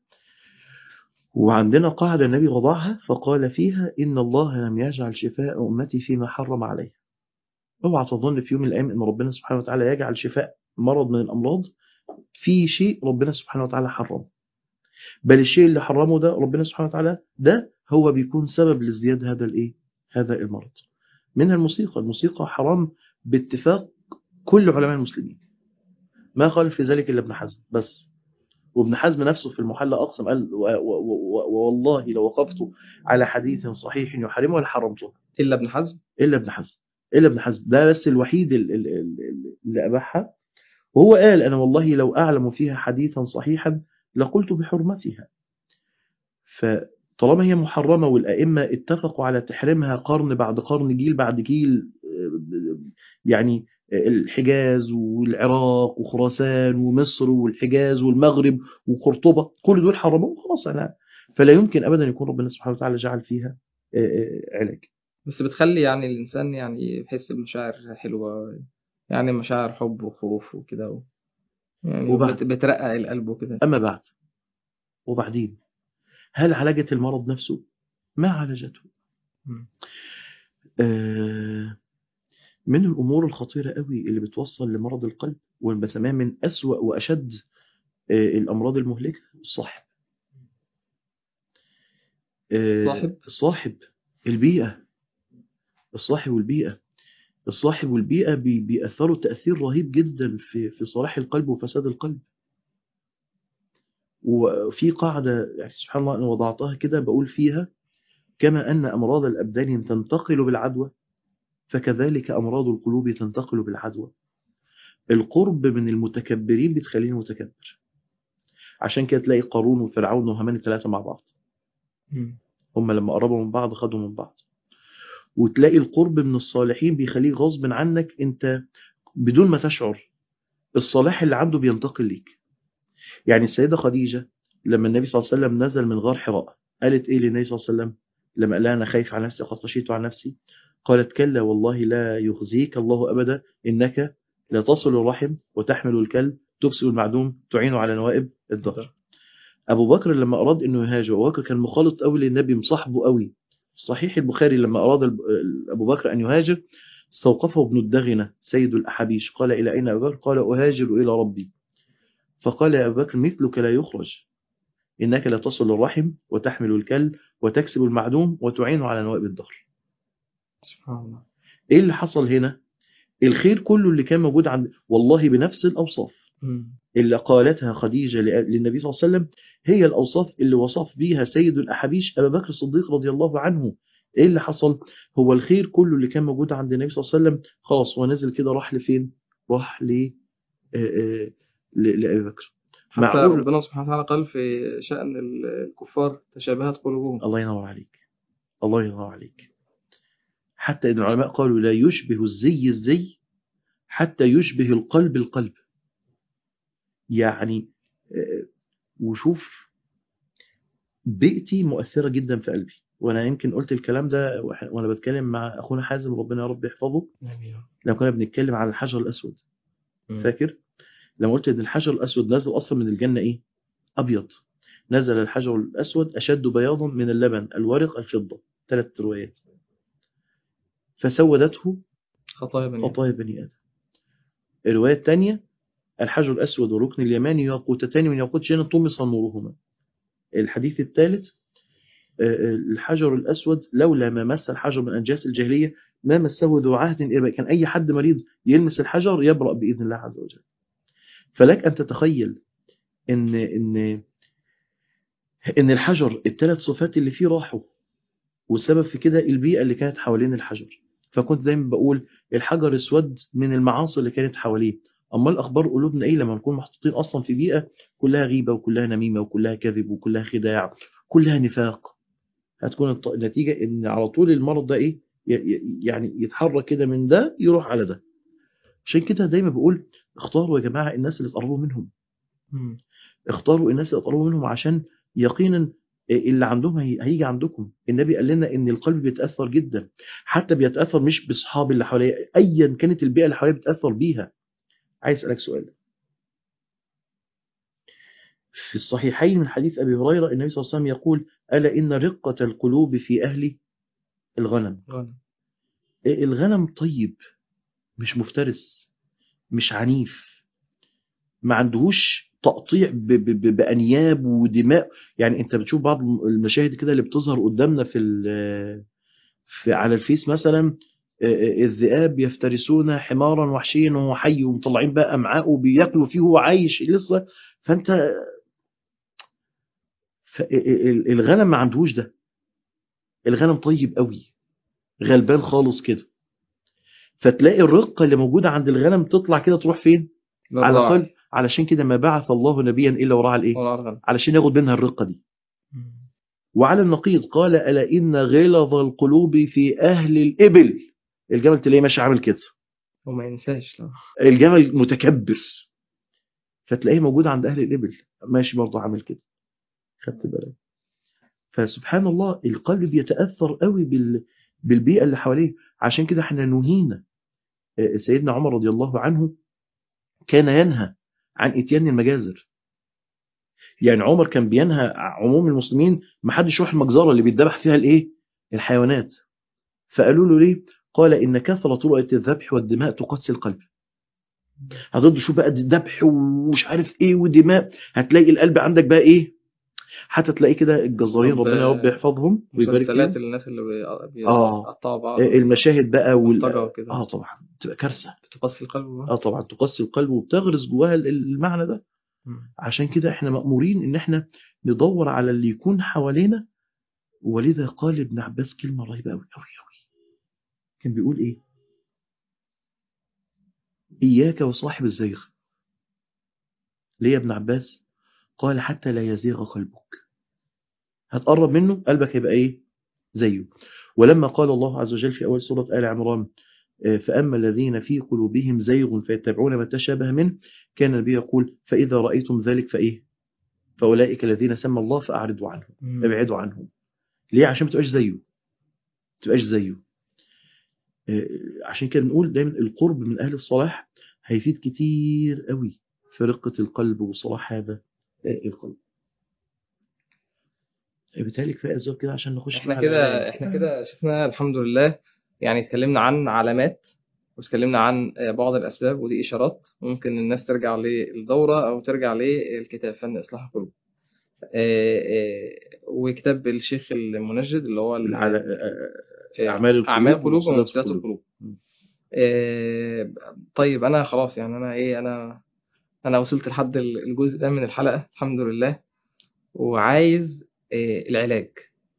وعندنا قاعدة النبي وضعها فقال فيها إن الله لم يجعل شفاء أمتي فيما حرم عليه. اوعى تظن في يوم من الأيام إن ربنا سبحانه وتعالى يجعل شفاء مرض من الأمراض في شيء ربنا سبحانه وتعالى حرمه، بل الشيء اللي حرمه ده ربنا سبحانه وتعالى ده هو بيكون سبب لازدياد هذا الإيه؟ هذا المرض. منها الموسيقى. الموسيقى حرام باتفاق كل علماء المسلمين، ما قال في ذلك إلا ابن حزم بس. وابن حزم نفسه في المحلى أقسم قال و- و- و- والله لو وقفت على حديث صحيح يحرمه لحرمته. الا ابن حزم. إلا ابن حزم. إلا ابن حزم ده بس الوحيد ال- ال- ال- اللي أباحها. وهو قال أنا والله لو أعلم فيها حديثا صحيحا لقلت بحرمتها. فطالما هي محرمة والأئمة اتفقوا على تحريمها قرن بعد قرن، جيل بعد جيل، يعني الحجاز والعراق وخراسان ومصر والحجاز والمغرب وقرطبة كل دول حرموا خلاص. أنا فلا يمكن أبدا يكون ربنا سبحانه وتعالى جعل فيها علاج. بس بتخلي يعني الانسان يعني يحس بمشاعر حلوه، يعني مشاعر حب وخوف وكده و... يعني وبعد بت... بترقق القلب وكده. أما بعد وبعدين هل عالجت المرض نفسه؟ ما عالجته. مم. آه من الأمور الخطيرة قوي اللي بتوصل لمرض القلب واللي بسميها من أسوأ وأشد آه الأمراض المهلكة الصاحب. آه صاحب. الصاحب البيئة. الصاحب والبيئة. الصاحب والبيئة بي- بيأثروا تأثير رهيب جدا في في صلاح القلب وفساد القلب. وفي قاعدة يعني سبحان الله أنا وضعتها كده بقول فيها كما أن أمراض الأبدان تنتقل بالعدوى فكذلك أمراض القلوب تنتقل بالعدوى. القرب من المتكبرين بتخليه متكبر. عشان كده تلاقي قارون وفرعون وهامان الثلاثة مع بعض. مم. هم لما قربوا من بعض خدوا من بعض. وتلاقي القرب من الصالحين بيخليه غصب عنك انت بدون ما تشعر الصلاح اللي عنده بينتقل ليك. يعني السيدة خديجة لما النبي صلى الله عليه وسلم نزل من غار حراء قالت ايه للنبي صلى الله عليه وسلم لما قال لها انا خايف على نفسي قد خشيت على نفسي؟ قالت كلا والله لا يخزيك الله ابدا انك لا تصل الرحم وتحمل الكلب تكسب المعدوم تعين على نوائب الدهر. ابو بكر لما اراد انه يهاجر، ابو بكر كان مخالط قوي للنبي مصاحبه قوي. صحيح البخاري لما اراد الب- ابو بكر ان يهاجر استوقفه ابن الدغنه سيد الاحابيش قال الى اين ابو بكر؟ قال اهاجر الى ربي. فقال يا ابو بكر مثلك لا يخرج انك لا تصل الرحم وتحمل الكلب وتكسب المعدوم وتعين على نوائب الدهر. سبحان الله. ايه اللي حصل هنا؟ الخير كله اللي كان موجود عند والله بنفس الاوصاف مم. اللي قالتها خديجة للنبي صلى الله عليه وسلم هي الأوصاف اللي وصف بيها سيد الأحابيش أبا بكر الصديق رضي الله عنه. إيه اللي حصل؟ هو الخير كله اللي كان موجود عند النبي صلى الله عليه وسلم خلاص هو نزل كده راح لفين؟ راح ل آه، آه، ل- لأبي بكر. حتى معقول. ربنا سبحانه وتعالى قال في شأن الكفار تشابهت قلوبهم. الله ينور عليك. الله ينور عليك. حتى إن العلماء قالوا لا يشبه الزي الزي حتى يشبه القلب القلب. يعني آه، وشوف بيئتي مؤثرة جدا في قلبي. وانا يمكن قلت الكلام ده وح- وانا بتكلم مع اخونا حازم ربنا يا رب يحفظه آمين. لما كنا بنتكلم عن الحجر الاسود. مم. فاكر لما قلت ان الحجر الاسود نزل اصلا من الجنة ايه؟ ابيض. نزل الحجر الاسود اشد بياضا من اللبن الورق الفضة. ثلاث روايات. فسودته خطايا بني آدم. خطايا بني ادم. الرواية الثانية الحجر الاسود والركن اليماني ياقوتتان من ياقوت شين طمس نورهما. الحديث الثالث الحجر الأسود لولا ما مس الحجر من أنجاس الجاهلية ما مسه ذو عهد إرباء. كان أي حد مريض يلمس الحجر يبرأ بإذن الله عز وجل. فلك أن تتخيل إن إن إن الحجر الثلاث صفات اللي فيه راحوا والسبب في كده البيئة اللي كانت حوالين الحجر. فكنت دايما بقول الحجر اسود من المعاصي اللي كانت حواليه. أما الأخبار قلوبنا إيه لما نكون محطوطين أصلا في بيئة كلها غيبة وكلها نميمة وكلها كذب وكلها خداع كلها نفاق. هتكون الط- النتيجة ان على طول المرض ده ايه ي- ي- يعني يتحرك كده من ده يروح على ده. عشان كده دايما بقول اختاروا يا جماعة الناس اللي تقربوا منهم، مم. اختاروا الناس اللي تقربوا منهم عشان يقينا اللي عندهم هي- هيجي عندكم. النبي قال لنا ان القلب بيتأثر جدا، حتى بيتأثر مش باصحاب اللي حواليه، ايا كانت البيئة اللي حواليه بيتأثر بيها. عايز اسألك سؤال، في الصحيحين من حديث ابي هريرة النبي صلى الله عليه وسلم يقول ألا إن رقة القلوب في أهل الغنم. غنى. الغنم طيب، مش مفترس، مش عنيف، ما عندهوش تقطيع ب- ب- ب- بأنياب ودماء. يعني انت بتشوف بعض المشاهد كده اللي بتظهر قدامنا في, ال- في على الفيس مثلا، الذئاب يفترسون حمارا وحشيا وهو حي ومطلعين بقى امعاء وبياكلوا فيه وهو عايش لسه. فانت ف- الغنم ما عندهوش ده، الغنم طيب قوي، غلبان خالص كده. فتلاقي الرقة اللي موجودة عند الغنم تطلع كده تروح فين؟ على للراعي. قلب. علشان كده ما بعث الله نبيا إلا وراء الإيه؟ ولا الغنى. علشان ياخد منها الرقة دي. مم. وعلى النقيض قال ألا إن غلظ القلوب في أهل الإبل. الجمل تلاقيه ماشي عامل كده، وما ينساش لا. الجمل متكبر، فتلاقيه موجود عند أهل الإبل ماشي برضه عامل كده. خدت بالك؟ فسبحان الله القلب بيتأثر قوي بال... بالبيئة اللي حواليه. عشان كده احنا نهينا. سيدنا عمر رضي الله عنه كان ينهى عن اتيان المجازر. يعني عمر كان بينهى عموم المسلمين ما حدش يروح المجزرة اللي بيتذبح فيها الايه الحيوانات. فقالوا له ليه؟ قال ان كثرة رؤية الذبح والدماء تقسي القلب. هتفضل شوف بقى ذبح ومش عارف ايه ودماء، هتلاقي القلب عندك بقى ايه. حتى تلاقي كده الجزارين طب ربنا يا رب يحفظهم ويبارك مسلسلات فيهم. الناس اللي بي- اه بيقطعوا بعض المشاهد بقى وال... والبلطجة وكده اه طبعا تبقى كارثة. بتقسي القلب بقى. اه طبعا تقسي القلب وبتغرس جواها المعنى ده. مم. عشان كده احنا مأمورين ان احنا ندور على اللي يكون حوالينا. ولذا قال ابن عباس كلمة رهيبة قوي قوي قوي. كان بيقول ايه؟ اياك وصاحب الزيغ. ليه يا ابن عباس؟ قال حتى لا يزيغ قلبك. هتقرب منه قلبك هيبقى ايه؟ زيه. ولما قال الله عز وجل في اول سورة آل عمران فأما الذين في قلوبهم زيغ فيتبعون ما تشابه منه، كان النبي يقول فإذا رأيتم ذلك فإيه؟ فأولئك الذين سمى الله فأعرضوا عنهم، مم. ابعدوا عنهم. ليه؟ عشان ما تبقاش زيه، ما تبقاش زيه. عشان كده بنقول دايما القرب من أهل الصلاح هيفيد كتير قوي في رقة القلب وصلاح هذا القلب. بالتالي كفاية أسباب كده عشان نخش احنا على كده احنا كده شفنا الحمد لله، يعني اتكلمنا عن علامات واتكلمنا عن بعض الأسباب، ودي إشارات ممكن الناس ترجع للدورة أو ترجع للكتاب فن إصلاح القلوب. آه، آه، وكتاب الشيخ المنجد اللي هو ال- على آه، أعمال القلوب أعمال القلوب ومفسدات ومفسدات القلوب. القلوب. آه، طيب أنا خلاص يعني أنا إيه أنا أنا وصلت لحد الجزء ده من الحلقة الحمد لله، وعايز آه، العلاج.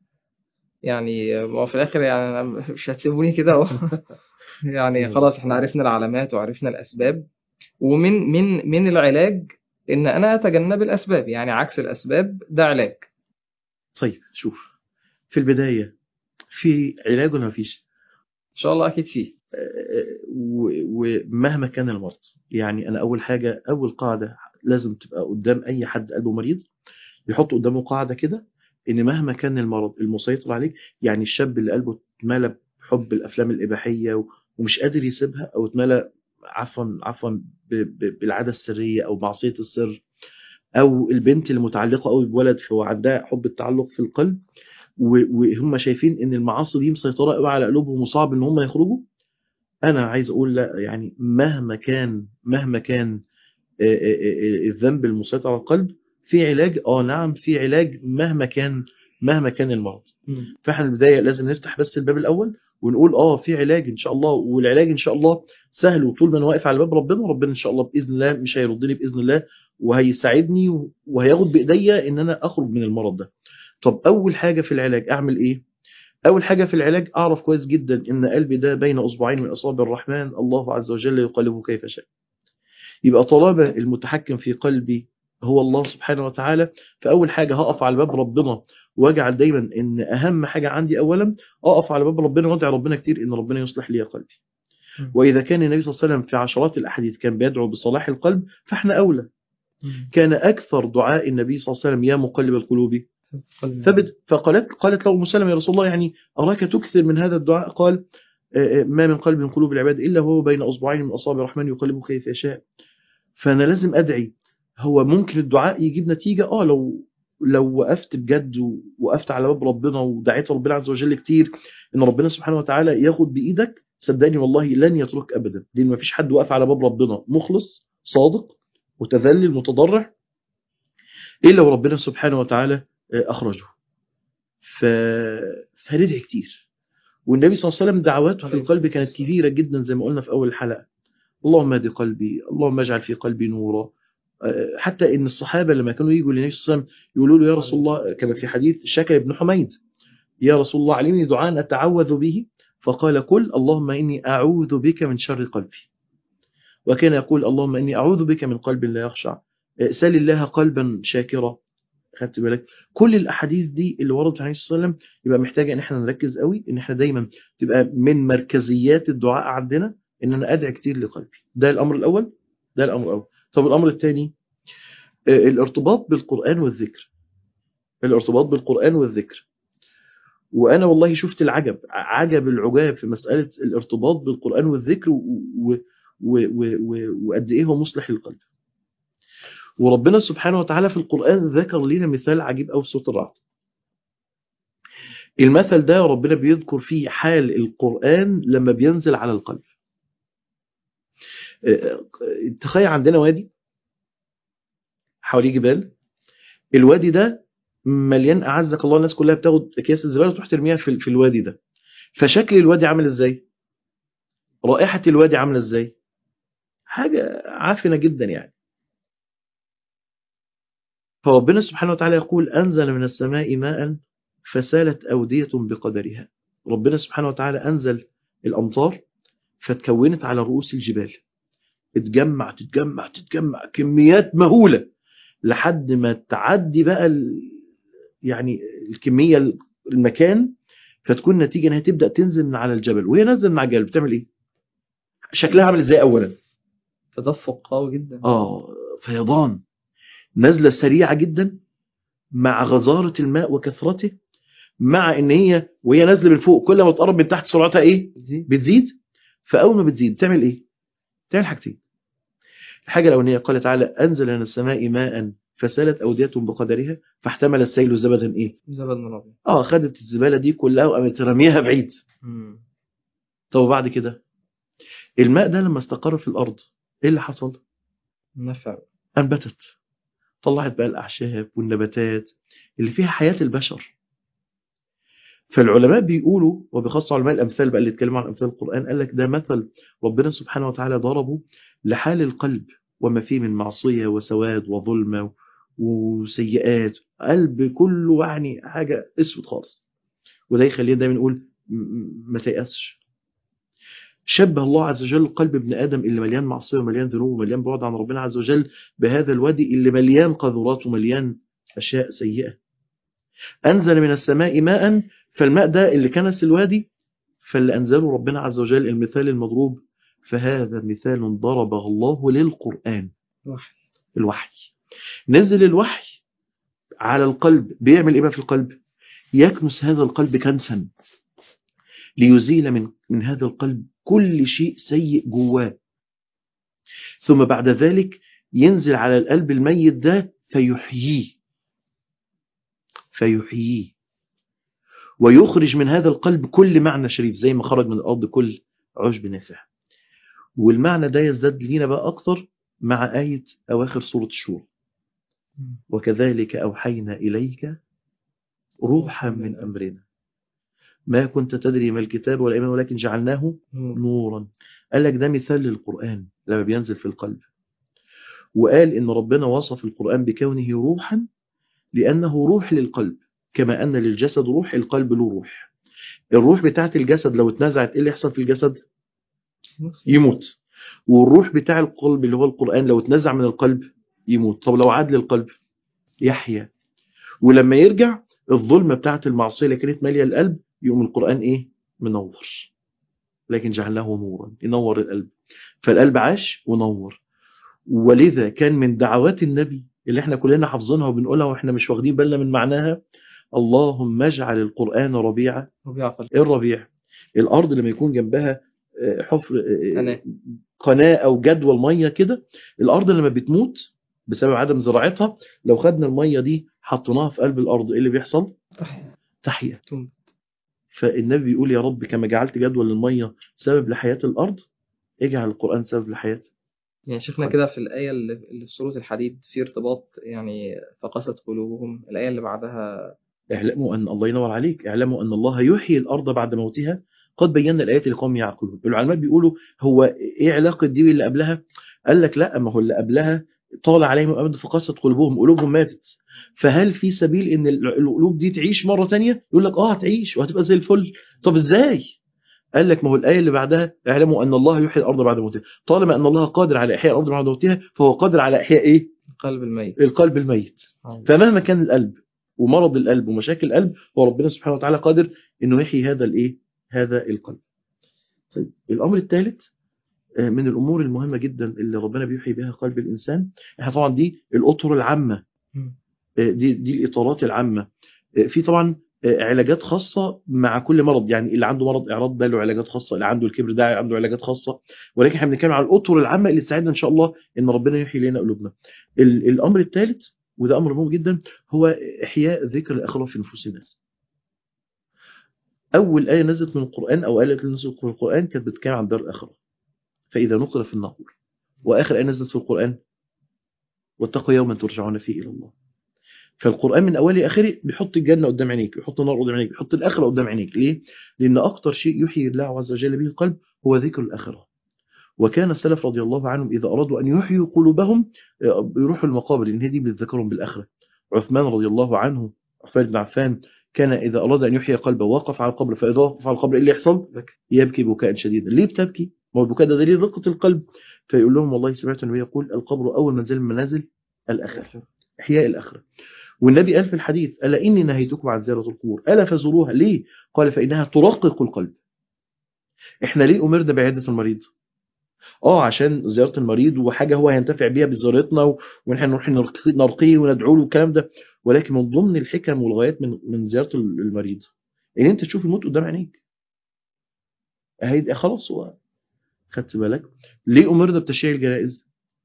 يعني آه، ما هو في الآخر يعني أنا مش هتسيبوني كده أهو. يعني خلاص احنا عرفنا العلامات وعرفنا الأسباب، ومن من من العلاج إن أنا أتجنب الأسباب، يعني عكس الأسباب ده علاج. طيب شوف، في البداية في علاج ولا مفيش؟ إن شاء الله أكيد فيه. و- ومهما كان المرض. يعني أنا أول حاجة أول قاعدة لازم تبقى قدام أي حد قلبه مريض، يحط قدامه قاعدة كده إن مهما كان المرض المسيطر عليك. يعني الشاب اللي قلبه اتملى بحب الأفلام الإباحية و- ومش قادر يسيبها، أو اتملى عفوا عفوا ب- ب- بالعادة السرية أو معصية السر، أو البنت اللي متعلقة قوي بولد فهو عندها حب التعلق في القلب، و- وهم شايفين إن المعاصي دي مسيطرة قوي على قلوبهم وصعب إن هم يخرجوا. أنا عايز أقول لا، يعني مهما كان مهما كان آه، آه، آه، الذنب المسيطر على القلب في علاج. اه نعم في علاج مهما كان مهما كان المرض. مم. فاحنا البدايه لازم نفتح بس الباب الاول ونقول اه في علاج ان شاء الله، والعلاج ان شاء الله سهل. وطول ما انا واقف على باب ربنا، ربنا ان شاء الله باذن الله مش هيردني باذن الله، وهيساعدني وهياخد بايديا ان انا اخرج من المرض ده. طب اول حاجه في العلاج اعمل ايه؟ اول حاجه في العلاج اعرف كويس جدا ان قلبي ده بين اصبعين من اصابع الرحمن، الله عز وجل يقلبه كيف شاء. يبقى طالما المتحكم في قلبي هو الله سبحانه وتعالى، فأول حاجة هقف على باب ربنا واجعل دايما ان اهم حاجه عندي اولا اقف على باب ربنا وادعي ربنا كتير ان ربنا يصلح لي قلبي. مم. واذا كان النبي صلى الله عليه وسلم في عشرات الاحاديث كان بيدعو بصلاح القلب فاحنا اولى. مم. كان اكثر دعاء النبي صلى الله عليه وسلم يا مقلب القلوب قلب. ثبت. فقالت قالت له ام سلمة يا رسول الله يعني اراك تكثر من هذا الدعاء. قال آه، آه، ما من قلب من قلوب العباد الا هو بين اصبعين من اصابع الرحمن يقلبه كيف يشاء. فانا لازم ادعي. هو ممكن الدعاء يجيب نتيجه اه لو لو وقفت بجد ووقفت على باب ربنا ودعيت ربنا عز وجل كتير ان ربنا سبحانه وتعالى ياخد بايدك، صدقني والله لن يترك ابدا، لان ما فيش حد واقف على باب ربنا مخلص صادق متذلل متضرع الا وربنا سبحانه وتعالى آه، اخرجه. ف... فندعي كتير. والنبي صلى الله عليه وسلم دعواته في القلب كانت كثيره جدا زي ما قلنا في اول الحلقه. اللهم اهد قلبي، اللهم اجعل في قلبي نورا. حتى ان الصحابه لما كانوا يجوا للنبي صلى الله عليه وسلم يقولوا له يا رسول الله، كما في حديث شكى ابن حميد، يا رسول الله علمني دعاء اتعوذ به، فقال قل اللهم اني اعوذ بك من شر قلبي. وكان يقول اللهم اني اعوذ بك من قلب لا يخشع، سل الله قلبا شاكرا. خدت بالك؟ كل الاحاديث دي اللي وردت عن النبي صلى الله عليه وسلم يبقى محتاجه ان احنا نركز قوي، ان احنا دايما تبقى من مركزيات الدعاء عندنا ان انا ادعي كتير لقلبي. ده الامر الاول. ده الامر الاول. طب الامر الثاني الارتباط بالقرآن والذكر. الارتباط بالقرآن والذكر. وأنا والله شفت العجب عجب العجاب في مسألة الارتباط بالقرآن والذكر وقد إيه هو مصلح للقلب. وربنا سبحانه وتعالى في القرآن ذكر لنا مثال عجيب أو سورة الرعد. المثل ده ربنا بيذكر فيه حال القرآن لما بينزل على القلب. تخيل عندنا وادي حواليه جبال، الوادي ده مليان اعزك الله، الناس كلها بتاخد اكياس الزباله وتروح ترميها في في الوادي ده. فشكل الوادي عامل ازاي؟ رائحه الوادي عامله ازاي؟ حاجه عافنه جدا يعني. فربنا سبحانه وتعالى يقول انزل من السماء ماء فسالت اوديه بقدرها. ربنا سبحانه وتعالى انزل الامطار فتكونت على رؤوس الجبال، تتجمع تتجمع تتجمع كميات مهوله لحد ما تعدي بقى ال... يعني الكميه المكان، فتكون نتيجة انها تبدأ تنزل من على الجبل. وهي نازله من على الجبل بتعمل ايه؟ شكلها عامل ازاي اولا؟ تدفق قوي جدا. اه فيضان، نازله سريعة جدا مع غزارة الماء وكثرته، مع ان هي وهي نازله من فوق كل ما تقرب من تحت سرعتها ايه؟ بتزيد. فاول ما بتزيد تعمل ايه؟ تعمل حاجتين. الحاجة الاولانية قال تعالى انزل من السماء ماء فسالت اودية بقدرها فاحتمل السيل زبدا ايه؟ زبد ربي. اه خدت الزبالة دي كلها وقامت رميها بعيد. مم. طب بعد كده الماء ده لما استقر في الارض ايه اللي حصل؟ نفع. انبتت، طلعت بقى الاعشاب والنباتات اللي فيها حياة البشر. فالعلماء بيقولوا وبخاصة علماء الامثال بقى اللي اتكلموا عن امثال القرآن قال لك ده مثل ربنا سبحانه وتعالى ضربه لحال القلب وما فيه من معصية وسواد وظلمة وسيئات، قلب كله يعني حاجة اسود خالص. وده يخلينا دايما نقول ما تيأسش. شبه الله عز وجل قلب ابن آدم اللي مليان معصية ومليان ذنوب ومليان بعد عن ربنا عز وجل بهذا الوادي اللي مليان قذورات ومليان أشياء سيئة. أنزل من السماء ماء، فالماء ده اللي كنس الوادي، فاللي أنزله ربنا عز وجل المثال المضروب. فهذا مثال ضربه الله للقرآن. وحي. الوحي نزل الوحي على القلب بيعمل إيه بقى في القلب؟ يكنس هذا القلب كنسا ليزيل من من هذا القلب كل شيء سيء جواه. ثم بعد ذلك ينزل على القلب الميت ده فيحييه فيحييه ويخرج من هذا القلب كل معنى شريف زي ما خرج من الأرض كل عشب نافع. والمعنى ده يزداد لينا بقى أكتر مع آية أواخر سورة الشورى وكذلك أوحينا إليك روحا من أمرنا ما كنت تدري ما الكتاب ولا إيمان ولكن جعلناه نورا. قال لك ده مثال للقرآن لما بينزل في القلب. وقال إن ربنا وصف القرآن بكونه روحا لأنه روح للقلب كما أن للجسد روح القلب له روح. الروح بتاعت الجسد لو اتنزعت إيه اللي يحصل في الجسد؟ يموت. والروح بتاع القلب اللي هو القرآن لو اتنزع من القلب يموت. طب لو عاد للقلب يحيا. ولما يرجع الظلمة بتاعت المعصية اللي كانت مالية القلب يقوم القرآن إيه؟ منور. لكن جعلناه نورا، ينور القلب. فالقلب عاش ونور. ولذا كان من دعوات النبي اللي احنا كلنا حافظينها وبنقولها واحنا مش واخدين بالنا من معناها: اللهم اجعل القرآن ربيع. ربيع قلب. ايه الربيع؟ الارض لما يكون جنبها آه، حفر آه، قناة. قناة او جدول مية كده، الارض لما بتموت بسبب عدم زراعتها، لو خدنا المية دي حطيناها في قلب الارض، ايه اللي بيحصل؟ تحيا. تحيا. تم. فالنبي بيقول: يا رب كما جعلت جدول المية سبب لحياة الارض، اجعل القرآن سبب لحياة. يعني شيخنا كده في الآية اللي اللي في سورة الحديد في ارتباط، يعني فقست قلوبهم، الآية اللي بعدها اعلموا أن الله ينور عليك، اعلموا أن الله يحيي الأرض بعد موتها قد بينا الآيات لقوم يعقلون. العلماء بيقولوا هو إيه علاقة دي باللي قبلها؟ قال لك لا، ما هو اللي قبلها طال عليهم الأمد فقست قلوبهم، قلوبهم ماتت. فهل في سبيل إن القلوب دي تعيش مرة تانية؟ يقول لك آه هتعيش وهتبقى زي الفل. طب إزاي؟ قال لك ما هو الآية اللي بعدها: اعلموا أن الله يحيي الأرض بعد موتها. طالما أن الله قادر على إحياء الأرض بعد موتها، فهو قادر على إحياء إيه؟ القلب الميت. القلب الميت. آه. فمهما كان القلب ومرض القلب ومشاكل القلب، هو ربنا سبحانه وتعالى قادر انه يحيي هذا الايه؟ هذا القلب. طيب الامر الثالث من الامور المهمه جدا اللي ربنا بيحيي بها قلب الانسان، احنا طبعا دي الاطر العامه، مم. دي دي الاطارات العامه. في طبعا علاجات خاصه مع كل مرض، يعني اللي عنده مرض اعراض ده له علاجات خاصه، اللي عنده الكبر ده عنده علاجات خاصه، ولكن احنا بنتكلم على الاطر العامه اللي تساعدنا ان شاء الله ان ربنا يحيي لنا قلوبنا. ال- الامر الثالث وده امر مهم جدا هو احياء ذكر الاخره في نفوس الناس. اول ايه نزلت من القران او ايه نزلت من القران كانت بتتكلم عن دار الاخره، فاذا نقر في الناقور. واخر ايه نزلت في القران: واتقوا يوما ترجعون فيه الى الله. فالقرآن من أوله لآخره بيحط الجنة قدام عينيك، بيحط النار قدام عينيك، بيحط الآخرة قدام عينيك. ليه؟ لأن أكتر شيء يحيي الله عز وجل به القلب هو ذكر الآخرة. وكان السلف رضي الله عنهم إذا أرادوا أن يحيوا قلوبهم يروحوا المقابر، لأن هذه بتذكرهم بالآخرة. عثمان رضي الله عنه، عثمان بن عفان، كان إذا أراد أن يحيي قلبه وقف على القبر، فإذا وقف على القبر إيه اللي يحصل؟ يبكي بكاء شديدا. ليه بتبكي؟ ما هو البكاء ده دليل رقة القلب. فيقول لهم: والله سمعت النبي يقول القبر أول منزل من منازل الآخرة، إحياء الآخرة. والنبي قال في الحديث: ألا إني نهيتكم عن زيارة القبور ألا فزوروها. ليه؟ قال: فإنها ترقق القلب. إحنا ليه أمرنا بعيادة المريض؟ آه عشان زيارة المريض وحاجة هو هينتفع بيها بزيارتنا و- ونحن نروح نرقي- نرقيه وندعو له والكلام ده، ولكن من ضمن الحكم والغايات من من زيارة المريض إن أنت تشوف الموت قدام عينيك. هيدا خلاص هو. خدت بالك؟ ليه أمرنا بتشييع الجنائز؟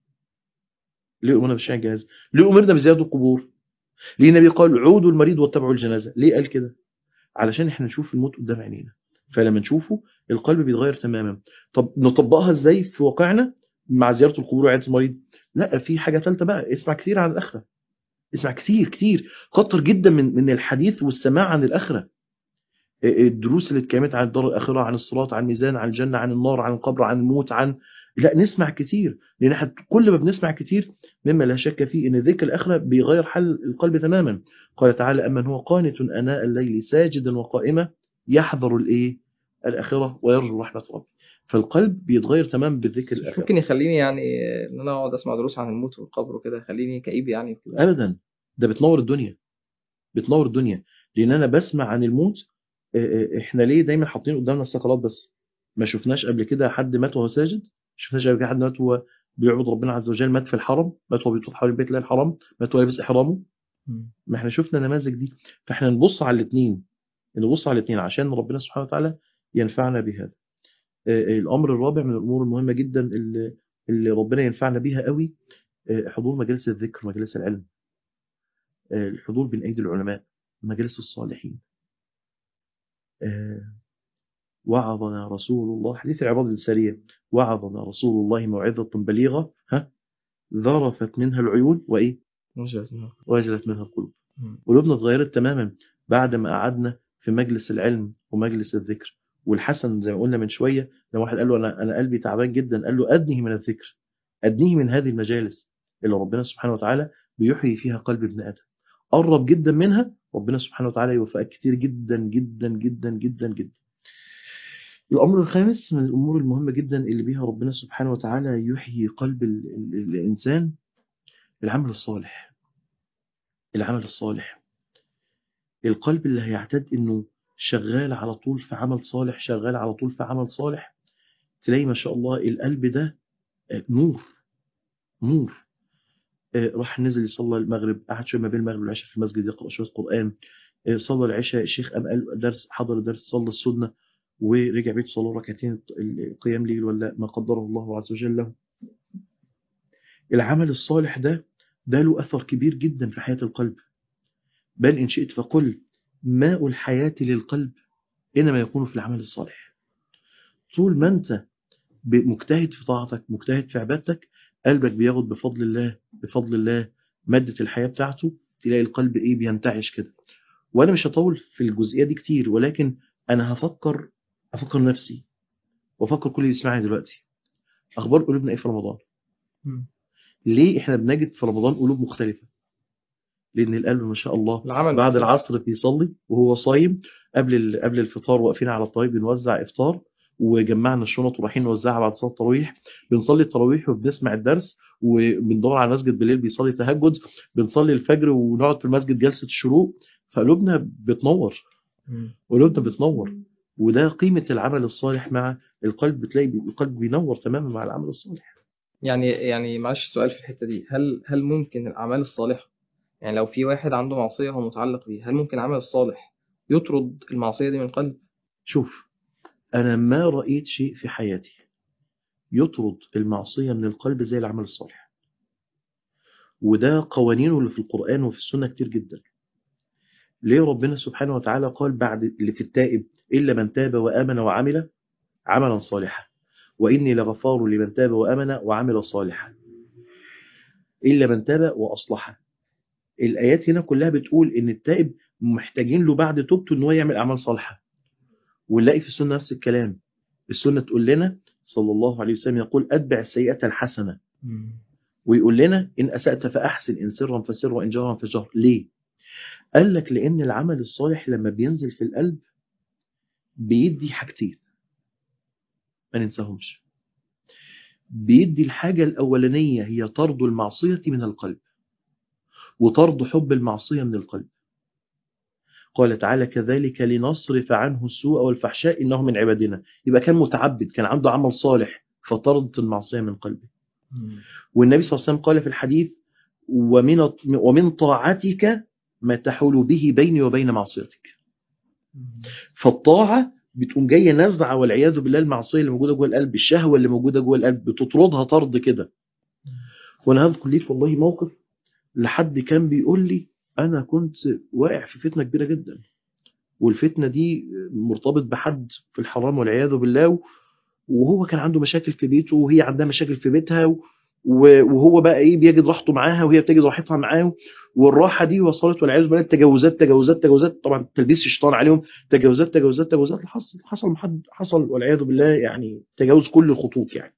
ليه أمرنا بتشييع الجنائز؟ ليه أمرنا بزيارة القبور؟ ليه النبي قال: عودوا المريض واتبعوا الجنازة؟ ليه قال كده؟ علشان احنا نشوف الموت قدام عينينا، فلما نشوفه القلب بيتغير تماما. طب نطبقها ازاي في واقعنا مع زيارة القبور وعيادة المريض؟ لا، في حاجة ثالثة بقى: اسمع كثير عن الآخرة. اسمع كثير كثير، كتر جدا من من الحديث والسماع عن الآخرة. الدروس اللي اتكلمت عن الدار الآخرة، عن الصراط، عن الميزان، عن الجنة، عن النار، عن القبر، عن الموت، عن لا نسمع كثير، لأن احنا كل ما بنسمع كثير مما لا شك فيه ان ذكر الآخرة بيغير حال القلب تماما. قال تعالى: أمن هو قانت آناء الليل ساجدا وقائما يحذر الايه؟ الآخرة ويرجو رحمة ربه. فالقلب بيتغير تماما بالذكر بس مش الآخرة. ممكن يخليني يعني ان انا اقعد اسمع دروس عن الموت والقبر وكده يخليني كئيب يعني وكده. أبدا، ده بتنور الدنيا، بتنور الدنيا. لأن أنا بسمع عن الموت. اه، اه، احنا ليه دايما حاطين قدامنا السكرات بس؟ ما شفناش قبل كده حد مات وهو ساجد؟ ما شفناش قبل كده حد مات وهو بيعبد ربنا عز وجل، مات في الحرم، مات وهو بيطوف حول بيت الله الحرام، مات وهو لابس إحرامه. مم. ما احنا شفنا نماذج دي. فاحنا نبص على الاثنين، نبص على الاثنين عشان ربنا سبحانه وتعالى ينفعنا بهذا. اه، اه، الأمر الرابع من الأمور المهمة جدا اللي, اللي ربنا ينفعنا بيها قوي: اه، حضور مجالس الذكر، مجالس العلم، اه، الحضور بين أيدي العلماء، مجالس الصالحين. اه، وعظنا رسول الله، حديث العباد السرية: وعظنا رسول الله موعظة بليغة، ها، ذرفت منها العيون وإيه؟ مش لازم. وجلت منها القلوب. مم. قلوبنا اتغيرت تماما بعد ما قعدنا في مجلس العلم ومجلس الذكر. والحسن زي ما قلنا من شوية، لما واحد قال له أنا أنا قلبي تعبان جدا، قال له: أدنه من الذكر، أدنه من هذه المجالس اللي ربنا سبحانه وتعالى بيحيي فيها قلب ابن آدم. قرب جدا منها، ربنا سبحانه وتعالى يوفقك كتير جدا جدا جدا جدا جدا. الأمر الخامس من الأمور المهمة جدا اللي بيها ربنا سبحانه وتعالى يحيي قلب ال ال الإنسان: العمل الصالح. العمل الصالح. القلب اللي هيعتاد انه شغال على طول في عمل صالح، شغال على طول في عمل صالح، تلاقي ما شاء الله القلب ده نور نور. راح نزل يصلى المغرب، قعد شويه ما بين المغرب والعشاء في المسجد يقرأ شويه قرآن. صلى العشاء، الشيخ قام قال درس، حضر درس، صلى السنة، ورجع بيته صلى ركعتين القيام ليل ولا ما قدره الله عز وجل له. العمل الصالح ده ده له أثر كبير جدا في حياة القلب. بل إن شئت فقل ماء الحياة للقلب إنما يكون في العمل الصالح. طول ما أنت مجتهد في طاعتك، مجتهد في عبادتك، قلبك بياخد بفضل الله بفضل الله مادة الحياة بتاعته، تلاقي القلب إيه بينتعش كده. وأنا مش هطول في الجزئية دي كتير، ولكن أنا هفكر أفكر نفسي وأفكر كل اللي يسمعني دلوقتي، أخبار قلوبنا إيه في رمضان؟ م. ليه إحنا بنجد في رمضان قلوب مختلفة؟ لأن القلب ما شاء الله العمل بعد مختلف. العصر بيصلي وهو صايم، قبل قبل الفطار واقفين على الطريق بنوزع إفطار، وجمعنا الشنط ورايحين نوزعها بعد صلاة التراويح، بنصلي التراويح وبنسمع الدرس، وبندور على المسجد بالليل بيصلي تهجد، بنصلي الفجر ونقعد في المسجد جلسة الشروق. فقلوبنا بتنور، م. قلوبنا بتنور. وده قيمة العمل الصالح مع القلب، بتلاقي القلب بينور تماما مع العمل الصالح. يعني يعني معلش سؤال في الحتة دي، هل هل ممكن الأعمال الصالحة، يعني لو في واحد عنده معصية هو متعلق بيها، هل ممكن العمل الصالح يطرد المعصية دي من القلب؟ شوف، أنا ما رأيت شيء في حياتي يطرد المعصية من القلب زي العمل الصالح. وده قوانينه اللي في القرآن وفي السنة كتير جدا. ليه ربنا سبحانه وتعالى قال بعد اللي في التائب إلا من تاب وآمن وعمل عملا صالحا وإني لغفار لمن تاب وآمن وعمل صالحا إلا من تاب وأصلح. الآيات هنا كلها بتقول إن التائب محتاجين له بعد توبته إن هو يعمل أعمال صالحة. ونلاقي في السنة نفس الكلام. السنة تقول لنا صلى الله عليه وسلم يقول أتبع السيئة الحسنة، ويقول لنا إن أسأت فأحسن، إن سرا فسر وإن جهرا فجهر. ليه؟ قال لك لأن العمل الصالح لما بينزل في القلب بيدي حاجتين ما ننساهمش. بيدي الحاجة الأولانية هي طرد المعصية من القلب، وطرد حب المعصية من القلب. قال تعالى كذلك لنصرف عنه السوء والفحشاء إنه من عبادنا. يبقى كان متعبد، كان عنده عمل صالح فطردت المعصية من قلبه. والنبي صلى الله عليه وسلم قال في الحديث ومن ومن طاعتك ما تحول به بيني وبين معصيتك. فالطاعة بتقوم جايه نزعه والعياذ بالله المعصيه اللي موجوده جوه القلب، الشهوه اللي موجوده جوه القلب بتطردها طرد كده. وانا هذكر ليك والله موقف لحد كان بيقول لي انا كنت واقع في فتنه كبيره جدا، والفتنه دي مرتبط بحد في الحرام والعياذ بالله، وهو كان عنده مشاكل في بيته وهي عندها مشاكل في بيتها، وهو بقى ايه بيجد راحته معاها وهي بتجد راحتها معاه، والراحه دي وصلت والعياذ بالله تجاوزات تجاوزات تجاوزات، طبعا تلبيس الشيطان عليهم، تجاوزات تجاوزات تجاوزات حصل حصل حد حصل والعياذ بالله يعني تجاوز كل الخطوط يعني.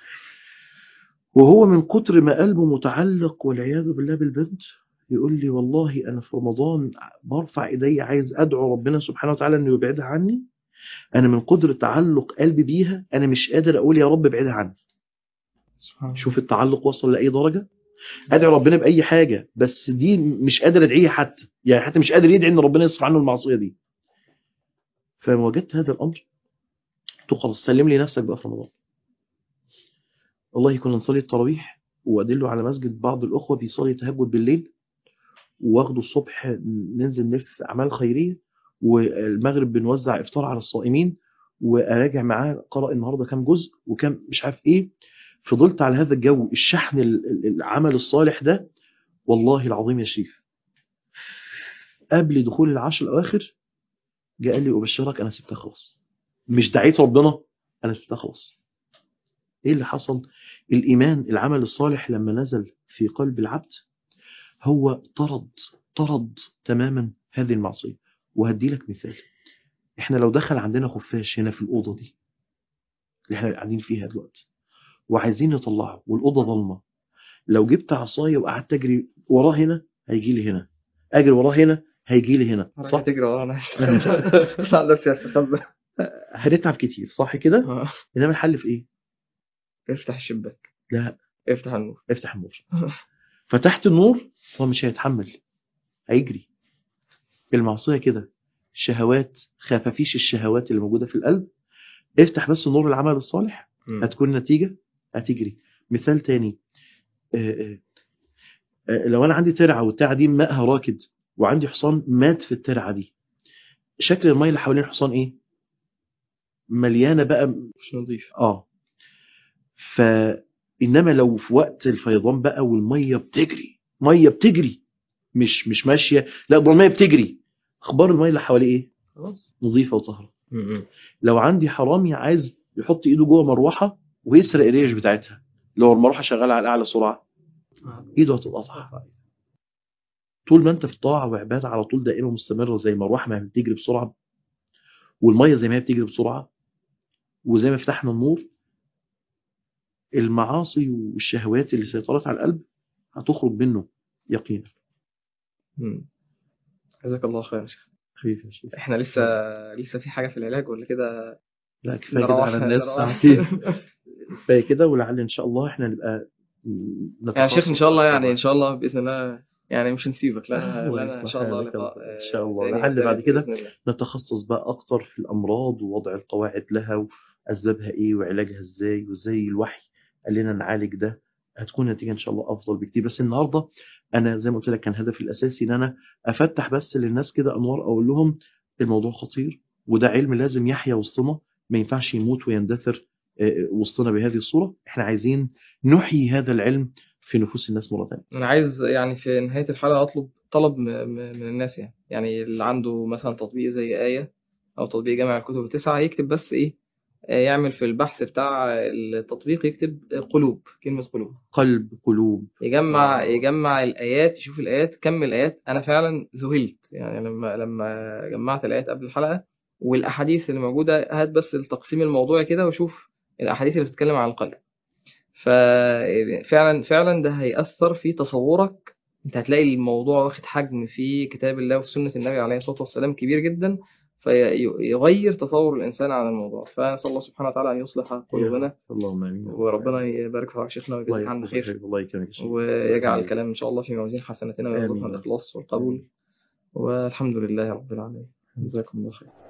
وهو من كتر ما قلبه متعلق والعياذ بالله بالبنت يقول لي والله انا في رمضان برفع ايدي عايز ادعو ربنا سبحانه وتعالى انه يبعدها عني، انا من قدر تعلق قلبي بيها انا مش قادر اقول يا رب ابعدها عني. شوف التعلق وصل لاي درجه. ادعي ربنا باي حاجه بس دي مش قادر ادعيها حتى، يعني حتى مش قادر يدعي ان ربنا يصرف عنه المعصيه دي. فلما وجدت هذا الامر قلت خلاص سلم لي نفسك بقى في رمضان. والله كنا نصلي التراويح وادله على مسجد بعض الاخوه بيصلي تهجد بالليل، واخده الصبح ننزل نلف اعمال خيريه، والمغرب بنوزع افطار على الصائمين، واراجع معاه قرأ النهارده كام جزء وكام مش عارف ايه. فضلت على هذا الجو الشحن العمل الصالح ده. والله العظيم يا شريف قبل دخول العشر الاواخر جاء قال لي أبشرك أنا سبتها خلاص، مش دعيت ربنا أنا سبتها خلاص. إيه اللي حصل؟ الإيمان العمل الصالح لما نزل في قلب العبد هو طرد طرد تماما هذه المعصية. وهدي لك مثال، إحنا لو دخل عندنا خفاش هنا في الأوضة دي اللي إحنا قاعدين فيها دلوقتي وعايزين نطلعه والأوضة ظلمة، لو جبت عصاية وقعدت أجري وراه هنا هيجي لي هنا، أجري وراه هنا هيجي لي هنا، صح؟ تجري ورانا لا بس يستخبى. هنتعب كتير صح كده؟ إنما الحل في إيه؟ افتح الشباك. لا افتح النور. افتح النور. فتحت النور هو مش هيتحمل هيجري. المعصية كده شهوات، خفافيش الشهوات اللي موجودة في القلب. افتح بس نور العمل الصالح، مم. هتكون نتيجة هتجري. مثال تاني، آه، آه، آه، لو أنا عندي ترعة والترعة دي ماءها راكد وعندي حصان مات في الترعة دي، شكل المية اللي حوالين الحصان إيه؟ مليانة بقى. مش نظيف. آه فإنما لو في وقت الفيضان بقى والمية بتجري، مية بتجري، مش مش ماشية، لا ده المية بتجري، أخبار المية اللي حواليه إيه؟ خلاص. نظيفة وطهرة. مم. لو عندي حرامي عايز يحط إيده جوه مروحة ويسرق الريش بتاعتها، لو المروحة شغالة على أعلى سرعة إيده هتتقطع. طول ما أنت في طاعة وعبادة على طول دائمة مستمرة، زي مروحة ما بتجري بسرعة، والمية زي ما هي بتجري بسرعة، وزي ما فتحنا النور، المعاصي والشهوات اللي سيطرت على القلب هتخرج منه يقينا. مم. جزاك الله خير يا شيخ. خفيف يا شيخ. احنا لسه لسه في حاجة في العلاج ولا كده؟ لا كفاية كده على نروح الناس نروح ساعتين. كفاية كده، ولعل إن شاء الله إحنا نبقى يعني يا شيخ ان شاء نتخصص الله، أكتر يعني ان بقى. شاء الله باذن الله، يعني مش هنسيبك لنا الله لنا ان يصلح شاء الله حالك يا لقاء رب. إن شاء آه، الله تاني لعل بعد وثالث كده باذن الله. نتخصص بقى أكتر في الأمراض ووضع القواعد لها وأسبابها إيه وعلاجها إزاي، وإزاي الوحي قال لنا نعالج ده. هتكون النتيجة إن شاء الله أفضل بكتير. بس النهاردة أنا زي ما قلت لك كان هدفي الأساسي إن أنا أفتح بس للناس كده أنوار، أقول لهم الموضوع خطير، وده علم لازم يحيا وسطنا، ما ينفعش يموت ويندثر آه، وسطنا بهذه الصورة. إحنا عايزين نحيي هذا العلم في نفوس الناس مرة ثانية. انا عايز يعني في نهايه الحلقه اطلب طلب م- م- من الناس، يعني يعني اللي عنده مثلا تطبيق زي آية او تطبيق جامع الكتب التسعه، يكتب بس ايه، آه، يعمل في البحث بتاع التطبيق يكتب قلوب، كلمه قلوب، قلب قلوب. يجمع يجمع الآيات، يشوف الآيات، كم الآيات. أنا فعلا ذهلت يعني لما لما جمعت الآيات قبل الحلقة والأحاديث اللي موجودة. هات بس التقسيم الموضوعي كده وشوف الأحاديث اللي بتتكلم عن القلب. ففعلا فعلا ده هيأثر في تصورك. أنت هتلاقي الموضوع واخد حجم في كتاب الله وفي سنة النبي عليه الصلاة والسلام كبير جدا، فيغير تصور الإنسان عن الموضوع. فنسأل الله سبحانه وتعالى أن يصلح يا قلوبنا، اللهم امين. وربنا يبارك في شيخنا الله ويجزيك عنا يحفظك خير، حبيبي. الله يكرمك يا شيخ. الله ويجعل يخليك. الكلام إن شاء الله في موازين حسناتنا، ويرزقنا امين يا رب. الإخلاص والقبول. والحمد لله رب العالمين. جزاكم الله خير.